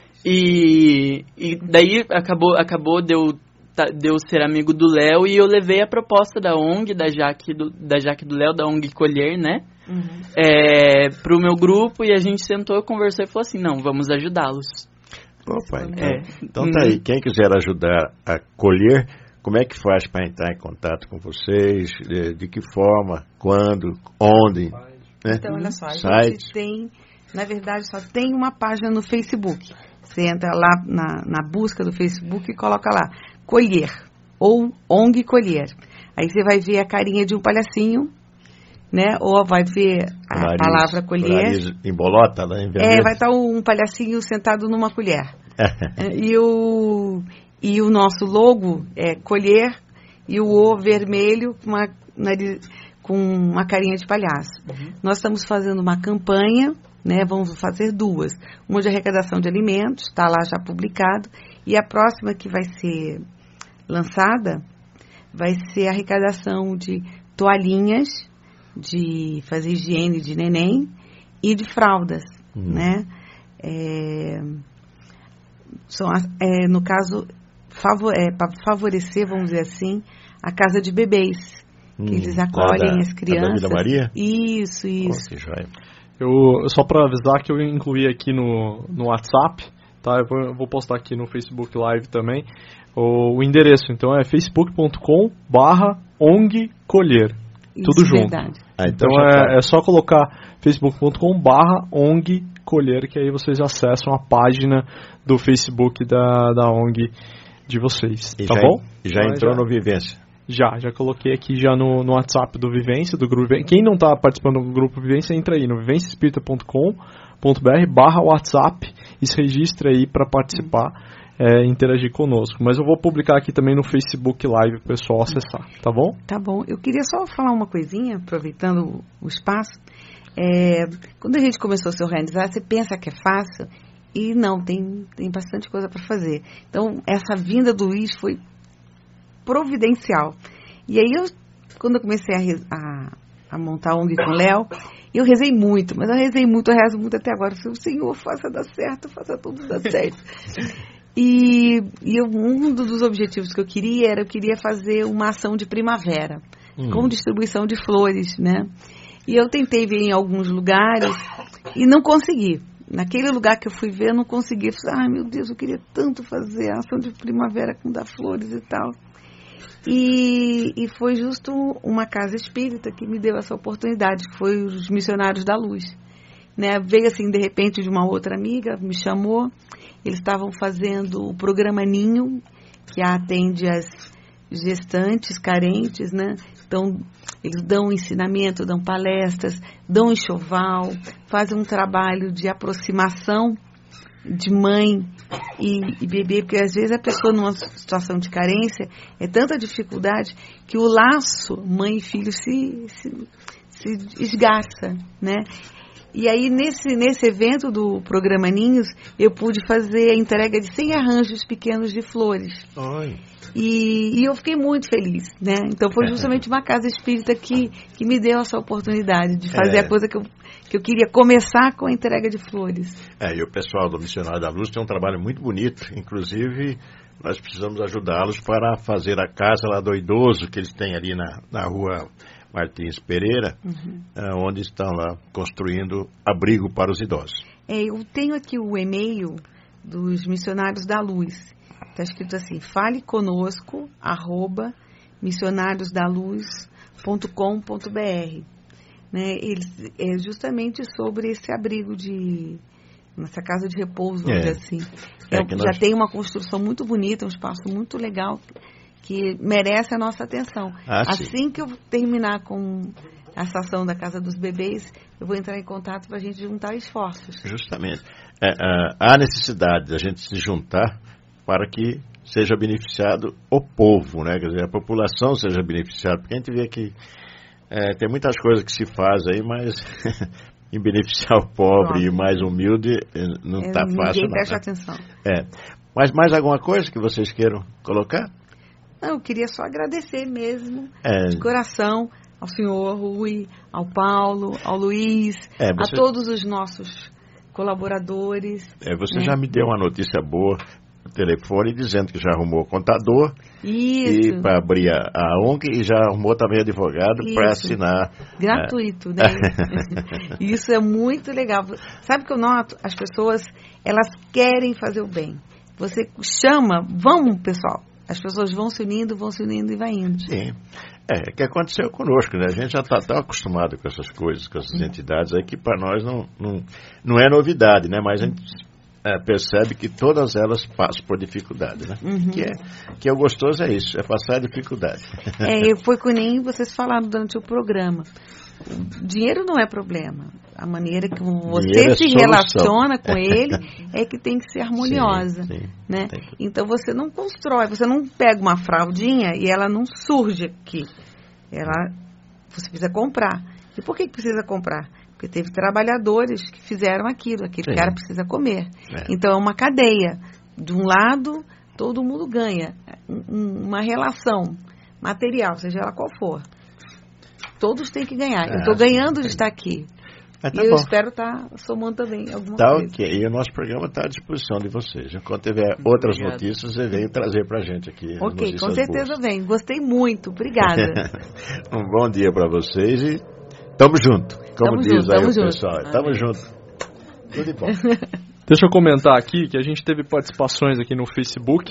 E, e daí acabou, acabou de, eu, de eu ser amigo do Léo e eu levei a proposta da O N G, da Jaque do, da Jaque do Léo, da O N G Colher, né? Uhum. É, pro meu grupo, e a gente sentou, conversou e falou assim, não, vamos ajudá-los. Opa, então, é. então tá aí, quem quiser ajudar a colher, como é que faz para entrar em contato com vocês, de, de que forma, quando, onde? Né? Então, olha só, a Site. gente tem, na verdade, só tem uma página no Facebook. Você entra lá na, na busca do Facebook e coloca lá, Colher, ou O N G Colher. Aí você vai ver a carinha de um palhacinho, né? Ou vai ver a nariz, palavra colher. Nariz em bolota, né? Em é, vai estar um palhacinho sentado numa colher. e, o, e o nosso logo é colher e o O vermelho com uma, nariz, com uma carinha de palhaço. Uhum. Nós estamos fazendo uma campanha, né? Vamos fazer duas. Uma de arrecadação de alimentos, está lá já publicado. E a próxima que vai ser lançada vai ser a arrecadação de toalhinhas, de fazer higiene de neném e de fraldas, uhum. né? É, são, é, no caso, favor, é, para favorecer, vamos dizer assim, a casa de bebês, hum, que eles acolhem da, as crianças. Da Vila Maria? Isso, isso. Oh, que joia. Eu, só para avisar que eu incluí aqui no, no WhatsApp, tá? Eu vou, eu vou postar aqui no Facebook Live também, o, o endereço, então é facebook ponto com barra O N G Colher. Isso, tudo junto. Verdade. Ah, então então é, é só colocar facebook ponto com barra O N G Colher, que aí vocês acessam a página do Facebook da, da O N G de vocês. E tá já, bom? E já então, entrou já, no Vivência? Já, já coloquei aqui já no, no WhatsApp do Vivência, do grupo Vivência. Quem não está participando do grupo Vivência, entra aí no vivência espírita ponto com ponto br barra WhatsApp e se registra aí para participar. é, interagir conosco. Mas eu vou publicar aqui também no Facebook Live para o pessoal acessar, tá bom? Tá bom. Eu queria só falar uma coisinha, aproveitando o espaço. É, quando a gente começou a se organizar, você pensa que é fácil e não, tem, tem bastante coisa para fazer. Então, essa vinda do Luiz foi providencial. E aí, eu, quando eu comecei a, a, a montar a O N G com o Léo, eu rezei muito, mas eu rezei muito, eu rezo muito até agora. O Senhor, faça dar certo, faça tudo dar certo. E, e eu, um dos objetivos que eu queria era, eu queria fazer uma ação de primavera, hum. com distribuição de flores, né? E eu tentei ver em alguns lugares e não consegui. Naquele lugar que eu fui ver, eu não consegui. Eu falei, ai meu Deus, eu queria tanto fazer a ação de primavera com dar flores e tal. E, e foi justo uma casa espírita que me deu essa oportunidade, que foi os Missionários da Luz. Né? Veio assim, de repente, de uma outra amiga, me chamou. Eles estavam fazendo o programa Ninho, que atende as gestantes carentes, né? Então, eles dão ensinamento, dão palestras, dão enxoval, fazem um trabalho de aproximação de mãe e, e bebê, porque às vezes a pessoa numa situação de carência é tanta dificuldade que o laço mãe e filho se, se, se esgarça, né? E aí, nesse, nesse evento do programa Ninhos, eu pude fazer a entrega de cem arranjos pequenos de flores. Oi. E, e eu fiquei muito feliz, né? Então, foi justamente uma casa espírita que, que me deu essa oportunidade de fazer é. a coisa que eu, que eu queria começar com a entrega de flores. É, e o pessoal do Missionário da Luz tem um trabalho muito bonito. Inclusive, nós precisamos ajudá-los para fazer a casa lá do idoso que eles têm ali na, na rua Martins Pereira, uhum. é, onde estão lá construindo abrigo para os idosos. É, eu tenho aqui o e-mail dos Missionários da Luz. Está escrito assim, fale conosco, arroba missionariosdaluz ponto com ponto br. Né? Eles, é justamente sobre esse abrigo de... Nessa casa de repouso, vamos é. dizer assim. É, é, já nós... tem uma construção muito bonita, um espaço muito legal, que merece a nossa atenção. Ah, assim que eu terminar com essa ação da Casa dos Bebês, eu vou entrar em contato para a gente juntar esforços. Justamente. É, é, há necessidade da gente se juntar para que seja beneficiado o povo, né? Quer dizer, a população seja beneficiada, porque a gente vê que é, tem muitas coisas que se faz aí, mas em beneficiar o pobre Pronto. e mais humilde não está é, fácil. Ninguém não, presta né? atenção. É. Mas mais alguma coisa que vocês queiram colocar? Não, eu queria só agradecer mesmo, é. de coração, ao senhor Rui, ao Paulo, ao Luiz, é, você... a todos os nossos colaboradores. É, você né? já me deu uma notícia boa no telefone dizendo que já arrumou contador Isso. e para abrir a, a O N G e já arrumou também advogado para assinar. Gratuito, é. né? Isso é muito legal. Sabe o que eu noto? As pessoas, elas querem fazer o bem. Você chama, vamos pessoal. As pessoas vão se unindo, vão se unindo e vai indo. Sim. É, é que aconteceu conosco, né? A gente já está tão acostumado com essas coisas, com essas entidades aí, que para nós não, não, não é novidade, né? Mas a gente é, percebe que todas elas passam por dificuldade, né? Uhum. Que, é, que é o gostoso é isso, é passar a dificuldade. É, foi que nem vocês falaram durante o programa. Dinheiro não é problema. A maneira que você é se relaciona com ele é que tem que ser harmoniosa. Sim, sim, né? Então você não constrói, você não pega uma fraldinha e ela não surge aqui. Ela, você precisa comprar. E por que precisa comprar? Porque teve trabalhadores que fizeram aquilo, aquele sim. cara precisa comer. É. Então é uma cadeia. De um lado, todo mundo ganha. Uma relação material, seja ela qual for. Todos têm que ganhar. Eu estou ganhando de estar aqui. Ah, tá e eu bom. espero estar tá somando também alguma tá coisa. Ok. E o nosso programa está à disposição de vocês. Quando tiver outras Obrigado. notícias, você veio trazer para a gente aqui. Ok, com certeza vem. Gostei muito. Obrigada. Um bom dia para vocês e tamo junto. Como tamo diz junto, aí o junto. pessoal. Ah, tamo é. junto. Tudo de bom. Deixa eu comentar aqui que a gente teve participações aqui no Facebook.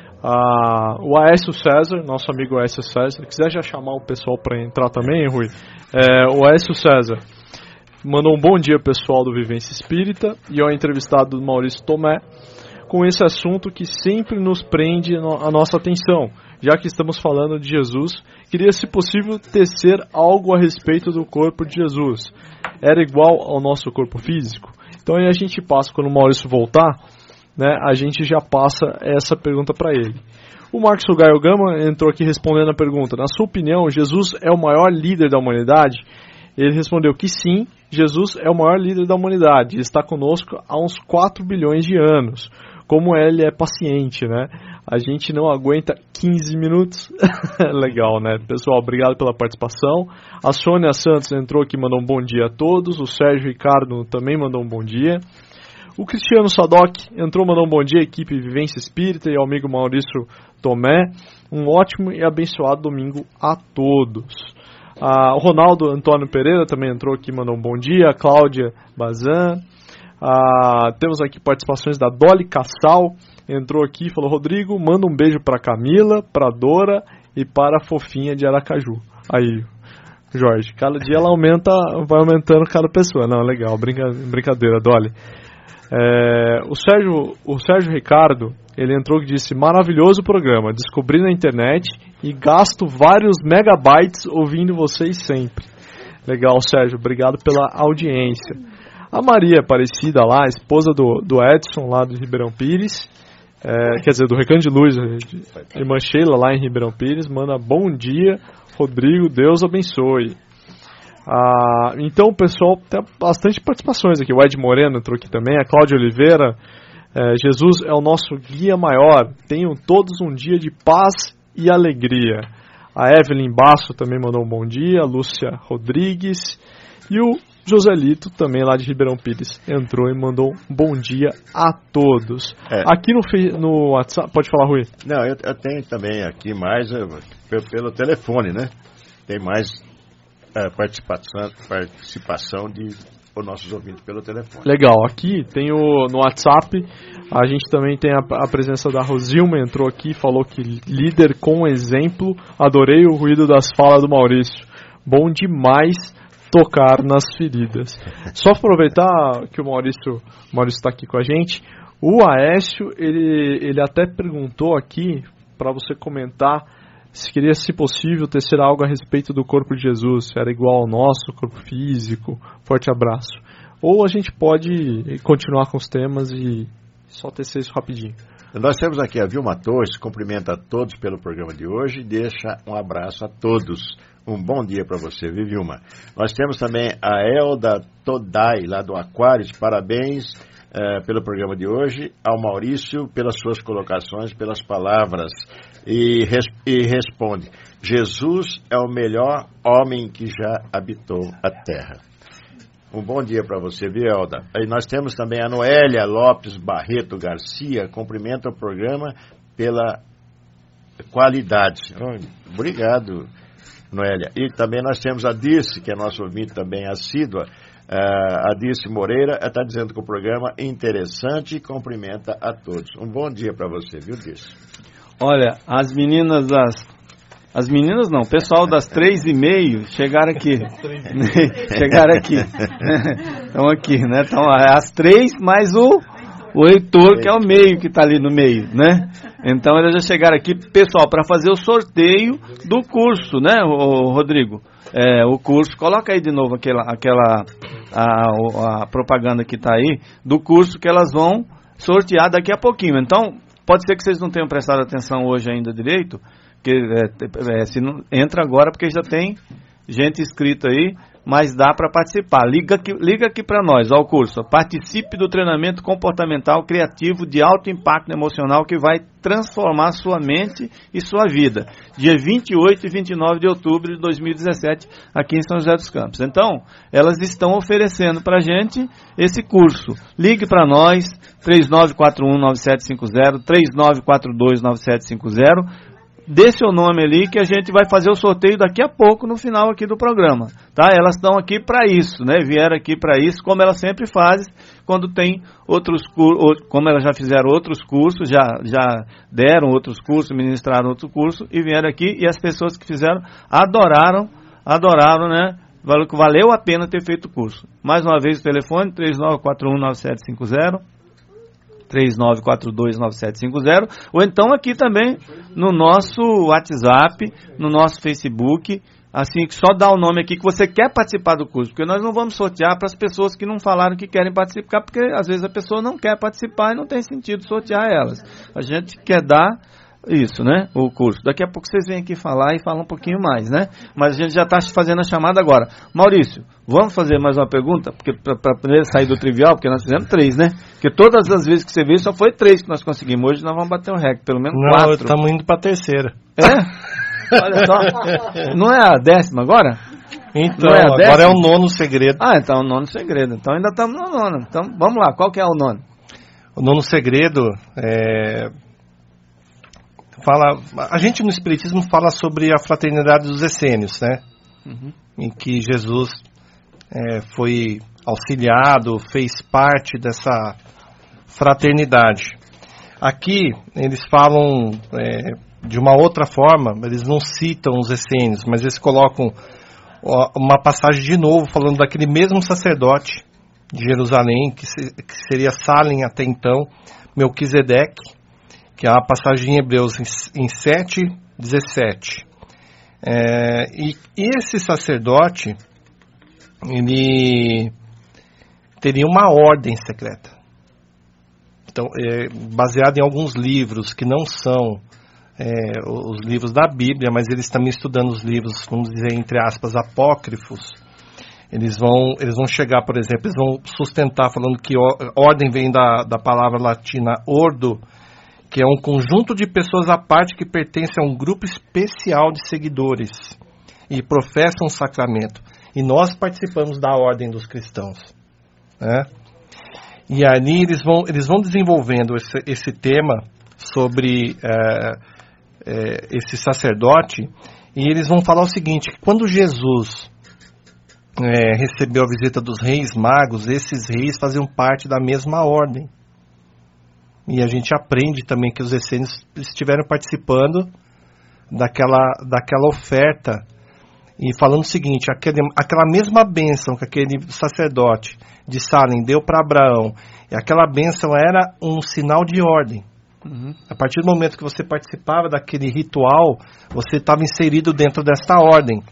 Ah, o Aécio César, nosso amigo Aécio César, quiser já chamar o pessoal para entrar também, Rui. É, o Aécio César mandou um bom dia pessoal do Vivência Espírita e ao entrevistado do Maurício Tomé com esse assunto que sempre nos prende a nossa atenção, já que estamos falando de Jesus. Queria, se possível, tecer algo a respeito do corpo de Jesus. Era igual ao nosso corpo físico? Então aí a gente passa, quando o Maurício voltar, né, a gente já passa essa pergunta para ele. O Marcos Sugaio Gama entrou aqui respondendo a pergunta: na sua opinião, Jesus é o maior líder da humanidade? Ele respondeu que sim, Jesus é o maior líder da humanidade, ele está conosco há uns quatro bilhões de anos. Como ele é paciente, né? A gente não aguenta quinze minutos. Legal, né? Pessoal, obrigado pela participação. A Sônia Santos entrou aqui e mandou um bom dia a todos. O Sérgio Ricardo também mandou um bom dia. O Cristiano Sadoc entrou e mandou um bom dia à equipe Vivência Espírita e ao amigo Maurício Tomé. Um ótimo e abençoado domingo a todos. Ah, o Ronaldo Antônio Pereira também entrou aqui e mandou um bom dia. A Cláudia Bazan. Ah, temos aqui participações da Dolly Cassal. Entrou aqui e falou: Rodrigo, manda um beijo para Camila, para Dora e para a Fofinha de Aracaju. Aí, Jorge, cada dia ela aumenta, vai aumentando cada pessoa. Não, legal, brinca, brincadeira, Dolly. É, o, Sérgio, o Sérgio Ricardo, ele entrou e disse: maravilhoso programa, descobri na internet e gasto vários megabytes ouvindo vocês sempre. Legal, Sérgio, obrigado pela audiência. A Maria Aparecida lá, esposa do, do Edson lá de Ribeirão Pires, é, quer dizer, do Recanto de Luz, de Irmã Sheila lá em Ribeirão Pires, manda bom dia, Rodrigo, Deus abençoe. Ah, então o pessoal tem bastante participações aqui. O Ed Moreno entrou aqui também, a Cláudia Oliveira. é, Jesus é o nosso guia maior, tenham todos um dia de paz e alegria. A Evelyn Basso também mandou um bom dia, a Lúcia Rodrigues e o Joselito também lá de Ribeirão Pires entrou e mandou um bom dia a todos. É. Aqui no, no WhatsApp, pode falar, Rui? Não, eu, eu tenho também aqui mais uh, pelo, pelo telefone, né? Tem mais Uh, participação, participação de os nossos ouvintes pelo telefone. Legal, aqui tem o, no WhatsApp, a gente também tem a, a presença da Rosilma, entrou aqui, falou que líder com exemplo, adorei o ruído das falas do Maurício, bom demais tocar nas feridas. Só aproveitar que o Maurício Maurício está aqui com a gente, o Aécio, ele, ele até perguntou aqui, para você comentar, se queria, se possível, tecer algo a respeito do corpo de Jesus, se era igual ao nosso corpo físico. Forte abraço. Ou a gente pode continuar com os temas e só tecer isso rapidinho. Nós temos aqui a Vilma Torres, cumprimenta a todos pelo programa de hoje e deixa um abraço a todos. Um bom dia para você, viu, Vilma? Nós temos também a Elda Todai, lá do Aquários, parabéns uh, pelo programa de hoje, ao Maurício pelas suas colocações, pelas palavras. E, res, e responde: Jesus é o melhor homem que já habitou a terra. Um bom dia para você, Vielda. E nós temos também a Noélia Lopes Barreto Garcia, cumprimenta o programa pela qualidade. Obrigado, Noélia. E também nós temos a Dirce, que é nosso ouvinte também assídua. Uh, a Dirce Moreira está dizendo que o programa é interessante e cumprimenta a todos. Um bom dia para você, viu, Dirce? Olha, as meninas das... As meninas não, o pessoal das três e meio chegaram aqui. chegaram aqui. Estão aqui, né? Então, as três mais o, o Heitor, que é o meio, que está ali no meio, né? Então, eles já chegaram aqui, pessoal, para fazer o sorteio do curso, né, o Rodrigo? É, o curso, coloca aí de novo aquela, aquela a, a propaganda que está aí, do curso que elas vão sortear daqui a pouquinho. Então, pode ser que vocês não tenham prestado atenção hoje ainda direito, que é, é, se não, entra agora porque já tem gente inscrita aí, mas dá para participar. Liga aqui, liga aqui para nós, ao curso. Participe do treinamento comportamental criativo de alto impacto emocional que vai transformar sua mente e sua vida. Dia vinte e oito e vinte e nove de outubro de dois mil e dezessete, aqui em São José dos Campos. Então, elas estão oferecendo para a gente esse curso. Ligue para nós, três nove quatro um nove sete cinco zero, três nove quatro dois nove sete cinco zero. Dê seu nome ali que a gente vai fazer o sorteio daqui a pouco no final aqui do programa, tá? Elas estão aqui para isso, né? Vieram aqui para isso, como elas sempre fazem quando tem outros cursos, como elas já fizeram outros cursos, já, já deram outros cursos, ministraram outro curso e vieram aqui e as pessoas que fizeram adoraram, adoraram, né? Valeu a pena ter feito o curso. Mais uma vez o telefone, três nove quatro um nove sete cinco zero. três nove quatro dois nove sete cinco zero, ou então aqui também no nosso WhatsApp, no nosso Facebook, assim, que só dá o nome aqui que você quer participar do curso, porque nós não vamos sortear para as pessoas que não falaram que querem participar, porque às vezes a pessoa não quer participar e não tem sentido sortear elas. A gente quer dar isso, né, o curso. Daqui a pouco vocês vêm aqui falar e falar um pouquinho mais, né, mas a gente já está fazendo a chamada agora. Maurício, vamos fazer mais uma pergunta, porque para primeiro sair do trivial, porque nós fizemos três, né, porque todas as vezes que você veio só foi três que nós conseguimos, hoje nós vamos bater o recorde, pelo menos não, quatro. Não, estamos indo para a terceira. É? Olha só, não é a décima agora? Então, é agora é o nono segredo. Ah, então é o nono segredo. Então ainda estamos no nono. Então vamos lá, qual que é o nono? O nono segredo é... Fala... A gente no Espiritismo fala sobre a fraternidade dos essênios, né? Uhum. Em que Jesus é, foi auxiliado, fez parte dessa fraternidade. Aqui eles falam... É, de uma outra forma, eles não citam os essênios, mas eles colocam uma passagem de novo falando daquele mesmo sacerdote de Jerusalém, que, se, que seria Salem até então, Melquisedeque, que é uma passagem em Hebreus em, em sete, dezessete. É, e, e esse sacerdote, ele teria uma ordem secreta. Então, é, baseado em alguns livros que não são É, os livros da Bíblia, mas eles também estudando os livros, vamos dizer, entre aspas, apócrifos, eles vão, eles vão chegar, por exemplo, eles vão sustentar falando que ordem vem da, da palavra latina ordo, que é um conjunto de pessoas à parte que pertence a um grupo especial de seguidores e professam um sacramento. E nós participamos da ordem dos cristãos, né? E ali eles vão, eles vão desenvolvendo esse, esse tema sobre... É, É, esse sacerdote, e eles vão falar o seguinte, que quando Jesus é, recebeu a visita dos reis magos, esses reis faziam parte da mesma ordem, e a gente aprende também que os essênios estiveram participando daquela, daquela oferta, e falando o seguinte, aquele, aquela mesma bênção que aquele sacerdote de Salem deu para Abraão, e aquela bênção era um sinal de ordem. Uhum. A partir do momento que você participava daquele ritual, você estava inserido dentro dessa ordem.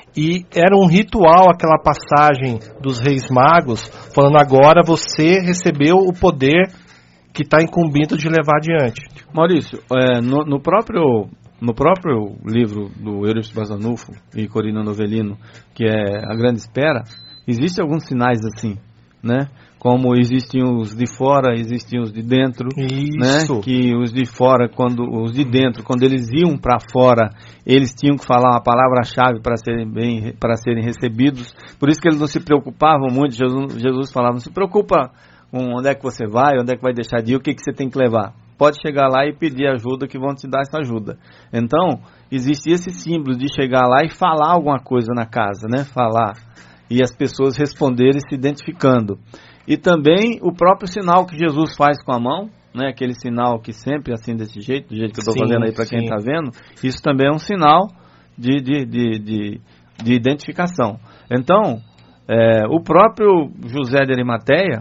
E era um ritual aquela passagem dos reis magos, falando agora você recebeu o poder que está incumbido de levar adiante. Maurício, é, no, no, próprio, no próprio livro do Euripides Barçanufo e Corina Novellino, que é A Grande Espera, existem alguns sinais assim, né? Como existem os de fora, existem os de dentro, Isso. né? Que os de fora, quando os de dentro, quando eles iam para fora, eles tinham que falar uma palavra-chave para serem bem, para serem recebidos. Por isso que eles não se preocupavam muito. Jesus, Jesus falava: não se preocupa com onde é que você vai, onde é que vai deixar de ir, o que que você tem que levar. Pode chegar lá e pedir ajuda, que vão te dar essa ajuda. Então, existe esse símbolo de chegar lá e falar alguma coisa na casa, né? Falar. E as pessoas responderem se identificando. E também o próprio sinal que Jesus faz com a mão, né? Aquele sinal que sempre assim desse jeito, do jeito que eu estou fazendo aí para quem está vendo, isso também é um sinal de, de, de, de, de identificação. Então, é, o próprio José de Arimateia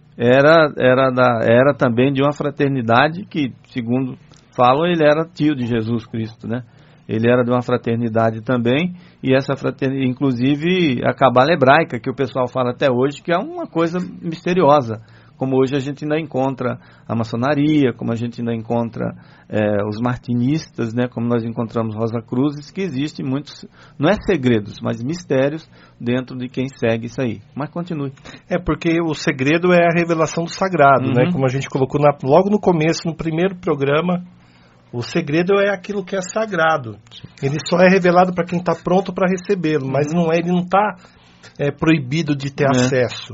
era, era, da, era também de uma fraternidade que, segundo falam, ele era tio de Jesus Cristo, né? Ele era de uma fraternidade também, e essa fraternidade, inclusive a cabala hebraica, que o pessoal fala até hoje, que é uma coisa misteriosa, como hoje a gente ainda encontra a maçonaria, como a gente ainda encontra é, os martinistas, né, como nós encontramos Rosa Cruzes, que existem muitos, não é segredos, mas mistérios dentro de quem segue isso aí. Mas continue. É porque o segredo é a revelação do sagrado, uhum. né? Como a gente colocou na, logo no começo, no primeiro programa. O segredo é aquilo que é sagrado. Ele só é revelado para quem está pronto para recebê-lo, mas não é, ele não está é, proibido de ter é. acesso.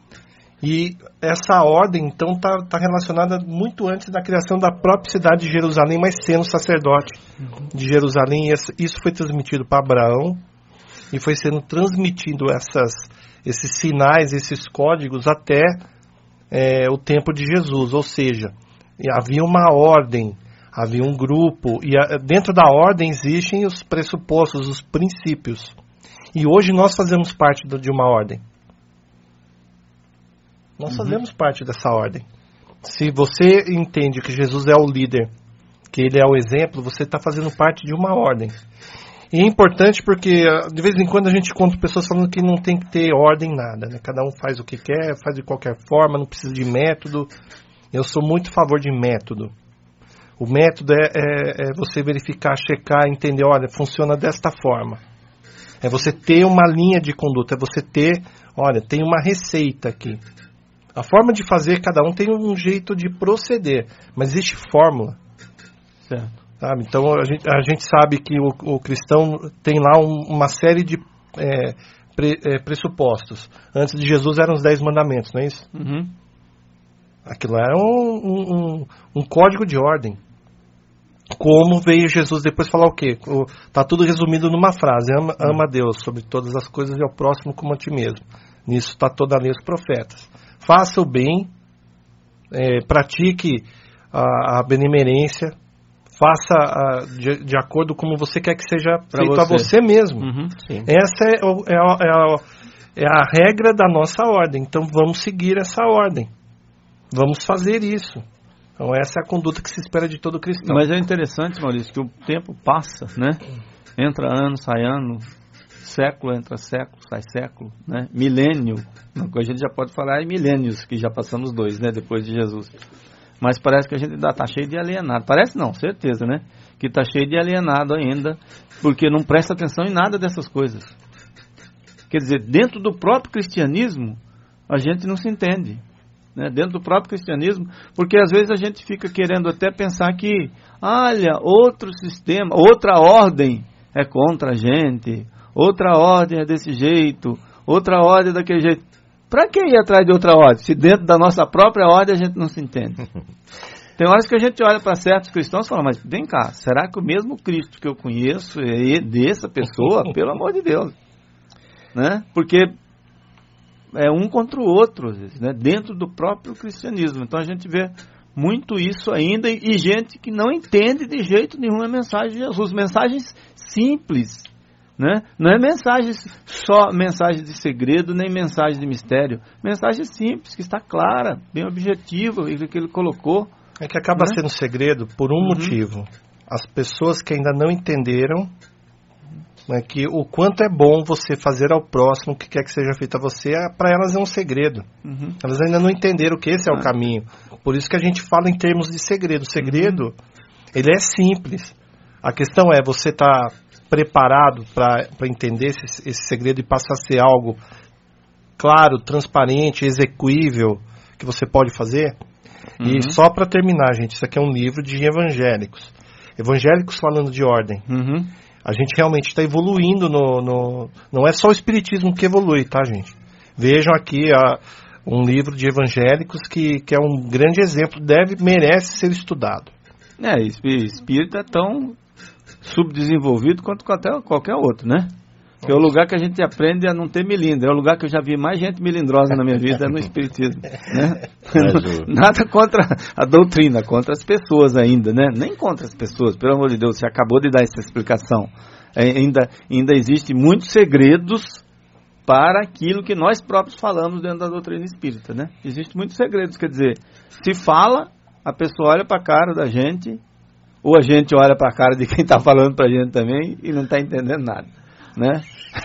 E essa ordem, então, está tá relacionada muito antes da criação da própria cidade de Jerusalém, mas sendo sacerdote uhum. de Jerusalém. Isso foi transmitido para Abraão e foi sendo transmitido essas, esses sinais, esses códigos até é, o tempo de Jesus. Ou seja, havia uma ordem, havia um grupo, e a, dentro da ordem existem os pressupostos, os princípios. E hoje nós fazemos parte do, de uma ordem. Nós uhum. fazemos parte dessa ordem. Se você entende que Jesus é o líder, que ele é o exemplo, você está fazendo parte de uma ordem. E é importante porque de vez em quando a gente encontra pessoas falando que não tem que ter ordem em nada, né? Cada um faz o que quer, faz de qualquer forma, não precisa de método. Eu sou muito a favor de método. O método é, é, é você verificar, checar, entender, olha, funciona desta forma. É você ter uma linha de conduta, é você ter, olha, tem uma receita aqui. A forma de fazer, cada um tem um jeito de proceder, mas existe fórmula. Certo. Sabe? Então a gente, a gente sabe que o, o cristão tem lá um, uma série de é, pre, é, pressupostos. Antes de Jesus eram os dez mandamentos, não é isso? Uhum. Aquilo era um, um, um código de ordem. Como veio Jesus depois falar o quê? Está tudo resumido numa frase: ama, ama a Deus sobre todas as coisas e ao próximo como a ti mesmo. Nisso está toda a lei dos profetas. Faça o bem, é, pratique a, a benemerência, faça a, de, de acordo como você quer que seja pra feito você. a você mesmo. Uhum. Essa é, o, é, a, é, a, é a regra da nossa ordem. Então vamos seguir essa ordem. Vamos fazer isso. Então essa é a conduta que se espera de todo cristão. Mas é interessante, Maurício, que o tempo passa, né? Entra ano, sai ano, século entra século, sai século, né? Milênio, a gente já pode falar em milênios, que já passamos dois, né? Depois de Jesus. Mas parece que a gente ainda está cheio de alienado. Parece não, certeza, né? Que está cheio de alienado ainda, porque não presta atenção em nada dessas coisas. Quer dizer, dentro do próprio cristianismo, a gente não se entende. Né? Dentro do próprio cristianismo, porque às vezes a gente fica querendo até pensar que, olha, outro sistema, outra ordem é contra a gente, outra ordem é desse jeito, outra ordem é daquele jeito. Para que ir atrás de outra ordem, se dentro da nossa própria ordem a gente não se entende? Tem horas que a gente olha para certos cristãos e fala, mas vem cá, será que o mesmo Cristo que eu conheço é dessa pessoa? Pelo amor de Deus. Né? Porque é um contra o outro, às vezes, né? Dentro do próprio cristianismo. Então a gente vê muito isso ainda e, e gente que não entende de jeito nenhum a mensagem de Jesus. Mensagens simples. Né? Não é mensagem só mensagem de segredo, nem mensagem de mistério. Mensagem simples, que está clara, bem objetiva, e que ele colocou. É que acaba né? sendo segredo por um Uhum. motivo. As pessoas que ainda não entenderam, né, que o quanto é bom você fazer ao próximo o que quer que seja feito a você, para elas é um segredo. Uhum. Elas ainda não entenderam que esse é ah. o caminho. Por isso que a gente fala em termos de segredo. O segredo, uhum. ele é simples. A questão é, você está preparado para entender esse, esse segredo e passar a ser algo claro, transparente, execuível, que você pode fazer? Uhum. E só para terminar, gente, isso aqui é um livro de evangélicos. Evangélicos falando de ordem. Uhum. A gente realmente está evoluindo no, no... Não é só o espiritismo que evolui, tá, gente? Vejam aqui a, um livro de evangélicos que, que é um grande exemplo, deve, merece ser estudado. É, espírita é tão subdesenvolvido quanto qualquer, qualquer outro, né? Que é o lugar que a gente aprende a não ter melindre. É o lugar que eu já vi mais gente melindrosa na minha vida, é no espiritismo, né? Nada contra a doutrina, contra as pessoas ainda, né? Nem contra as pessoas, pelo amor de Deus, você acabou de dar essa explicação. É, ainda, ainda existem muitos segredos para aquilo que nós próprios falamos dentro da doutrina espírita, né? Existem muitos segredos, quer dizer, se fala, a pessoa olha para a cara da gente, ou a gente olha para a cara de quem está falando para a gente também e não está entendendo nada, né?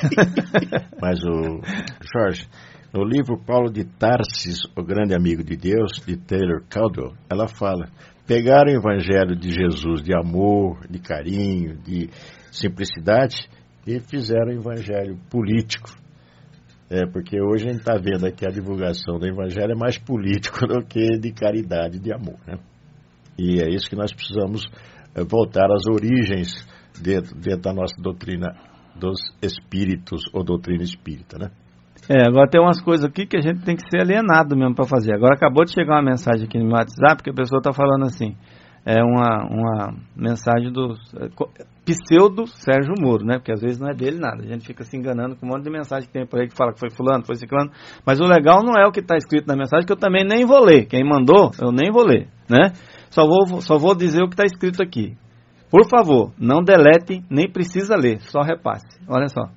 Mas o Jorge, no livro Paulo de Tarsis, o grande amigo de Deus, de Taylor Caldwell, ela fala, pegaram o evangelho de Jesus de amor, de carinho, de simplicidade e fizeram o evangelho político. É, porque hoje a gente está vendo aqui a divulgação do evangelho é mais político do que de caridade e de amor, né? E é isso que nós precisamos é, voltar às origens dentro, dentro da nossa doutrina dos espíritos ou doutrina espírita, né? É, agora tem umas coisas aqui que a gente tem que ser alienado mesmo para fazer. Agora acabou de chegar uma mensagem aqui no meu WhatsApp que a pessoa está falando assim, é uma, uma mensagem do é, pseudo Sérgio Moro, né? Porque às vezes não é dele nada, a gente fica se enganando com um monte de mensagem que tem por aí que fala que foi fulano, foi ciclano, mas o legal não é o que está escrito na mensagem, que eu também nem vou ler, quem mandou eu nem vou ler, né? Só vou, só vou dizer o que está escrito aqui. Por favor, não delete, nem precisa ler, só repasse. Olha só.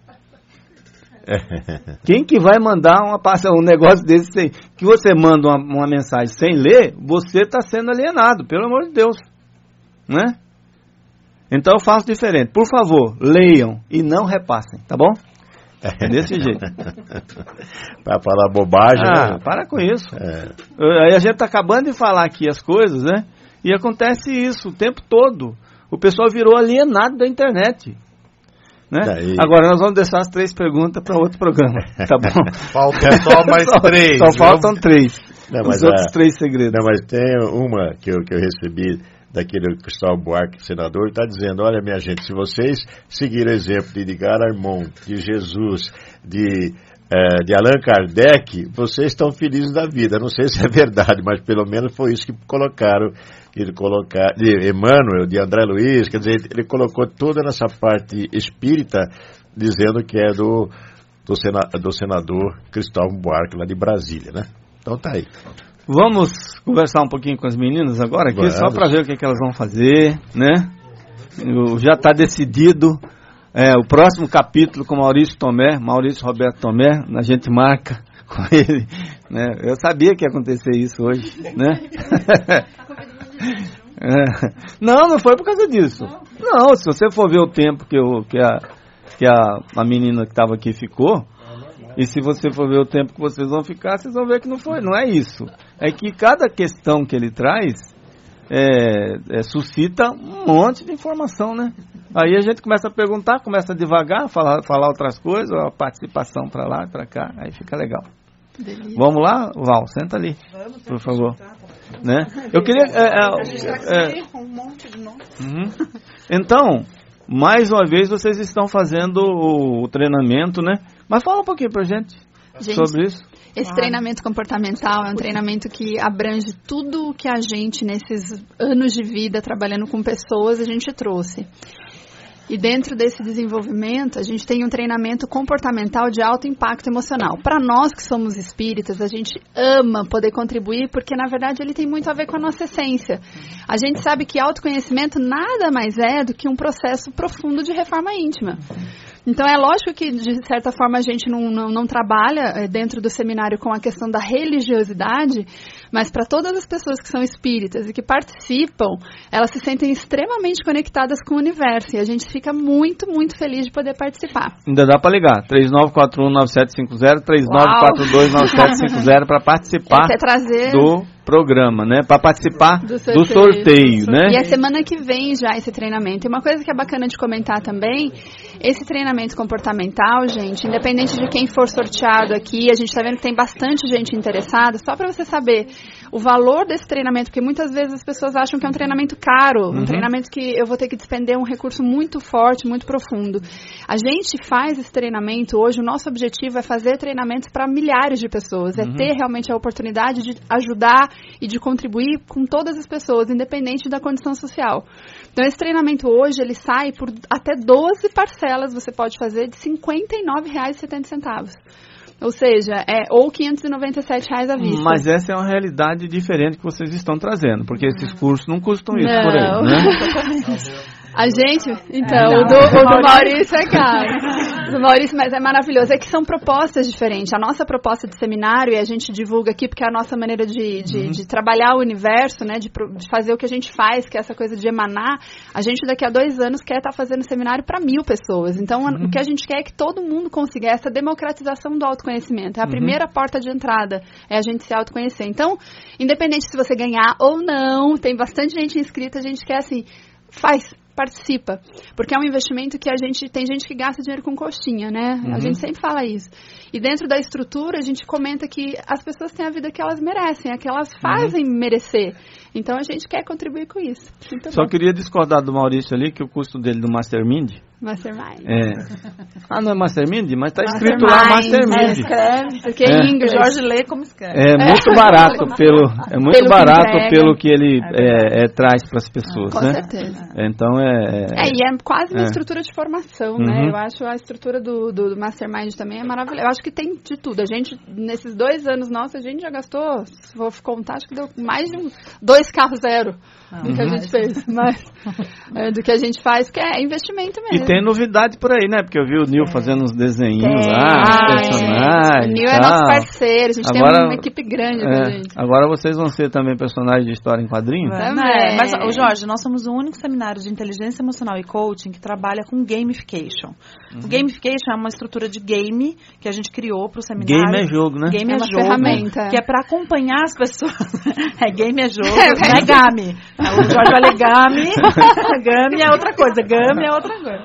Quem que vai mandar uma, um negócio desse sem, que você manda uma, uma mensagem sem ler, você está sendo alienado, pelo amor de Deus. Né? Então eu faço diferente. Por favor, leiam e não repassem, tá bom? É desse jeito. Para falar bobagem. Ah, né? para com isso. É. Aí a gente está acabando de falar aqui as coisas, né? E acontece isso o tempo todo. O pessoal virou alienado da internet. Né? Daí... Agora nós vamos deixar as três perguntas para outro programa, tá bom? Faltam só mais três. Só, só faltam três. Não, Os mas outros a... três segredos. Não, mas tem uma que eu, que eu recebi daquele Cristóvão Buarque, senador, está dizendo, olha minha gente, se vocês seguirem o exemplo de Edgar Armond, de Jesus, de, eh, de Allan Kardec, vocês estão felizes da vida. Não sei se é verdade, mas pelo menos foi isso que colocaram, ele colocar, de Emmanuel, de André Luiz, quer dizer, ele colocou toda nessa parte espírita, dizendo que é do, do, sena, do senador Cristóvão Buarque, lá de Brasília, né? Então tá aí. Vamos conversar um pouquinho com as meninas agora aqui, Vamos. só para ver o que, que elas vão fazer, né? Eu, já está decidido é, o próximo capítulo com Maurício Tomé, Maurício Roberto Tomé, a gente marca com ele, né? Eu sabia que ia acontecer isso hoje, né? É. Não, não foi por causa disso. Não, se você for ver o tempo que, eu, que, a, que a, a menina que estava aqui ficou, e se você for ver o tempo que vocês vão ficar, vocês vão ver que não foi, não é isso. É que cada questão que ele traz é, é, suscita um monte de informação, né? Aí a gente começa a perguntar, começa a devagar, falar, falar outras coisas, a participação para lá, para cá, aí fica legal. Delícia. Vamos lá, Val, senta ali, Vamos, por favor. Né? Eu queria... É, é, a gente está é, aqui com um monte de nós. Uhum. Então, mais uma vez vocês estão fazendo o, o treinamento, né? Mas fala um pouquinho pra gente, gente sobre isso. Esse treinamento comportamental é um treinamento que abrange tudo o que a gente, nesses anos de vida, trabalhando com pessoas, a gente trouxe. E dentro desse desenvolvimento, a gente tem um treinamento comportamental de alto impacto emocional. Para nós que somos espíritas, a gente ama poder contribuir, porque na verdade ele tem muito a ver com a nossa essência. A gente sabe que autoconhecimento nada mais é do que um processo profundo de reforma íntima. Então é lógico que de certa forma a gente não, não, não trabalha dentro do seminário com a questão da religiosidade, mas para todas as pessoas que são espíritas e que participam, elas se sentem extremamente conectadas com o universo e a gente fica muito, muito feliz de poder participar. Ainda dá para ligar, três nove quatro um nove sete cinco zero, três nove quatro dois nove sete cinco zero para participar trazer... do programa, né? Para participar do sorteio, do sorteio, né? E é semana que vem já esse treinamento. E uma coisa que é bacana de comentar também, esse treinamento comportamental, gente, independente de quem for sorteado aqui, a gente está vendo que tem bastante gente interessada, só para você saber o valor desse treinamento, porque muitas vezes as pessoas acham que é um treinamento caro, um uhum. treinamento que eu vou ter que despender um recurso muito forte, muito profundo. A gente faz esse treinamento hoje, o nosso objetivo é fazer treinamentos para milhares de pessoas, é uhum. ter realmente a oportunidade de ajudar e de contribuir com todas as pessoas, independente da condição social. Então, esse treinamento hoje, ele sai por até doze parcelas, você pode fazer de cinquenta e nove reais e setenta centavos. Ou seja, é ou quinhentos e noventa e sete reais à vista. Mas essa é uma realidade diferente que vocês estão trazendo, porque esses cursos não custam isso não. por aí, né? A gente, então, é, o, do, o do Maurício é caro. Do Maurício, mas é maravilhoso. É que são propostas diferentes. A nossa proposta de seminário, e a gente divulga aqui, porque é a nossa maneira de, de, uhum. de trabalhar o universo, né, de, de fazer o que a gente faz, que é essa coisa de emanar. A gente, daqui a dois anos, quer estar fazendo seminário para mil pessoas. Então, uhum. o que a gente quer é que todo mundo consiga essa democratização do autoconhecimento. É a uhum. primeira porta de entrada, é a gente se autoconhecer. Então, independente se você ganhar ou não, tem bastante gente inscrita, a gente quer, assim, faz... participa, porque é um investimento que a gente, tem gente que gasta dinheiro com coxinha, né? Uhum. A gente sempre fala isso. E dentro da estrutura, a gente comenta que as pessoas têm a vida que elas merecem, a que elas fazem uhum. merecer. Então, a gente quer contribuir com isso. Muito Só bom. queria discordar do Maurício ali, que o custo dele do Mastermind... Mastermind. É. Ah, não é Mastermind? Mas está escrito lá Mastermind. É, escreve, porque é. em inglês. Jorge lê como escreve. É muito barato, pelo, é muito pelo barato que pelo que ele é, é, traz para as pessoas, com né? Com certeza. Então é... É, e é quase uma é. estrutura de formação, uhum. né? Eu acho a estrutura do, do, do Mastermind também é maravilhosa. Eu acho que tem de tudo. A gente, nesses dois anos nossos, a gente já gastou, se vou contar, acho que deu mais de uns dois carros zero. Do que a gente fez, mas é, do que a gente faz, que é investimento mesmo. E tem novidade por aí, né? Porque eu vi o Nil fazendo uns desenhinhos Tem. lá, Ah, personagens. O Nil e é tal. nosso parceiro, a gente Agora, tem uma equipe grande com a é, gente. agora vocês vão ser também personagens de história em quadrinhos? Não, é, mas, ô, Jorge, nós somos o único seminário de inteligência emocional e coaching que trabalha com gamification. Uhum. O gamification é uma estrutura de game que a gente criou para o seminário. Game é jogo, né? Game É é, uma jogo, ferramenta. que é para acompanhar as pessoas. É game é jogo, não é game. O Jorge vai ler game, game é outra coisa, game é outra coisa.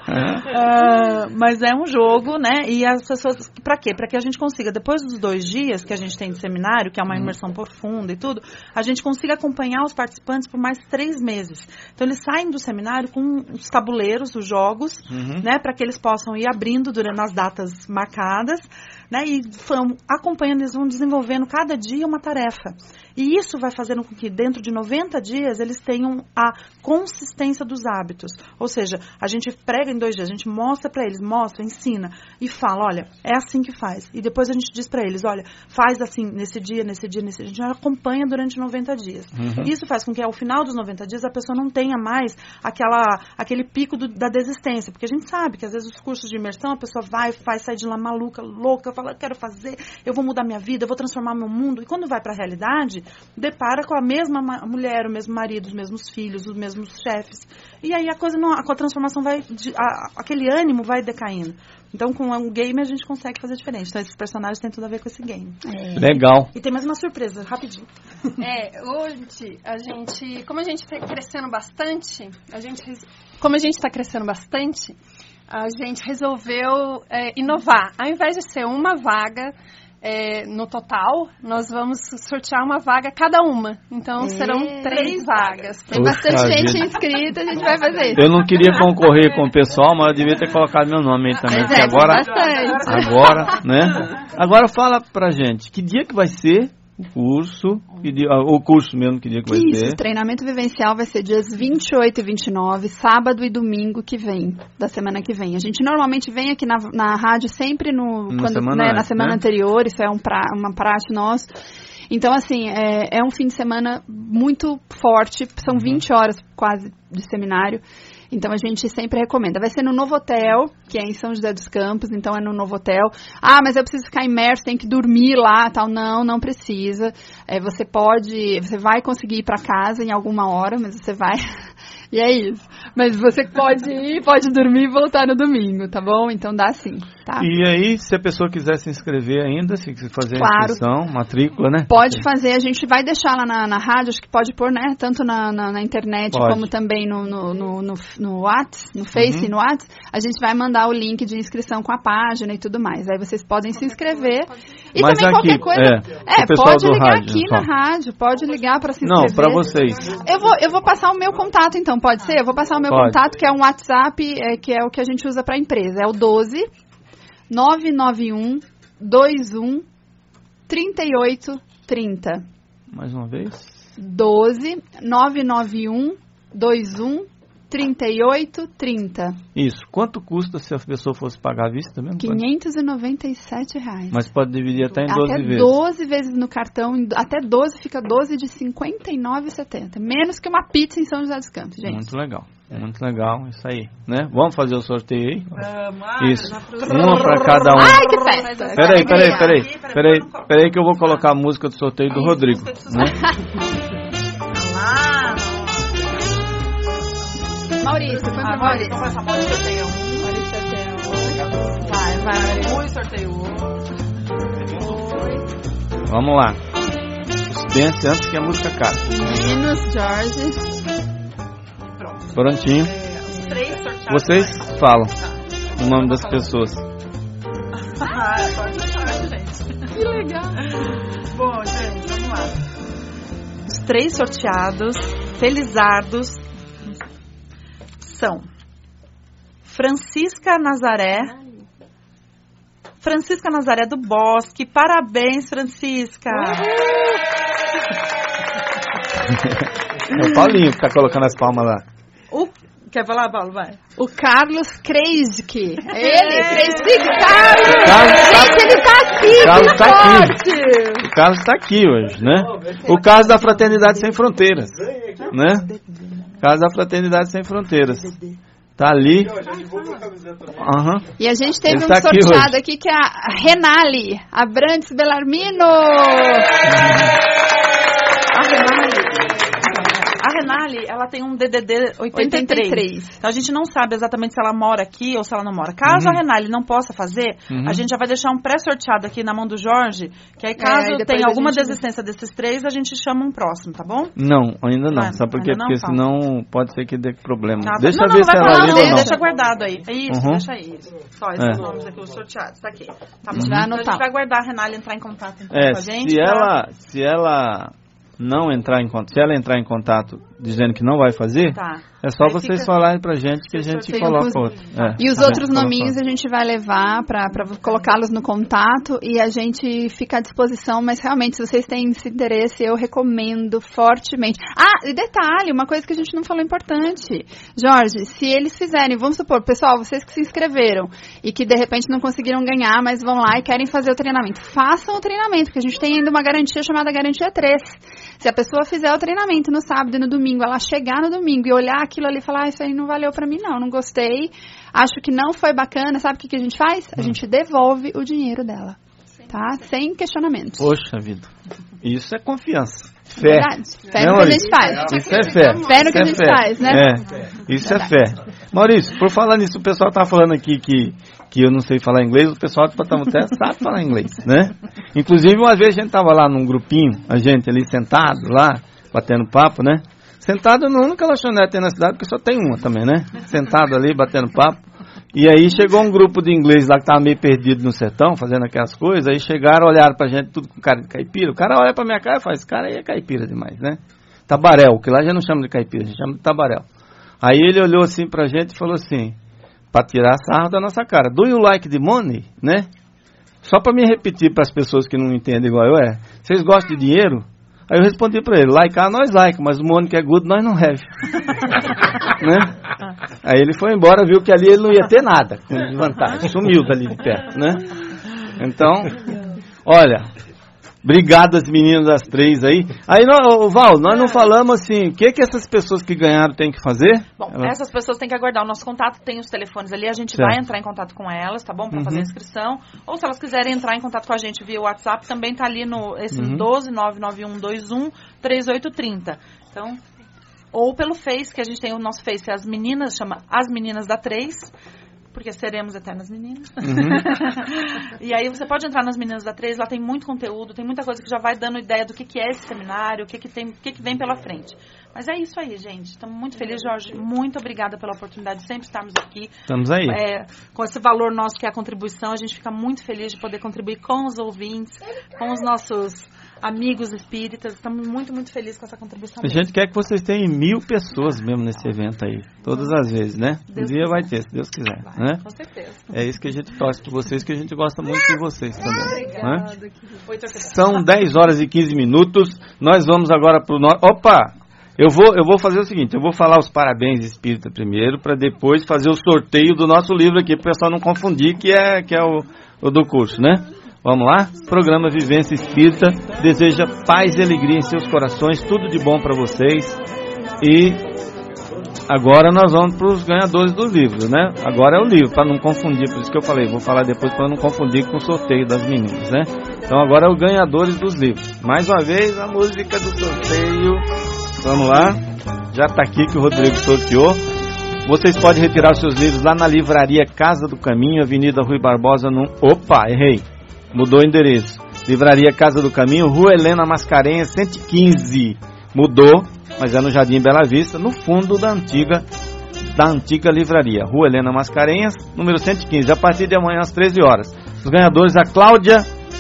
Uh, mas é um jogo, né? E as pessoas, para quê? Para que a gente consiga, depois dos dois dias que a gente tem de seminário, que é uma imersão profunda e tudo, a gente consiga acompanhar os participantes por mais três meses. Então eles saem do seminário com os tabuleiros, os jogos, Uhum. né? Para que eles possam ir abrindo durante as datas marcadas, né? E vão acompanhando, eles vão desenvolvendo cada dia uma tarefa. E isso vai fazendo com que dentro de noventa dias eles tenham a consistência dos hábitos. Ou seja, a gente prega em dois dias, a gente mostra para eles, mostra, ensina e fala, olha, é assim que faz. E depois a gente diz para eles, olha, faz assim nesse dia, nesse dia, nesse dia. A gente acompanha durante noventa dias. Uhum. Isso faz com que ao final dos noventa dias a pessoa não tenha mais aquela, aquele pico do, da desistência. Porque a gente sabe que às vezes os cursos de imersão a pessoa vai, faz, sai de lá maluca, louca, fala, eu quero fazer, eu vou mudar minha vida, eu vou transformar meu mundo. E quando vai para a realidade, depara com a mesma mulher, o mesmo marido, os mesmos filhos, os mesmos chefes. E aí a coisa não, a transformação vai, a, aquele ânimo vai decaindo. Então com um game a gente consegue fazer diferente. Então esses personagens têm tudo a ver com esse game. É. Legal. E tem mais uma surpresa, rapidinho. É, hoje a gente, como a gente está crescendo bastante, a gente, como a gente está crescendo bastante, a gente resolveu é, inovar. Ao invés de ser uma vaga é, no total, nós vamos sortear uma vaga cada uma. Então É. serão três vagas. Tem bastante gente inscrita, a gente vai fazer isso. Eu não queria concorrer com o pessoal, mas eu devia ter colocado meu nome aí também. Mas Porque é, agora, bastante. agora, né? Agora fala pra gente, que dia que vai ser o curso, que dia, o curso mesmo, que dia que vai Isso, ser? o treinamento vivencial vai ser dias vinte e oito e vinte e nove, sábado e domingo que vem, da semana que vem. A gente normalmente vem aqui na, na rádio sempre no, Na quando, semana né, na antes, semana né? anterior, isso é um pra, uma praxe nossa. Então, assim, é, é um fim de semana muito forte, são vinte horas quase de seminário. Então a gente sempre recomenda. Vai ser no Novo Hotel, que é em São José dos Campos, então é no Novo Hotel. Ah, mas eu preciso ficar imerso, tem que dormir lá, tal. Não, não precisa. É, você pode, você vai conseguir ir para casa em alguma hora, mas você vai... E é isso. Mas você pode ir, pode dormir e voltar no domingo, tá bom? Então dá sim, tá? E aí, se a pessoa quiser se inscrever ainda, se quiser fazer Claro. a inscrição, matrícula, né? Pode fazer, a gente vai deixar lá na, na rádio, acho que pode pôr, né? Tanto na, na, na internet Pode. como também no, no, no, no, no Whats, no Face Uhum. e no Whats. A gente vai mandar o link de inscrição com a página e tudo mais. Aí vocês podem se inscrever. E Mas também aqui, qualquer coisa. é, É, o pessoal pode do ligar rádio, aqui só. na rádio, pode ligar para se Não, inscrever. pra vocês. Eu vou, eu vou passar o meu contato, então, pode ser? Eu vou passar o meu Pode. contato, que é um WhatsApp, é, que é o que a gente usa para a empresa. É o doze, nove nove um, dois um, trinta e oito, trinta. Mais uma vez. doze, nove nove um, dois um, trinta e oito, trinta. Isso. Quanto custa se a pessoa fosse pagar à vista mesmo? quinhentos e noventa e sete reais. Mas pode dividir até em doze Até vezes. doze vezes no cartão, em- até doze fica doze de cinquenta e nove reais e setenta. Menos que uma pizza em São José dos Campos, gente. Muito legal. Muito legal, isso aí, né? Vamos fazer o sorteio aí? Vamos. Isso. Uma para cada um. Ai, que festa! Peraí, peraí, peraí. Peraí, peraí que eu vou colocar a música do sorteio do Rodrigo, né? Maurício, foi pra Ah, Maurício. Vamos passar para o sorteio um. Maurício sorteio. Vai, vai. Um sorteio outro. Vamos lá. Suspense antes que a música acabe. Meninos, Jorge. Prontinho. Os três sorteados. Vocês falam o nome das pessoas. Ah, pode sortear, gente. Que legal. Bom, gente, vamos lá. Os três sorteados, felizardos, são Francisca Nazaré. Francisca Nazaré do Bosque. Parabéns, Francisca. É o Paulinho que tá colocando as palmas lá. O... Quer falar, Paulo? Vai. O Carlos Kreisky. Ele, Kreisky, Carlos! Carlos tá- Gente, ele tá aqui, O Carlos que tá aqui. sorte! O Carlos está aqui hoje, né? O caso da Fraternidade Sem Fronteiras, né? O caso da Fraternidade Sem Fronteiras. Tá ali. Uhum. E a gente teve Ele um tá aqui sorteado hoje. aqui que é a Renali Abrantes Belarmino. A Renali, a Renali, ela tem um D D D oitenta e três. oitenta e três. Então a gente não sabe exatamente se ela mora aqui ou se ela não mora. Caso Uhum. a Renali não possa fazer, Uhum. a gente já vai deixar um pré-sorteado aqui na mão do Jorge, que aí caso É, e depois tenha a alguma gente- desistência desses três, a gente chama um próximo, tá bom? Não, ainda não. Ah, Sabe por quê? ainda não? Porque Tá. senão pode ser que dê problema. Ah, Deixa não, eu não, ver não se vai ela falar, liga ou não. deixa guardado aí. É isso, Uhum. deixa aí. Só esses É. nomes aqui, os sorteados, tá aqui. Tá A bom. gente vai Então a gente anotar. vai aguardar a Renali entrar em contato então, É, com a gente. se pra- ela, se ela não entrar em contato, se ela entrar em contato dizendo que não vai fazer, Tá. é só Aí vocês fica- falarem pra gente que a gente Sorteio coloca com- outro. É, E os a outros gente coloca nominhos outro. a gente vai levar para colocá-los no contato e a gente fica à disposição, mas realmente, se vocês têm esse interesse, eu recomendo fortemente. Ah, e detalhe, uma coisa que a gente não falou importante. Jorge, se eles fizerem, vamos supor, pessoal, vocês que se inscreveram e que de repente não conseguiram ganhar, mas vão lá e querem fazer o treinamento, façam o treinamento, porque a gente tem ainda uma garantia chamada Garantia três. Se a pessoa fizer o treinamento no sábado e no domingo, ela chegar no domingo e olhar aquilo ali e falar, ah, isso aí não valeu pra mim não, não gostei, acho que não foi bacana, sabe o que, que a gente faz? A gente devolve o dinheiro dela, tá? Sem questionamentos. Poxa vida, isso é confiança. Fé. Verdade. Fé no Não, que a Maurício? gente faz. Isso é fé. Fé no que a Isso gente é fé. faz, né? É, isso é fé. Maurício, por falar nisso, o pessoal tá falando aqui que, que eu não sei falar inglês, o pessoal até sabe falar inglês, né? Inclusive, uma vez a gente tava lá num grupinho, a gente ali sentado lá, batendo papo, né? Sentado na única lanchonete aí na cidade, porque só tem uma também, né? Sentado ali, batendo papo. E aí chegou um grupo de inglês lá que tava meio perdido no sertão, fazendo aquelas coisas, aí chegaram, olharam pra gente tudo com cara de caipira. O cara olha pra minha cara e fala, esse cara aí é caipira demais, né? Tabaréu, que lá já não chama de caipira, a gente chama de tabaréu. Aí ele olhou assim pra gente e falou assim, pra tirar sarro da nossa cara, do you like the money, né? Só pra me repetir pras pessoas que não entendem igual eu é, vocês gostam de dinheiro? Aí eu respondi pra ele, like, ah, nós like, mas o money que é good, nós não have. Né? Aí ele foi embora, viu que ali ele não ia ter nada de vantagem, sumiu dali de perto, né? Então, olha, obrigado às meninas das três aí. Aí, nós, Val, nós não falamos assim, o que que essas pessoas que ganharam têm que fazer? Bom, Elas... essas pessoas têm que aguardar o nosso contato, tem os telefones ali, a gente Certo. vai entrar em contato com elas, tá bom? Pra Uhum. fazer a inscrição. Ou se elas quiserem entrar em contato com a gente via WhatsApp, também tá ali no esse Uhum. doze nove nove um dois um três oito três zero. Então, ou pelo Face, que a gente tem o nosso Face, as meninas, chama As Meninas da três, porque seremos eternas meninas. Uhum. E aí você pode entrar nas Meninas da três, lá tem muito conteúdo, tem muita coisa que já vai dando ideia do que, que é esse seminário, o que, que, tem, o que, que vem pela frente. Mas é isso aí, gente. Estamos muito felizes, Jorge. Muito obrigada pela oportunidade de sempre estarmos aqui. Estamos aí. É, com esse valor nosso que é a contribuição, a gente fica muito feliz de poder contribuir com os ouvintes, com os nossos amigos espíritas. Estamos muito, muito felizes com essa contribuição. A gente quer que vocês tenham mil pessoas mesmo nesse evento aí, todas as vezes, né? Um Deus dia quiser. vai ter, se Deus quiser, né? Com certeza. É isso que a gente torce por vocês, que a gente gosta muito de vocês também, né? Oi, torcedor. São dez horas e quinze minutos, nós vamos agora pro nosso... Opa! Eu vou, eu vou fazer o seguinte, eu vou falar os parabéns espírita primeiro, para depois fazer o sorteio do nosso livro aqui, para o pessoal não confundir, que é, que é o, o do curso, né? Vamos lá? Programa Vivência Espírita deseja paz e alegria em seus corações, tudo de bom para vocês. E agora nós vamos para os ganhadores dos livros, né? Agora é o livro, para não confundir, por isso que eu falei, vou falar depois para não confundir com o sorteio das meninas, né? Então agora é o ganhadores dos livros. Mais uma vez a música do sorteio. Vamos lá. Já está aqui que o Rodrigo sorteou. Vocês podem retirar os seus livros lá na livraria Casa do Caminho, Avenida Rui Barbosa, no... Opa, errei. Mudou o endereço. Livraria Casa do Caminho, Rua Helena Mascarenhas, cento e quinze. Mudou, mas é no Jardim Bela Vista, no fundo da antiga, da antiga livraria. Rua Helena Mascarenhas, número cento e quinze. A partir de amanhã às treze horas. Os ganhadores, a Cláudia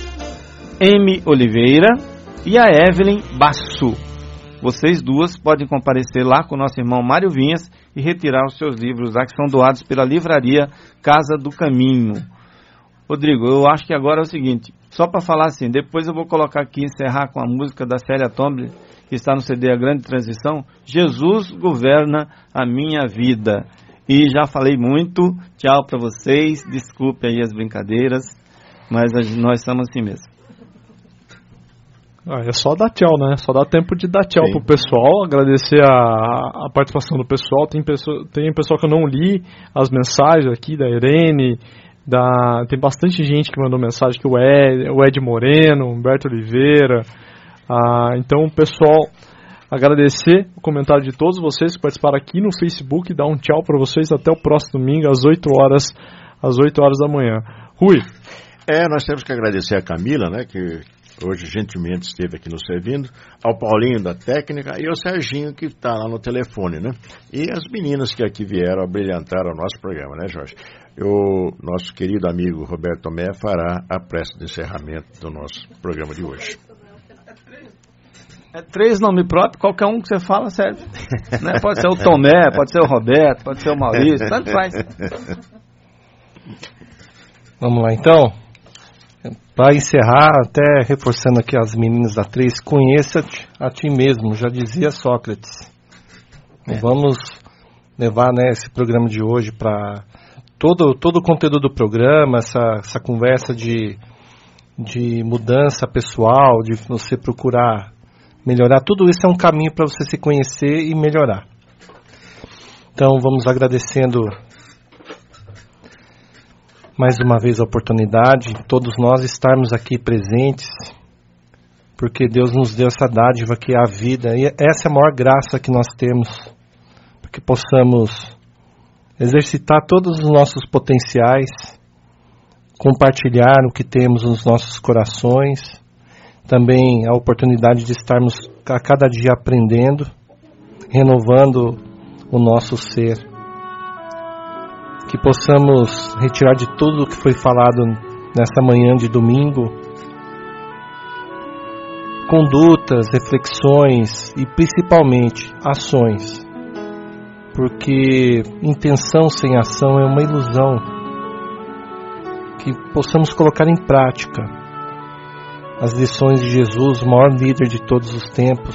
M. Oliveira e a Evelyn Basso. Vocês duas podem comparecer lá com o nosso irmão Mário Vinhas e retirar os seus livros lá, que são doados pela livraria Casa do Caminho. Rodrigo, eu acho que agora é o seguinte, só para falar assim, depois eu vou colocar aqui, encerrar com a música da Célia Tomble, que está no C D A Grande Transição, Jesus governa a minha vida. E já falei muito, tchau para vocês, desculpe aí as brincadeiras, mas nós somos assim mesmo. Ah, é só dar tchau, né? Só dá tempo de dar tchau Sim. pro pessoal, agradecer a, a participação do pessoal. Tem pessoa, tem pessoal que eu não li as mensagens aqui, da Irene, da, tem bastante gente que mandou mensagem, que o Ed, o Ed Moreno, Humberto Oliveira. Ah, então, pessoal, agradecer o comentário de todos vocês que participaram aqui no Facebook, dar um tchau para vocês até o próximo domingo, às oito horas, às oito horas da manhã. Rui. É, nós temos que agradecer a Camila, né, que hoje gentilmente esteve aqui nos servindo, ao Paulinho da técnica e ao Serginho que está lá no telefone, né? E as meninas que aqui vieram a brilhantar o nosso programa, né, Jorge? O nosso querido amigo Roberto Tomé fará a prece de encerramento do nosso programa de hoje. É três nomes próprios, qualquer um que você fala serve. Né? Pode ser o Tomé, pode ser o Roberto, pode ser o Maurício, tanto faz. Vamos lá então. Para encerrar, até reforçando aqui as meninas da três, conheça-te a ti mesmo, já dizia Sócrates. É. Vamos levar, né, esse programa de hoje para todo, todo o conteúdo do programa, essa, essa conversa de, de mudança pessoal, de você procurar melhorar. Tudo isso é um caminho para você se conhecer e melhorar. Então vamos agradecendo mais uma vez a oportunidade, todos nós estarmos aqui presentes, porque Deus nos deu essa dádiva que é a vida, e essa é a maior graça que nós temos, para que possamos exercitar todos os nossos potenciais, compartilhar o que temos nos nossos corações, também a oportunidade de estarmos a cada dia aprendendo, renovando o nosso ser. Que possamos retirar de tudo o que foi falado nessa manhã de domingo condutas, reflexões e principalmente ações, porque intenção sem ação é uma ilusão. Que possamos colocar em prática as lições de Jesus, o maior líder de todos os tempos,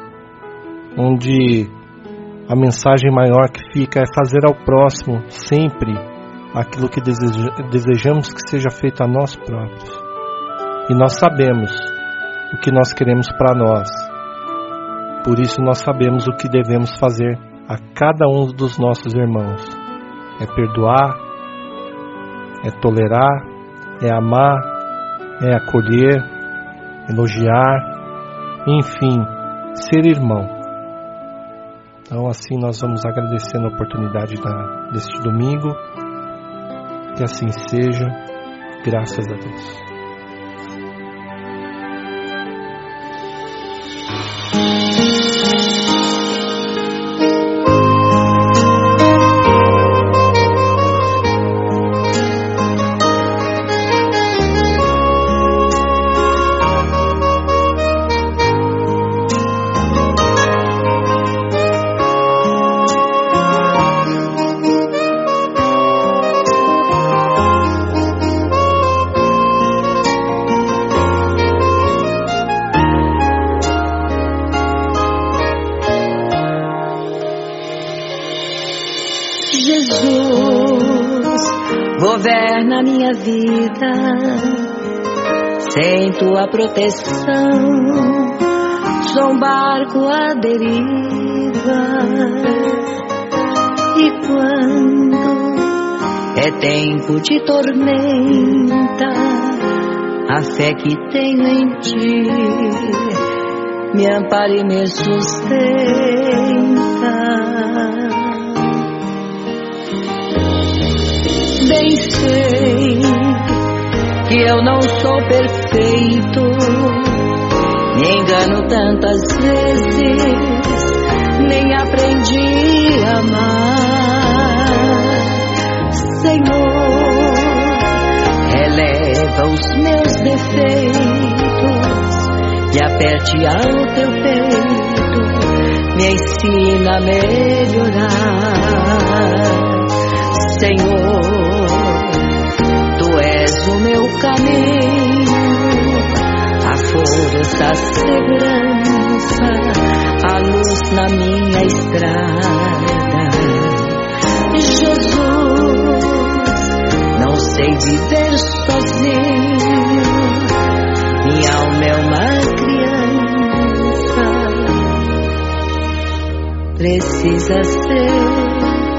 onde a mensagem maior que fica é fazer ao próximo sempre aquilo que deseja, desejamos que seja feito a nós próprios. E nós sabemos o que nós queremos para nós. Por isso nós sabemos o que devemos fazer a cada um dos nossos irmãos. É perdoar, é tolerar, é amar, é acolher, elogiar, enfim, ser irmão. Então assim nós vamos agradecendo a oportunidade da, deste domingo. Que assim seja, graças a Deus. Governa minha vida, sem tua proteção, sou um barco à deriva. E quando é tempo de tormenta, a fé que tenho em ti me ampara e me sustenta. Bem sei que eu não sou perfeito, me engano tantas vezes, nem aprendi a amar. Senhor, releva os meus defeitos e aperte ao teu peito, me ensina a melhorar. Senhor, Tu és o meu caminho, a força, a segurança, a luz na minha estrada. Jesus, não sei viver sozinho, minha alma é uma criança precisa ser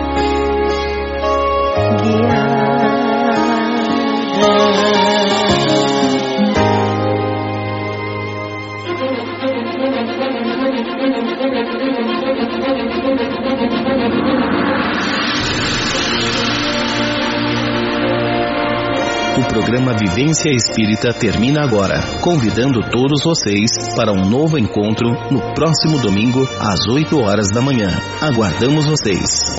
O programa Vivência Espírita termina agora, convidando todos vocês para um novo encontro no próximo domingo às oito horas da manhã. Aguardamos vocês.